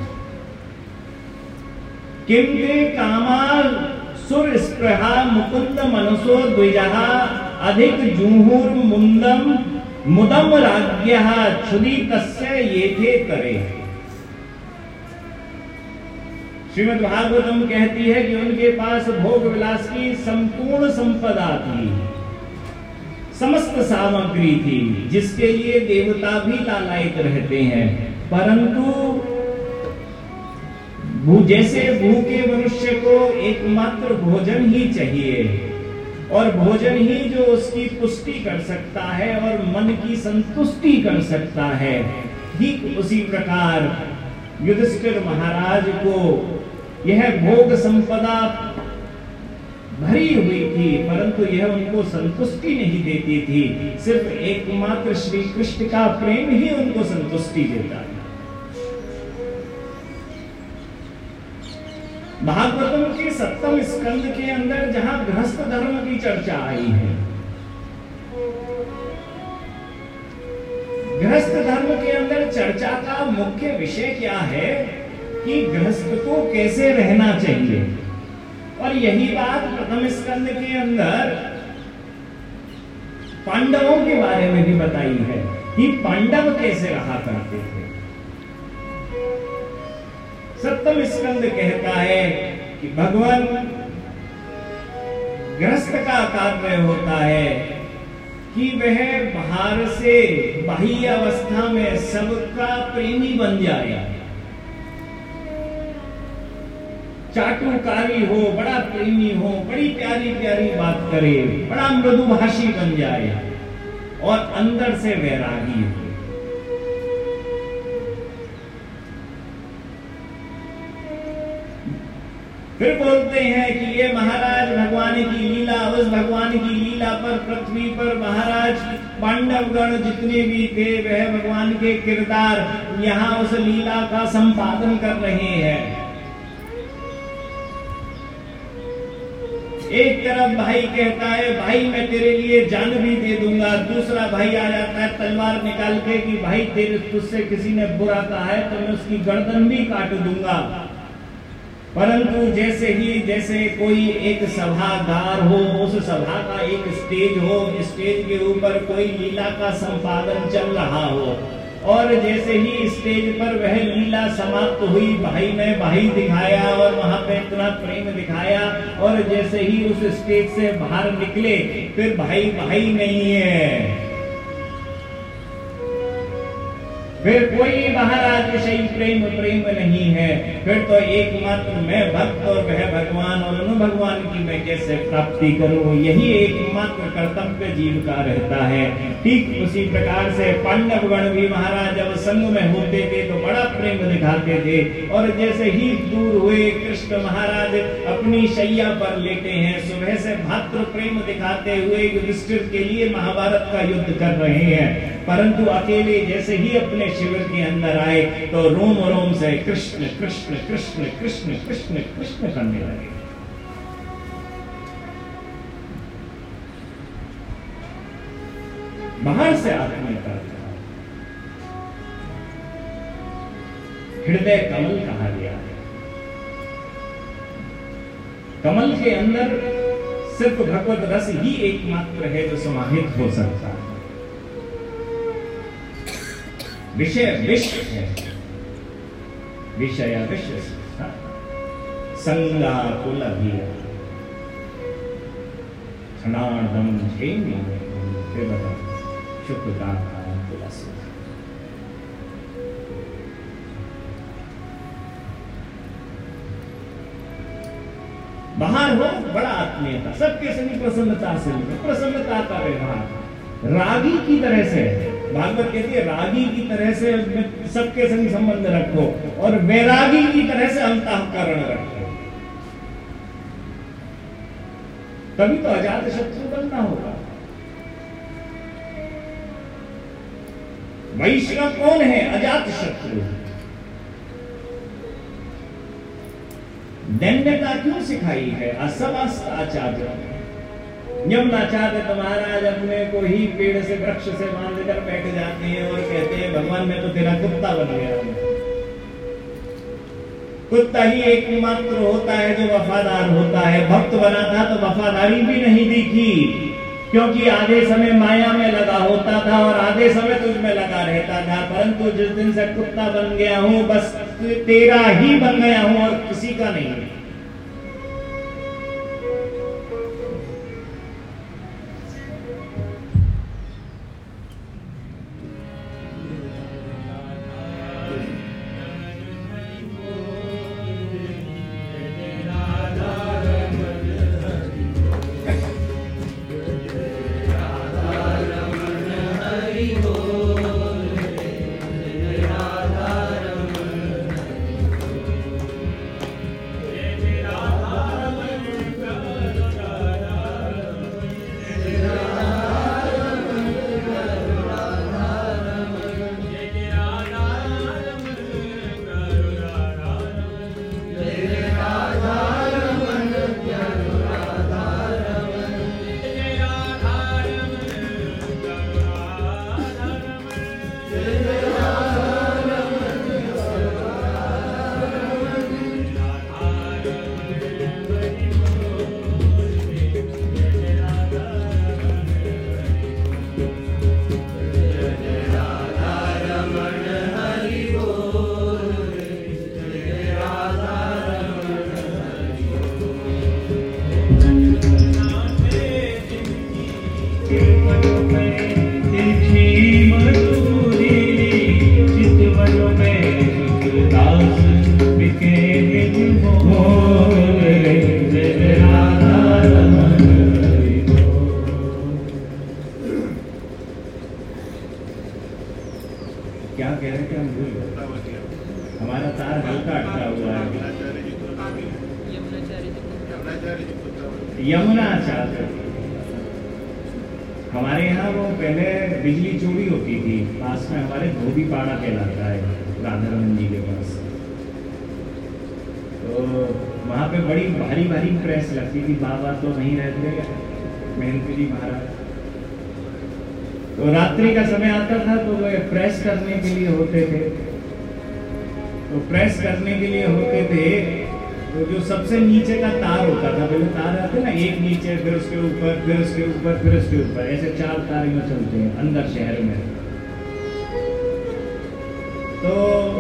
किंते कामाल सुर स्पृहा मुकुंद मनसो द्विजहा अधिक जूहुर मुंदम मुदम राज्ञः क्षुदी तस्य येथे करे। श्रीमद् भागवतम कहती है कि उनके पास भोग विलास की संपूर्ण संपदा थी, समस्त सामग्री थी, जिसके लिए देवता भी लालायित रहते हैं। परंतु जैसे भूखे मनुष्य को एकमात्र भोजन ही चाहिए और भोजन ही जो उसकी पुष्टि कर सकता है और मन की संतुष्टि कर सकता है, ठीक उसी प्रकार युधिष्ठिर महाराज को यह भोग संपदा भरी हुई थी, परंतु यह उनको संतुष्टि नहीं देती थी। सिर्फ एकमात्र श्री कृष्ण का प्रेम ही उनको संतुष्टि देता है। भागवतम के सप्तम स्कंद के अंदर जहां गृहस्थ धर्म की चर्चा आई है, गृहस्थ धर्म के अंदर चर्चा का मुख्य विषय क्या है कि गृहस्थ को कैसे रहना चाहिए। और यही बात प्रथम स्कंद के अंदर पांडवों के बारे में भी बताई है कि पांडव कैसे रहा करते थे। सप्तम स्कंद कहता है कि भगवान गृहस्थ का कार्य होता है कि वह बाहर से बाह्य अवस्था में सबका प्रेमी बन जाए, चाटुकारी हो, बड़ा प्रेमी हो, बड़ी प्यारी प्यारी बात करे, बड़ा मृदुभाषी बन जाए और अंदर से वैरागी हो। फिर बोलते हैं कि ये महाराज भगवान की लीला, उस भगवान की लीला पर पृथ्वी पर महाराज पांडवगण जितने भी थे वह भगवान के किरदार यहाँ उस लीला का संपादन कर रहे हैं। एक तरफ भाई कहता है भाई मैं तेरे लिए जान भी दे दूंगा, दूसरा भाई आ जाता है तलवार निकाल के कि भाई तेरे तुझसे किसी ने बुरा कहा है तो मैं उसकी गर्दन भी काट दूंगा। परंतु जैसे ही जैसे कोई एक सभागार हो, उस सभा का एक स्टेज हो, स्टेज के ऊपर कोई लीला का संपादन चल रहा हो और जैसे ही स्टेज पर वह लीला समाप्त हुई, भाई ने भाई दिखाया और वहां पे इतना प्रेम दिखाया और जैसे ही उस स्टेज से बाहर निकले फिर भाई भाई नहीं है, फिर कोई महाराज विषय प्रेम प्रेम नहीं है, फिर तो एकमात्र मैं भक्त और वह भगवान और उन भगवान की मैं कैसे प्राप्ति करूं, यही एकमात्र कर्तव्य जीव का रहता है। ठीक उसी प्रकार से पांडवगण भी महाराज जब संग में होते थे तो बड़ा प्रेम दिखाते थे और जैसे ही दूर हुए कृष्ण महाराज अपनी शैया पर लेटे हैं, सुबह से भातृ प्रेम दिखाते हुए युधिष्ठिर के लिए महाभारत का युद्ध कर रहे हैं, परंतु अकेले जैसे ही अपने शिविर के अंदर आए तो रोम रोम से कृष्ण कृष्ण कृष्ण कृष्ण कृष्ण कृष्ण करने लगे। बाहर से आत्मीयता हृदय कमल कहा गया है। कमल के अंदर सिर्फ भगवत रस ही एकमात्र है जो समाहित हो सकता है। विषय विष है, विषय विष संगा कुल अभिया क्षणार्धम क्षेमी शुक्र का तुलसी। बाहर हो बड़ा आत्मीयता, सबके संग प्रसन्नता से प्रसन्नता का व्यवहार रागी की तरह से, भागवत कहती है रागी की तरह से सबके संग संबंध रखो और वैरागी की तरह से अंतःकरण रखो, तभी तो अजात शत्रु बनना होगा। वैष्णव कौन है? अजात शत्रु। दैन्यता क्यों सिखाई है? असवास्त आचार्य यमुनाचार्य तो महाराज अपने को ही पेड़ से वृक्ष से बांध कर बैठ जाते हैं और कहते हैं भगवान मैं तो तेरा कुत्ता बन गया हूं। कुत्ता ही एकमात्र होता है जो वफादार होता है, भक्त बना था तो वफादारी भी नहीं दिखी, क्योंकि आधे समय माया में लगा होता था और आधे समय तुझ में लगा रहता था, परंतु जिस दिन से कुत्ता बन गया हूं बस तेरा ही बन गया हूं और किसी का नहीं। यमुना चाहते थे। हमारे यहाँ वो पहले बिजली चोरी होती थी, पास में हमारे धोबी पाड़ा कहलाता है राधारमन जी के पास। तो वहाँ पे बड़ी भारी भारी प्रेस लगती थी। बाबा तो नहीं रहते, महंत जी महाराज। तो रात्रि का समय आता था तो वो प्रेस करने के लिए होते थे। तो प्रेस करने के लिए होते थे तो जो सबसे नीचे का तार होता था, पहले तार आते ना, एक नीचे, फिर उसके ऊपर, फिर उसके ऊपर, फिर उसके ऊपर, ऐसे चार तार में चलते हैं अंदर शहर में। तो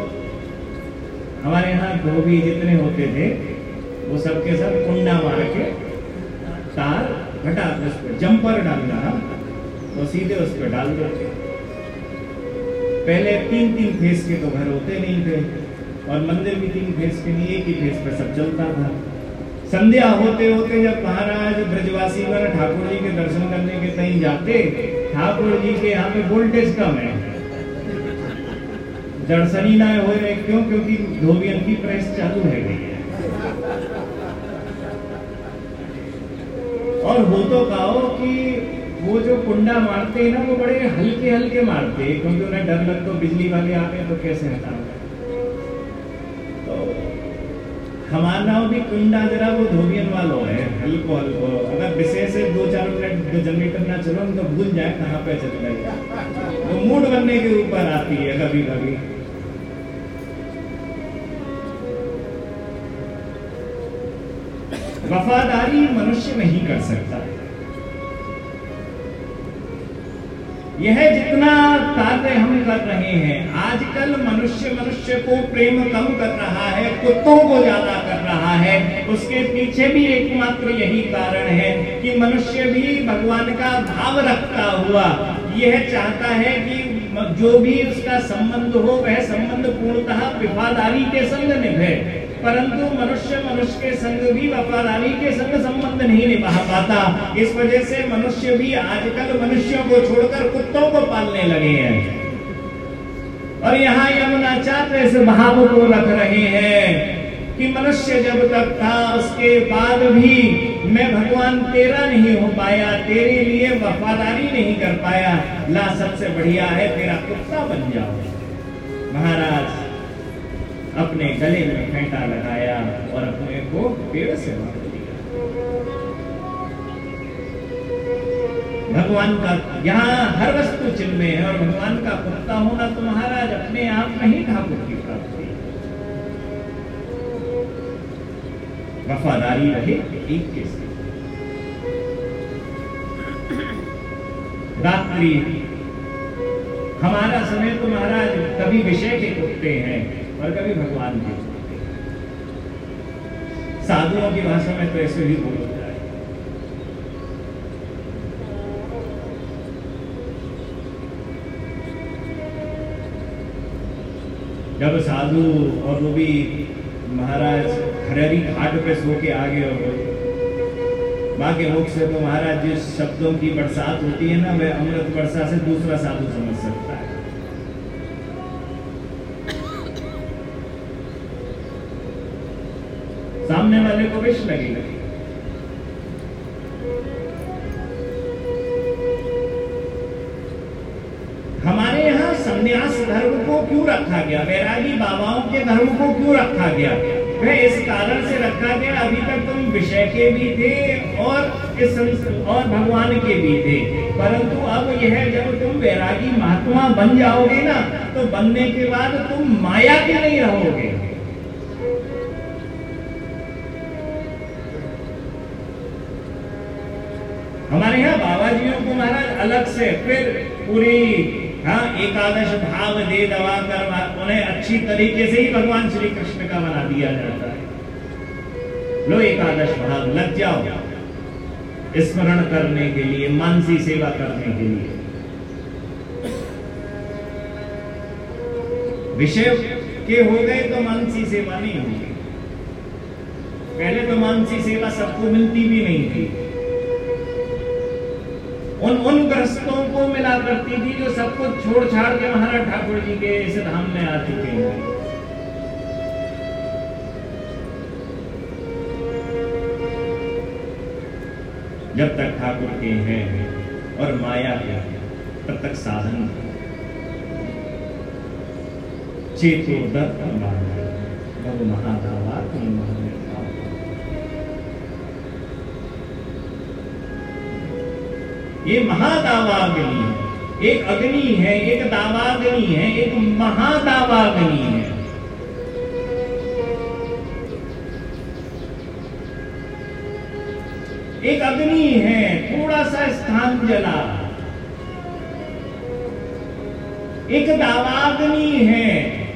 हमारे यहाँ धोबी जितने होते थे वो सबके सब कुंडा मार के तार हटा के उस पर जंपर डालना, तो सीधे उस पर डाल देते। पहले तीन तीन फेस के तो घर होते नहीं थे, और मंदिर भी तीन फेस के नहीं, एक ही फेस पे सब चलता था। संध्या होते होते जब महाराज ब्रजवासी वर ठाकुर जी के दर्शन करने के कहीं जाते, ठाकुर जी के यहाँ पे वोल्टेज कम है, दर्शनी ना हो रहे। क्यों? क्योंकि धोबियन की प्रेस चालू है गई है। और हो तो कहो कि वो जो कुंडा मारते हैं ना, वो बड़े हल्के हल्के मारते हैं, क्योंकि उन्हें डर लग तो बिजली वाले आ गए तो कैसे हटाओगे। तो हमारा भी कुंडा जरा वो धोबियन वालों है, हल्को हल्को। अगर विशेष से दो चार मिनट जनरेटर ना चलो तो भूल जाए कहाँ पे चल रही है। वो मूड बनने के ऊपर आती है कभी कभी। वफादारी मनुष्य नहीं कर सकता। यह जितना कार्य हम कर रहे हैं, आजकल मनुष्य मनुष्य को प्रेम कम कर रहा है, कुत्तों को ज्यादा कर रहा है। उसके पीछे भी एकमात्र यही कारण है कि मनुष्य भी भगवान का भाव रखता हुआ यह चाहता है कि जो भी उसका संबंध हो वह संबंध पूर्णतः वफादारी के संग निभे। परंतु मनुष्य मनुष्य के संग भी वफादारी के संग संबंध नहीं निभा पाता। इस वजह से मनुष्य भी आजकल मनुष्यों को छोड़कर कुत्तों को पालने लगे हैं। और यहाँ यमुनाचार्य इस भाव को रख रहे हैं कि मनुष्य जब तक था उसके बाद भी मैं भगवान तेरा नहीं हो पाया, तेरे लिए वफादारी नहीं कर पाया, ला सबसे बढ़िया है तेरा कुत्ता बन जाओ। महाराज अपने गले में फेंटा लगाया और अपने को पेड़ से बांध दिया। भगवान का यहाँ हर वस्तु चिन्ह है, और भगवान का कुत्ता होना तो महाराज अपने आप में ही ठाकुर की प्राप्ति। वफादारी रहे एक के साथ। रात्रि हमारा समय तो महाराज कभी विषय के कुत्ते हैं और कभी भगवान के कुत्ते। साधुओं की भाषा में तो ऐसे ही बोला जाए। जब साधु और वो भी महाराज खररी घाट पे सो के आगे हो, माँ के मुख से तो महाराज जिस शब्दों की बरसात होती है ना, वह अमृत वर्षा से दूसरा साधु समझ सकता है। सामने वाले को विष लगेगा। हमारे यहाँ संन्यास धर्म को क्यों रखा गया, वैरागी बाबाओं के धर्म को क्यों रखा गया? वह इस कारण से रखा गया, अभी तक तुम विषय के भी थे और इस और भगवान के भी थे, परंतु अब यह जब तुम वैरागी महात्मा बन जाओगे ना, तो बनने के बाद तुम माया के नहीं रहोगे। हमारे यहाँ बाबा जियों को महाराज अलग से फिर पूरी हाँ एकादश भाव दे दवा कर उन्हें अच्छी तरीके से ही भगवान श्री कृष्ण का बना दिया जाता है। लो एकादश भाव लग जाओ स्मरण करने के लिए, मानसी सेवा करने के लिए। विषय के हो गए तो मानसी सेवा नहीं होगी। पहले तो मानसी सेवा सबको मिलती भी नहीं थी, उन उन ग्रस्तों को मिला करती थी जो सब कुछ छोड़ छाड़ के महाराज ठाकुर जी के इस धाम में आ चुके हैं। जब तक ठाकुर के हैं और माया के तब तक साधन चेतो दत्त भव महादावा ये महादावाग्नि है, एक अग्नि है, एक दावाग्नि है, एक महादावाग्नि है। एक अग्नि है, थोड़ा सा स्थान जला, एक दावाग्नि है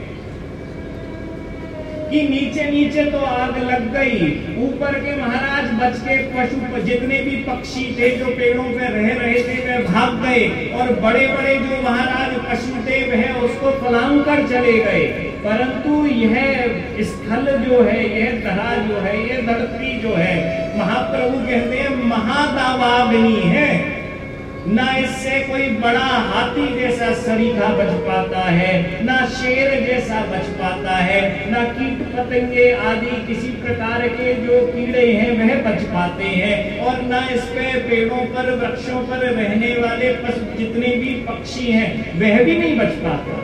कि नीचे नीचे तो आग लग गई, ऊपर के महाराज बच के पशु जितने भी पक्षी थे जो पेड़ों पे रह रहे थे वे भाग गए, और बड़े बड़े जो महाराज पशुदेव है उसको फलांग कर चले गए। परंतु यह स्थल जो है, यह धरा जो है, यह धरती जो है, महाप्रभु कहते हैं महादावाग्नि है। ना इससे कोई बड़ा हाथी जैसा सरीखा बच पाता है, ना शेर जैसा बच पाता है, ना कीट पतंगे आदि किसी प्रकार के जो कीड़े हैं वह बच पाते हैं, और ना इस पे पेड़ों पर वृक्षों पर रहने वाले पशु जितने भी पक्षी हैं वह भी नहीं बच पाता।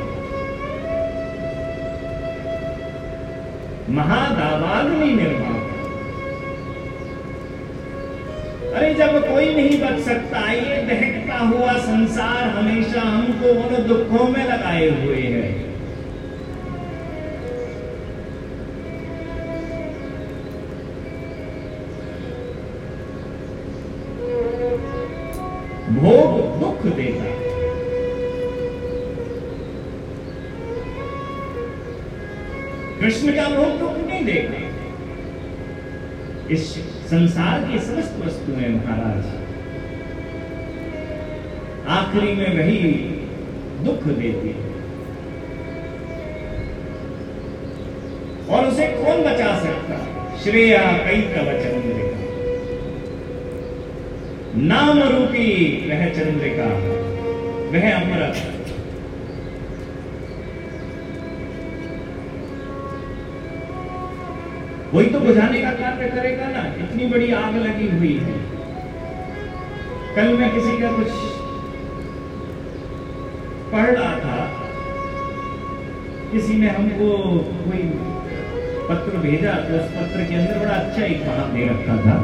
महादावाग्नि निर्माण। अरे जब कोई नहीं बच सकता, ये दहकता हुआ संसार हमेशा हमको उन दुखों में लगाए हुए है। भोग दुख देता है। कृष्ण का भोग दुख नहीं देगा। इस संसार की समस्त वस्तुएं महाराज आखिरी में वही दुख देती है, और उसे कौन बचा सकता? श्रेया कई तव चंद्रिका, नाम रूपी वह चंद्रिका, वह अमृत। वही तो बुझाने का कार्य करेगा ना। इतनी बड़ी आग लगी हुई है। कल मैं किसी का कुछ पढ़ रहा था, किसी ने हमको कोई पत्र भेजा, तो उस पत्र के अंदर बड़ा अच्छा एक बात दे रखा था।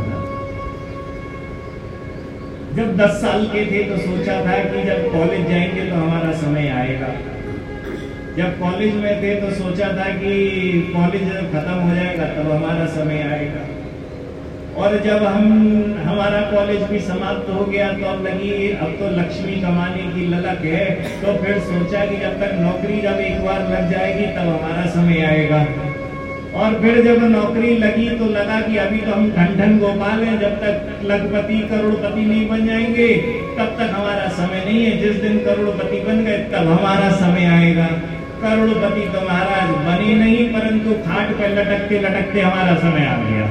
जब दस साल के थे तो सोचा था कि जब कॉलेज जाएंगे तो हमारा समय आएगा। जब कॉलेज में थे तो सोचा था कि कॉलेज जब खत्म हो जाएगा तब हमारा समय आएगा। और जब हम हमारा कॉलेज भी समाप्त हो गया तो अब लगी अब तो लक्ष्मी कमाने की ललक है, तो फिर सोचा कि जब तक नौकरी जब एक बार लग जाएगी तब हमारा समय आएगा। और फिर जब नौकरी लगी तो लगा कि अभी तो हम ठन ठन गोपाल हैं, जब तक लखपति करोड़पति नहीं बन जाएंगे तब तक हमारा समय नहीं है। जिस दिन करोड़पति बन गए तब हमारा समय आएगा। करोड़पति तो महाराज बने नहीं, परंतु खाट पर लटकते लटकते हमारा समय आ गया।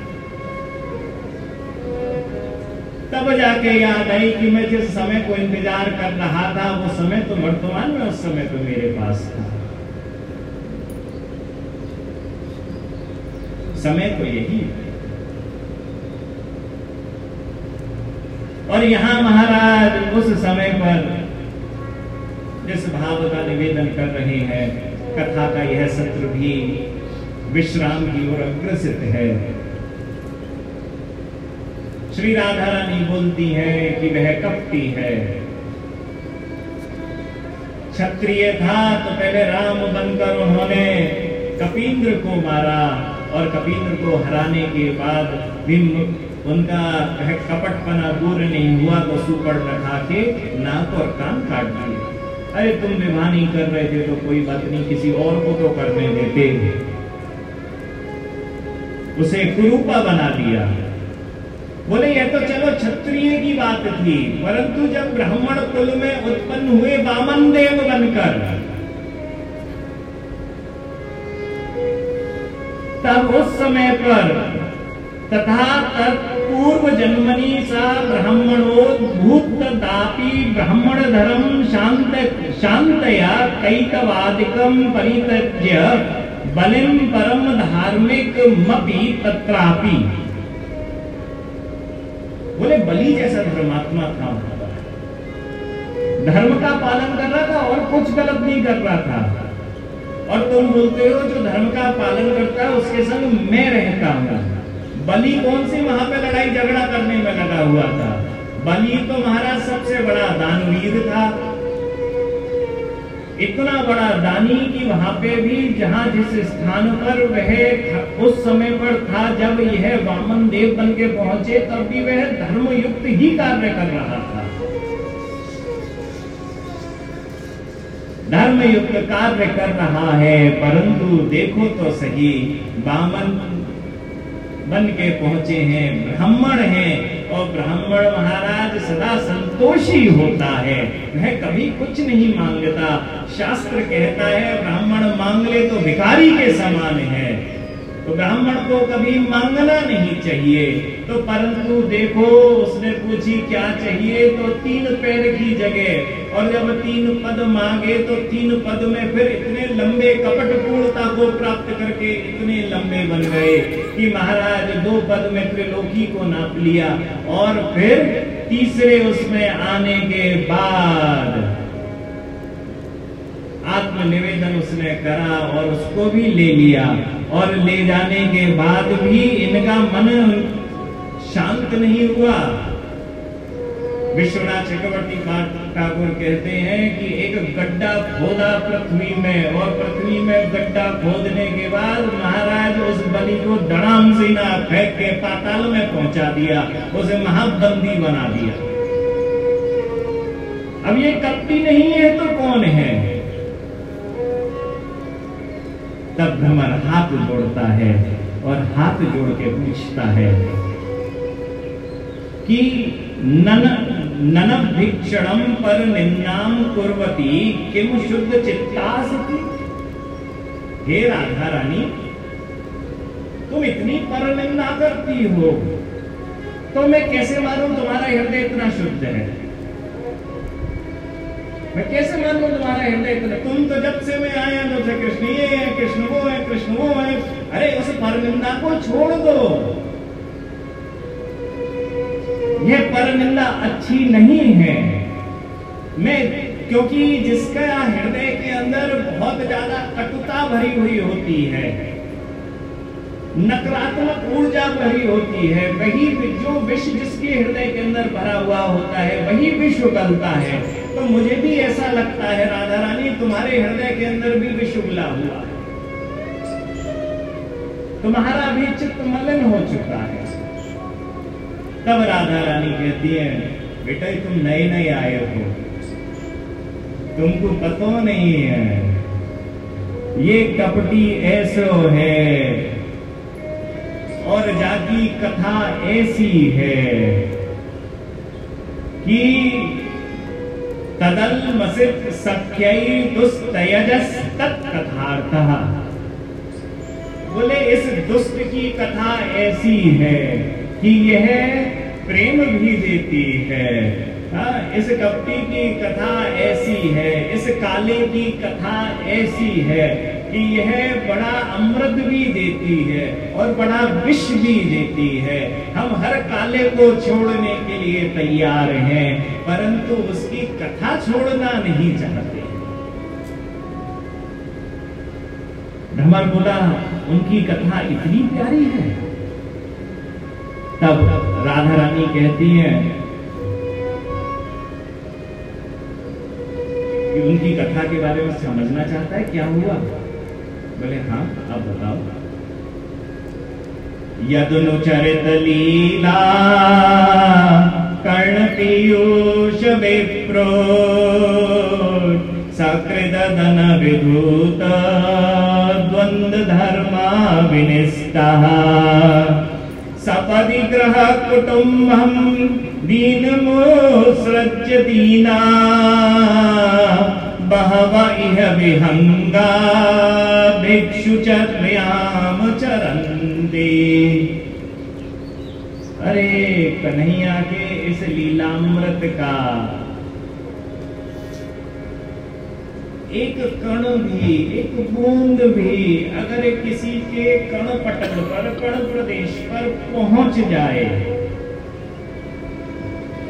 तब जाके याद आई कि मैं जिस समय को इंतजार कर रहा था वो समय तो वर्तमान में उस समय तो मेरे पास था। समय तो यही है। और यहां महाराज उस समय पर जिस भाव का निवेदन कर रहे हैं, कथा का यह सत्र भी विश्राम की ओर अग्रसित है। श्री राधा रानी बोलती हैं कि वह कपटी है। क्षत्रिय था तो पहले राम बनकर उन्होंने कपींद्र को मारा, और कपींद्र को हराने के बाद भी उनका कपटपना दूर नहीं हुआ तो सुपड़ रखा के नाक और कान काट दिए। अरे तुम विवाह नहीं कर रहे थे तो कोई बात नहीं, किसी और को तो करने देते। उसे कुरूपा बना दिया। बोले यह तो चलो क्षत्रिय की बात थी, परंतु जब ब्राह्मण कुल में उत्पन्न हुए वामन देव बनकर, तब उस समय पर तथा तत्पूर्व जन्मनी सा ब्राह्मणो भूत दापी ब्राह्मण धर्म शांत शांतया कैतवादिकम परित्यज्य बलिम परम धार्मिक मपि तत्रापि। बोले बलि जैसा धर्मात्मा था, धर्म का पालन कर रहा था और कुछ गलत नहीं कर रहा था। और तुम बोलते हो जो धर्म का पालन करता है उसके संग मैं रहता हूं। बलि कौन सी वहां पे लड़ाई झगड़ा करने में लगा हुआ था? बलि तो महाराज सबसे बड़ा दानवीर था, इतना बड़ा दानी कि वहां पे भी जहां जिस स्थान पर वह उस समय पर था, जब यह वामन देव बन के पहुंचे, तब भी वह धर्मयुक्त ही कार्य कर रहा था, धर्मयुक्त कार्य कर रहा है। परंतु देखो तो सही, वामन बन के पहुंचे हैं, ब्राह्मण हैं, और ब्राह्मण महाराज सदा संतोषी होता है, वह कभी कुछ नहीं मांगता। शास्त्र कहता है ब्राह्मण मांग ले तो भिखारी के समान है, तो ब्राह्मण को कभी मांगना नहीं चाहिए। तो परंतु देखो उसने पूछी क्या चाहिए, तो तीन पैर की जगह, और जब तीन पद मांगे तो तीन पद में फिर इतने लंबे कपटपूर्णता को प्राप्त करके इतने लंबे बन गए कि महाराज दो पद में त्रिलोकी को नाप लिया, और फिर तीसरे उसमें आने के बाद आत्मनिवेदन उसने करा और उसको भी ले लिया। और ले जाने के बाद भी इनका मन शांत नहीं हुआ। विश्वनाथ चक्रवर्ती ठाकुर कहते हैं कि एक गड्ढा खोदा पृथ्वी में, और पृथ्वी में गड्ढा खोदने के बाद महाराज उस बलि को धड़ाम से ना फेंक के पाताल में पहुंचा दिया, उसे महाबंदी बना दिया। अब ये कपटी नहीं है तो कौन है? तब भ्रमर हाथ जोड़ता है और हाथ जोड़ के पूछता है कि नन ननभिक्षणम पर निन्नाम कुर्वती किम शुद्ध चित्तासति। हे राधा रानी, तुम इतनी पर निंदा करती हो तो मैं कैसे मालूम तुम्हारा हृदय इतना शुद्ध है? मैं कैसे मानूं तुम्हारा हृदय इतना? तुम तो जब से मैं आया तो से कृष्ण ये है, कृष्ण वो है, कृष्ण वो है। अरे उस परनिंदा को छोड़ दो, यह परनिंदा अच्छी नहीं है। मैं क्योंकि जिसका हृदय के अंदर बहुत ज्यादा कटुता भरी हुई होती है, नकारात्मक ऊर्जा भरी होती है, वही जो विष जिसके हृदय के अंदर भरा हुआ होता है वही विष उगलता है। तो मुझे भी ऐसा लगता है राधा रानी, तुम्हारे हृदय के अंदर भी विष उगला हुआ है, तुम्हारा भी चित्त मलिन हो चुका है। तब राधा रानी कहती है, बेटा तुम नए नए आए हो, तुमको पता नहीं है ये कपटी ऐसो है और जाकी कथा ऐसी है कि तदल्मसित सख्यै दुस्तयजस तत्कथार्थः। बोले इस दुष्ट की कथा ऐसी है कि यह प्रेम भी देती है। हाँ, इस कपटी की कथा ऐसी है, इस काले की कथा ऐसी है कि यह बड़ा अमृत भी देती है और बड़ा विष भी देती है। हम हर काले को छोड़ने के लिए तैयार हैं, परंतु उसकी कथा छोड़ना नहीं चाहते। भ्रमर बोला, उनकी कथा इतनी प्यारी है। तब राधा रानी कहती है कि उनकी कथा के बारे में समझना चाहता है, क्या हुआ? बोले हाँ, अब बताओ। यदनुचरित लीला कर्ण पीयूष विप्रो सकृदन विधूत द्वंद धर्मा विनिष्टः सपदि ग्रह कुटुम्बं दीनमुत्सृज्य दीना बहव इह विहंगा भिक्षुचर्याम चरन्ति। अरे कन्हैया के इस लीलामृत का एक कण भी, एक बूंद भी अगर किसी के कण पटल पर, कण प्रदेश पर पहुंच जाए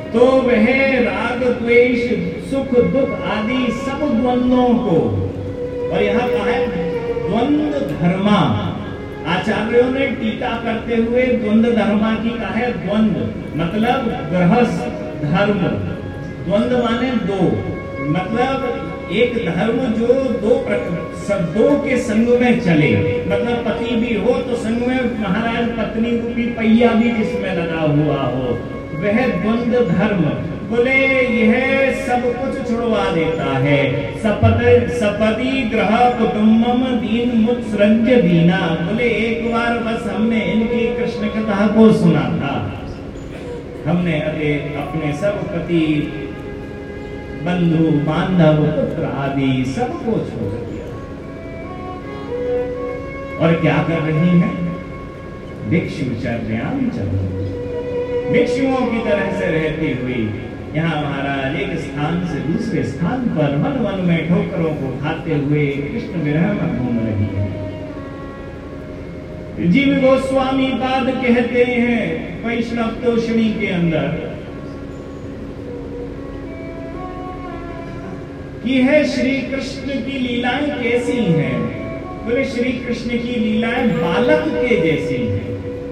तो वह राग द्वेष सुख दुख आदि सब द्वंद्वों को, और यहां कहा है द्वंद्व धर्मा, आचार्यों ने टीका करते हुए द्वंद्व धर्मा की कहा है द्वंद्व मतलब गृहस्थ धर्म, द्वंद्व माने दो, मतलब एक धर्म जो दो दो के संग में चले, मतलब पति भी हो तो संग में महाराज पत्नी रूपी पहिया भी जिसमें लगा हुआ हो, वह द्वंद्व धर्म। बोले यह सब कुछ छुड़वा देता है। सपद सपदी ग्रह कुटुम्बम दीन मुत्सृज दीना। बोले एक बार बस हमने इनकी कृष्ण कथा को सुना था, हमने अरे अपने सब पति बंधु बांधव पुत्र आदि सबको छोड़ दिया, और क्या कर रही है? भिक्षुचर्याम चलो, भिक्षुओं की तरह से रहती हुई यहाँ महाराज एक स्थान से दूसरे स्थान पर वन वन में ठोकरों को खाते हुए कृष्ण विरह में घूम रही है। जीव गोस्वामी पाद कहते हैं वैष्णव तोषणी के अंदर कि है श्री कृष्ण की लीलाएं कैसी हैं? बोले श्री कृष्ण की लीलाएं बालक के जैसी हैं।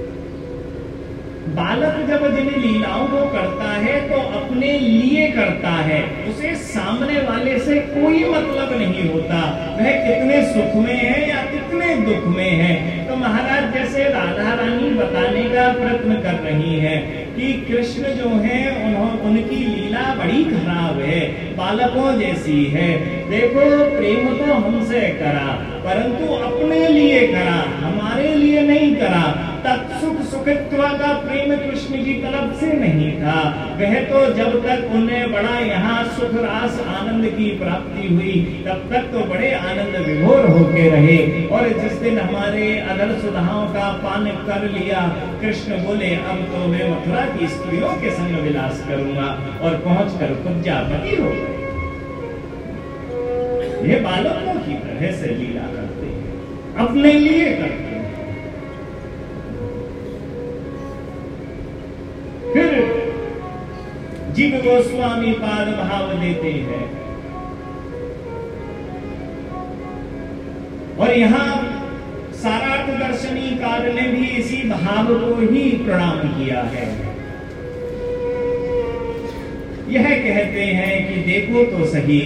बालक जब जिन लीलाओं को करता है तो अपने लिए करता है, उसे सामने वाले से कोई मतलब नहीं होता वह कितने सुख में है या कितने दुख में है। तो महाराज जैसे राधा रानी बताने का प्रयत्न कर रही है कि कृष्ण जो है उन्होंने उनकी लीला बड़ी खराब है, बालकों जैसी है। देखो प्रेम तो हमसे करा परंतु अपने लिए करा, हमारे लिए नहीं करा। तत्सुख सुखत्व का प्रेम कृष्ण की तरफ से नहीं था। वह तो जब तक उन्हें बड़ा यहाँ सुख रास आनंद की प्राप्ति हुई तब तक तो बड़े आनंद विभोर होके रहे, और जिस दिन हमारे अदर सुधाओं का पान कर लिया कृष्ण बोले अब तो मैं मथुरा की स्त्रियों के संग विलास करूंगा, और पहुंचकर कुब्जापति हो गए। ये बालकों की तरह से लीला करते हैं, अपने लिए करते हैं। फिर जीव गोस्वामी पाद भाव देते हैं, और यहां सारार्थ दर्शनी कार ने भी इसी भाव को ही प्रणाम किया है। यह कहते हैं कि देखो तो सही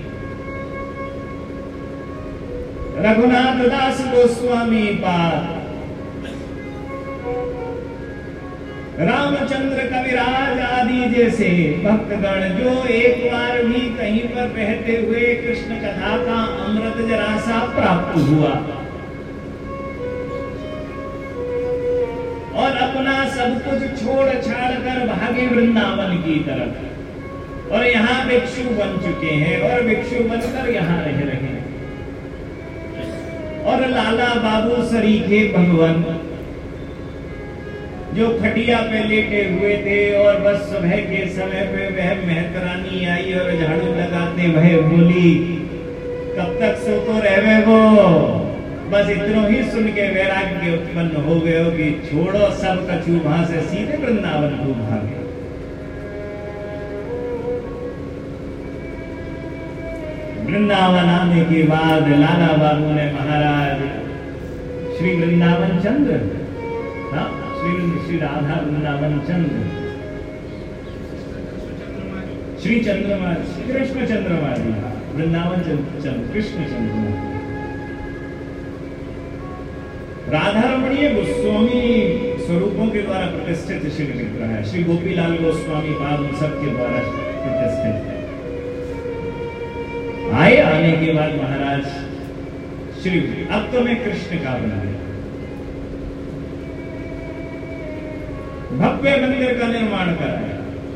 रघुनाथ दास गोस्वामी पाद रामचंद्र कविराज आदि जैसे भक्तगण जो एक बार भी कहीं पर रहते हुए कृष्ण कथा का अमृत जरा सा प्राप्त हुआ और अपना सब कुछ छोड़ छाड़ कर भागे वृंदावन की तरफ, और यहाँ भिक्षु बन चुके हैं और भिक्षु बनकर यहाँ रह रहे हैं। और लाला बाबू सरीखे भगवान जो खटिया पे लेटे हुए थे और बस सुबह के समय पे वह मेहतरानी आई और झाड़ू लगाते वह बोली कब तक सोतो रहे वो। बस इतना ही सुन के वैराग्य उत्पन्न हो गए हो कि छोड़ो सब कछु वहां से सीधे वृंदावन को भागे। वृंदावन आने के बाद लाला बाबू ने महाराज श्री वृंदावन चंद्र हाँ श्री श्री राधा वृंदावन चंद्र श्री चंद्रमा कृष्ण चंद्रमा जी वृंदावन चंद्र कृष्ण चंद्रमा राधा रमणीय गोस्वामी स्वरूपों के द्वारा प्रतिष्ठित श्री विग्रह है। श्री गोपीलाल गोस्वामी पाद उन सबके द्वारा प्रतिष्ठित है। आए आने के बाद महाराज श्री अब तो मैं कृष्ण का बना भव्य मंदिर का निर्माण कराया।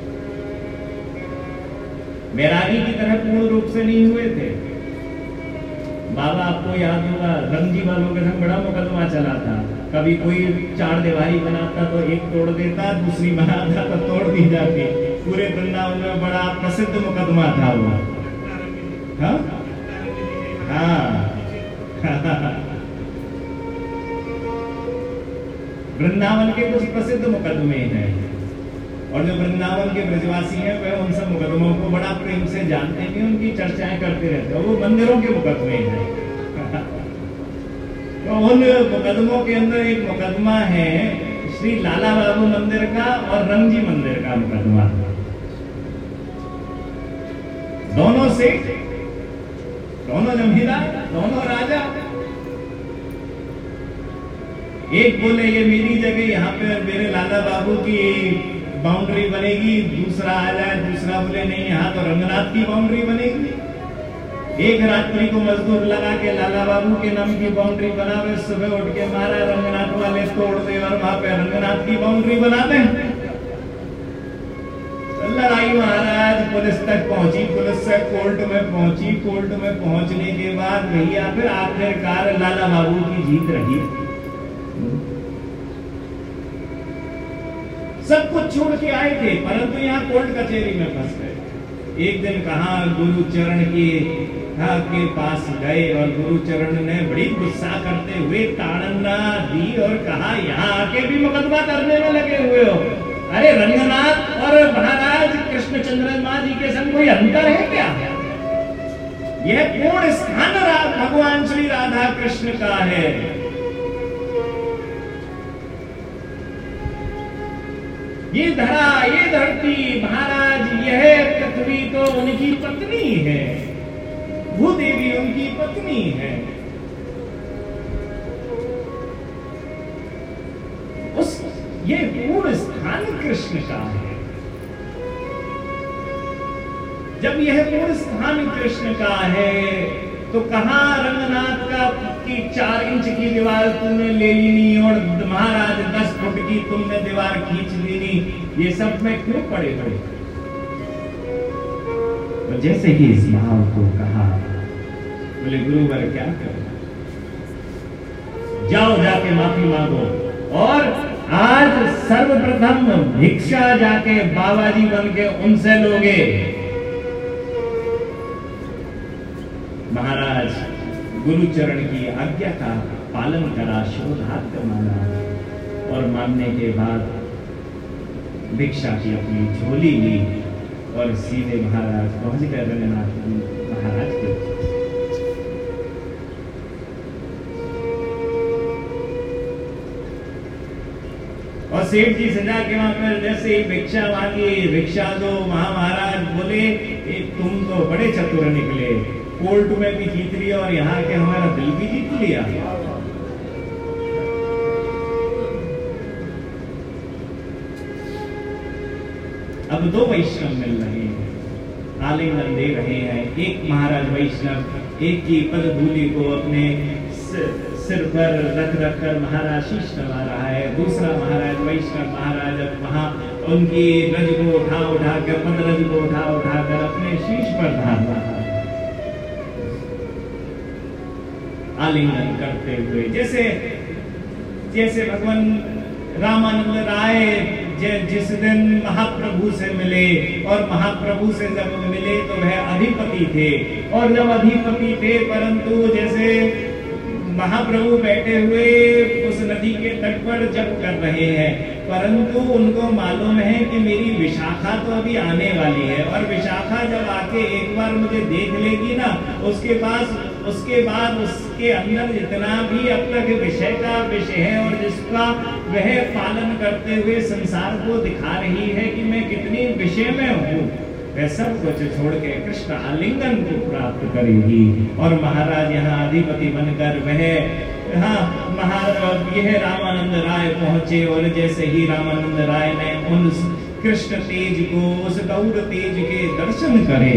बैरागी की तरह पूर्ण रूप से नहीं हुए थे। बाबा आपको याद होगा रंजी वालों के संग बड़ा मुकदमा चला था। कभी कोई चार दीवारी बनाता तो एक तोड़ देता, दूसरी बनाता तो तोड़ दी जाती। पूरे वृंदावन में बड़ा प्रसिद्ध मुकदमा था वो। हाँ हाँ वृंदावन के कुछ प्रसिद्ध मुकदमे हैं। और जो वृंदावन के ब्रजवासी हैं वह उन सब मुकदमों को बड़ा प्रेम से जानते हैं, उनकी चर्चाएं करते रहते हैं। वो मंदिरों के मुकदमे हैं। तो उन मुकदमों के अंदर एक मुकदमा है श्री लाला बाबू मंदिर का और रंगजी मंदिर का मुकदमा। दोनों से दोनों जमींदार, दोनों राजा, एक बोले ये मेरी जगह, यहाँ पे मेरे लाला बाबू की बाउंड्री बनेगी, दूसरा आ जाए, दूसरा बोले नहीं यहाँ तो रंगनाथ की बाउंड्री बनेगी। एक रात्रि को मजदूर लगा के लाला बाबू के नाम की बाउंड्री बनावे, सुबह उठ के मारा रंगनाथ वाले तोड़ दे और वहां पे रंगनाथ की बाउंड्री बना दे। लड़ाई महाराज पुलिस तक पहुंची, पुलिस से कोर्ट में पहुंची, कोर्ट में पहुंचने के बाद भैया फिर आखिरकार लाला बाबू की जीत रही। सब कुछ छोड़ के आए थे परंतु यहाँ कोर्ट कचहरी में फंस गए। एक दिन कहा गुरु चरण की के पास गए और गुरु चरण ने बड़ी गुस्सा करते हुए ताड़ना दी और कहा यहाँ आके भी मुकदमा करने में लगे हुए हो। अरे रंगनाथ और महाराज कृष्ण चंद्रमा जी के संग कोई अंतर है क्या? यह पूर्ण स्थान भगवान श्री राधा कृष्ण का है। ये धरा, ये धरती महाराज, यह पृथ्वी तो उनकी पत्नी है, भूदेवी उनकी पत्नी है। उस ये पूर्ण स्थान कृष्ण का है। जब यह पूर्ण स्थान कृष्ण का है तो कहां रंगनाथ का की चार इंच की दीवार तुमने ले ली और महाराज दस फुट की तुमने दीवार खींच ली, ये सब में क्यों पड़े पड़े? तो जैसे ही इस भाव को कहा बोले गुरुवर क्या करो, जाओ जाके माफी मांगो और आज सर्वप्रथम भिक्षा जाके बाबा जी बन के उनसे लोगे। महाराज गुरु चरण की आज्ञा का पालन करा, शोधार्थ माना और मानने के बाद भिक्षा की अपनी झोली ली और सीधे महाराज पहुंच गए रंगनाथ महाराज के। और सेठ जी सजा के वहां पर जैसे ही भिक्षा मांगी, भिक्षा दो, वहां महाराज बोले तुम तो बड़े चतुर निकले, कोर्ट में भी जीत लिया और यहाँ के हमारा दिल भी जीत लिया। अब दो वैष्णव मिल रहे हैं, आलिंगन दे रहे हैं। एक महाराज वैष्णव एक की पद धूलि को अपने सिर पर रख रख कर महाराज शीश नवा रहा है, दूसरा महाराज वैष्णव महाराज वहां उनकी रज को उठा उठा कर पद रज को उठा उठा कर अपने शीश पर धार रहा है, आलिंगन करते हुए। जैसे जैसे भगवान रामानंद राय जिस दिन महाप्रभु से मिले और महाप्रभु से जब मिले तो वह अधिपति थे और जब अधिपति थे परंतु जैसे महाप्रभु बैठे हुए उस नदी के तट पर जप कर रहे हैं परंतु उनको मालूम है कि मेरी विशाखा तो अभी आने वाली है और विशाखा जब आके एक बार मुझे देख लेगी ना उसके पास उसके बाद उसके अंदर जितना भी अब तक विषय का विषय है और जिसका वह पालन करते हुए संसार को दिखा रही है कि मैं कितनी विषय में हूँ, वह सब कुछ छोड़ के कृष्ण आलिंगन को प्राप्त करेगी। और महाराज यहाँ अधिपति बनकर वह हाँ महाराज यह रामानंद राय पहुंचे और जैसे ही रामानंद राय ने उन कृष्ण तेज को उस गौर तेज के दर्शन करे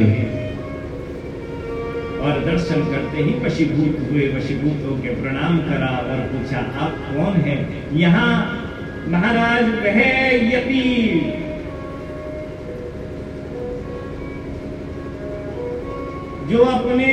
और दर्शन करते ही वशीभूत हुए, वशीभूत होकर प्रणाम करा और पूछा आप कौन है? यहाँ महाराज वह यति जो अपने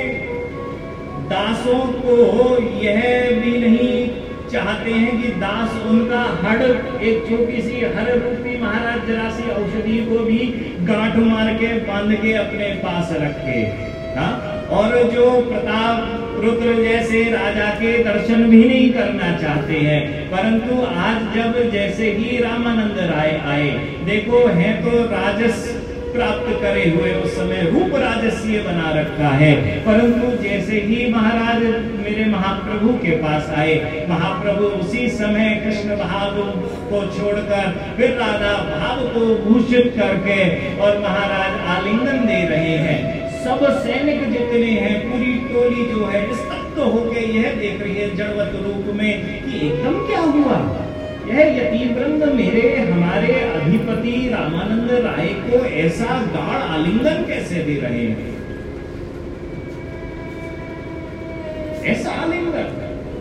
दासों को यह भी नहीं चाहते हैं कि दास उनका हड़ एक छोटी सी हर रूपी महाराज जरा सी औषधि को भी गांठ मार के बांध के अपने पास रखे। हाँ और जो प्रताप रुद्र जैसे राजा के दर्शन भी नहीं करना चाहते हैं, परंतु आज जब जैसे ही रामानंद राय आए, देखो हैं तो राजस प्राप्त करे हुए, उस समय रूप राजस्व बना रखा है, परंतु जैसे ही महाराज मेरे महाप्रभु के पास आए, महाप्रभु उसी समय कृष्ण भाव को छोड़कर फिर राधा भाव को भूषित करके और महाराज आलिंगन दे रहे हैं। सब सैनिक जितने हैं, पूरी टोली जो है स्तब्ध होके यह देख रही है जड़वत रूप में कि एकदम क्या हुआ, यह यति वृंद मेरे हमारे अधिपति रामानंद राय को ऐसा गाढ़ आलिंगन कैसे दे रहे हैं, ऐसा आलिंगन।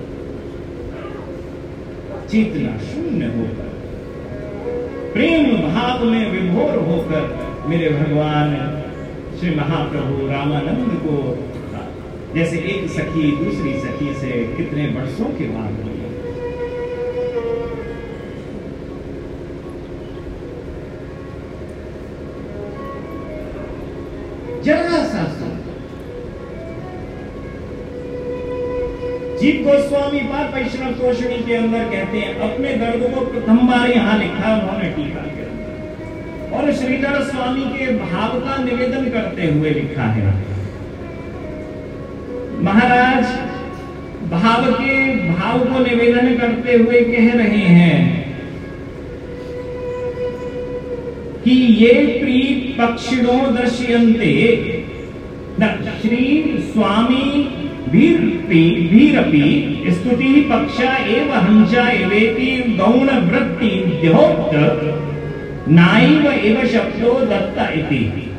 चेतना शून्य होकर, प्रेम भाव में विभोर होकर मेरे भगवान श्री महाप्रभु रामानंद को, जैसे एक सखी दूसरी सखी से कितने वर्षों के बाद हुई, जरा सा जीव गोस्वामी पाद वैष्णव तोषणी के अंदर कहते हैं, अपने दर्द को प्रथम बार यहां लिखा उन्होंने टीका के अंदर, और श्रीधर स्वामी के भाव का निवेदन करते हुए लिखा है। महाराज भाव के भाव को निवेदन करते हुए कह रहे हैं कि ये प्रीत पक्षिणो दर्शयन्ते न श्री स्वामी वीरपि वीरपि स्तुति पक्षा एव हंसा एवेति गौण वृत्ति द्योक्त नाइव एव शब्दो दत्ता इति।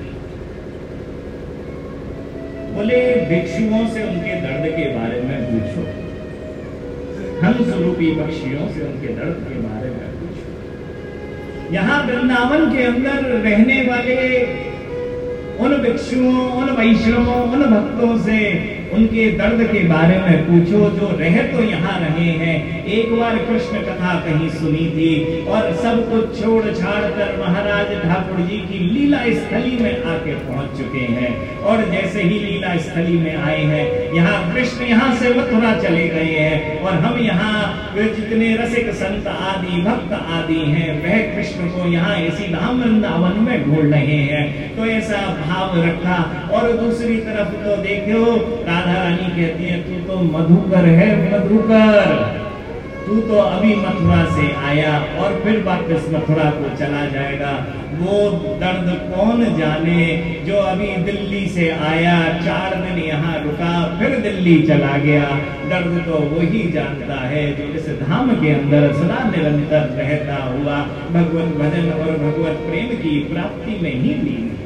बोले भिक्षुओं से उनके दर्द के बारे में पूछो, हंस रूपी पक्षियों से उनके दर्द के बारे में पूछो। यहाँ वृंदावन के अंदर रहने वाले उन भिक्षुओं, उन वैष्णवों, उन भक्तों से उनके दर्द के बारे में पूछो जो रह तो यहाँ रहे हैं। एक बार कृष्ण कथा कहीं सुनी थी और सब कुछ छोड़ छाड़ कर महाराज ठाकुर जी की लीला स्थली में आके पहुंच चुके हैं, और जैसे ही लीला स्थली में आए हैं, यहाँ कृष्ण यहाँ से मथुरा चले गए हैं, और हम यहाँ जितने रसिक संत आदि भक्त आदि हैं वह कृष्ण को यहाँ इसी धाम वृंदावन में ढूंढ रहे हैं। तो ऐसा भाव रखा। और दूसरी तरफ तो देखो राधा रानी कहती है, तू तो मधुकर है, मधुकर, तू तो अभी मथुरा से आया और फिर वापस मथुरा को चला जाएगा। वो दर्द कौन जाने जो अभी दिल्ली से आया, चार दिन यहाँ रुका, फिर दिल्ली चला गया। दर्द तो वही जानता है जो इस धाम के अंदर सदा निरंतर रहता हुआ भगवत भजन और भगवत प्रेम की प्राप्ति में ही लीन है,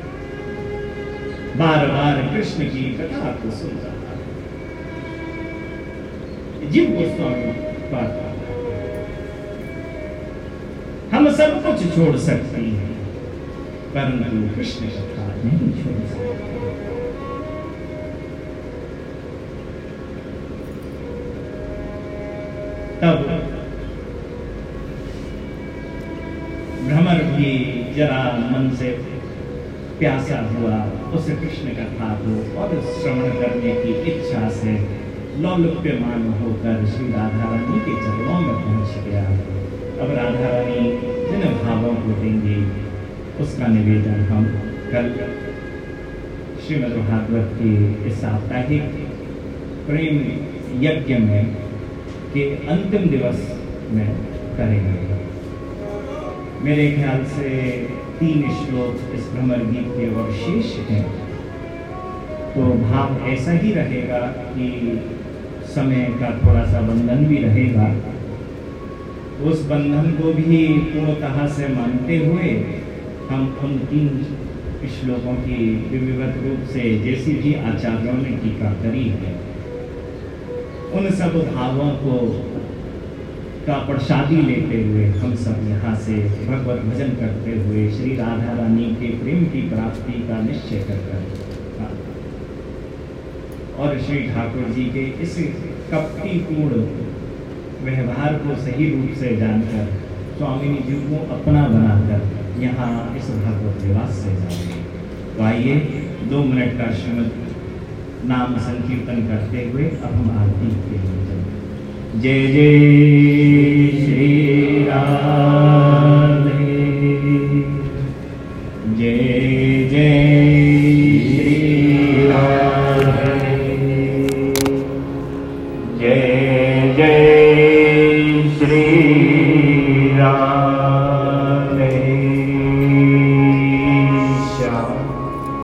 बार बार कृष्ण की कथा को सुनता था। जीव गोस्वामी बात, हम सब कुछ छोड़ सकते हैं परंतु कृष्ण कथा नहीं छोड़ सकते। तब भ्रमर भी जरा मन से प्यासा हुआ, उस कृष्ण कथा को और श्रवण करने की इच्छा से लौलुप्यमान होकर श्री राधा रानी के चरणों में पहुंच गया। अब राधा रानी जिन भावों को देंगे उसका निवेदन हम कल श्रीमद् भागवत के इस साप्ताहिक प्रेम यज्ञ में के अंतिम दिवस में करेंगे। मेरे ख्याल से तीन श्लोक इस भ्रमर गीत के और शेष हैं, तो भाव ऐसा ही रहेगा कि समय का थोड़ा सा बंधन भी रहेगा। उस बंधन को भी पूर्णतः से मानते हुए हम उन तीन श्लोकों की विविध रूप से जैसी भी आचार्यों ने टीका करी है, उन सब भावों को का प्रसादी लेते हुए हम सब यहाँ से भगवत भजन करते हुए श्री राधा रानी के प्रेम की प्राप्ति का निश्चय कर और श्री ठाकुर जी के इस कपटीपूर्ण व्यवहार को सही रूप से जानकर स्वामिनी जी को अपना बनाकर यहाँ इस भगवत निवास से जाएंगे। तो आइए दो मिनट का श्रीमद् नाम संकीर्तन करते हुए अब हम आरती के लिए चलते। जय जय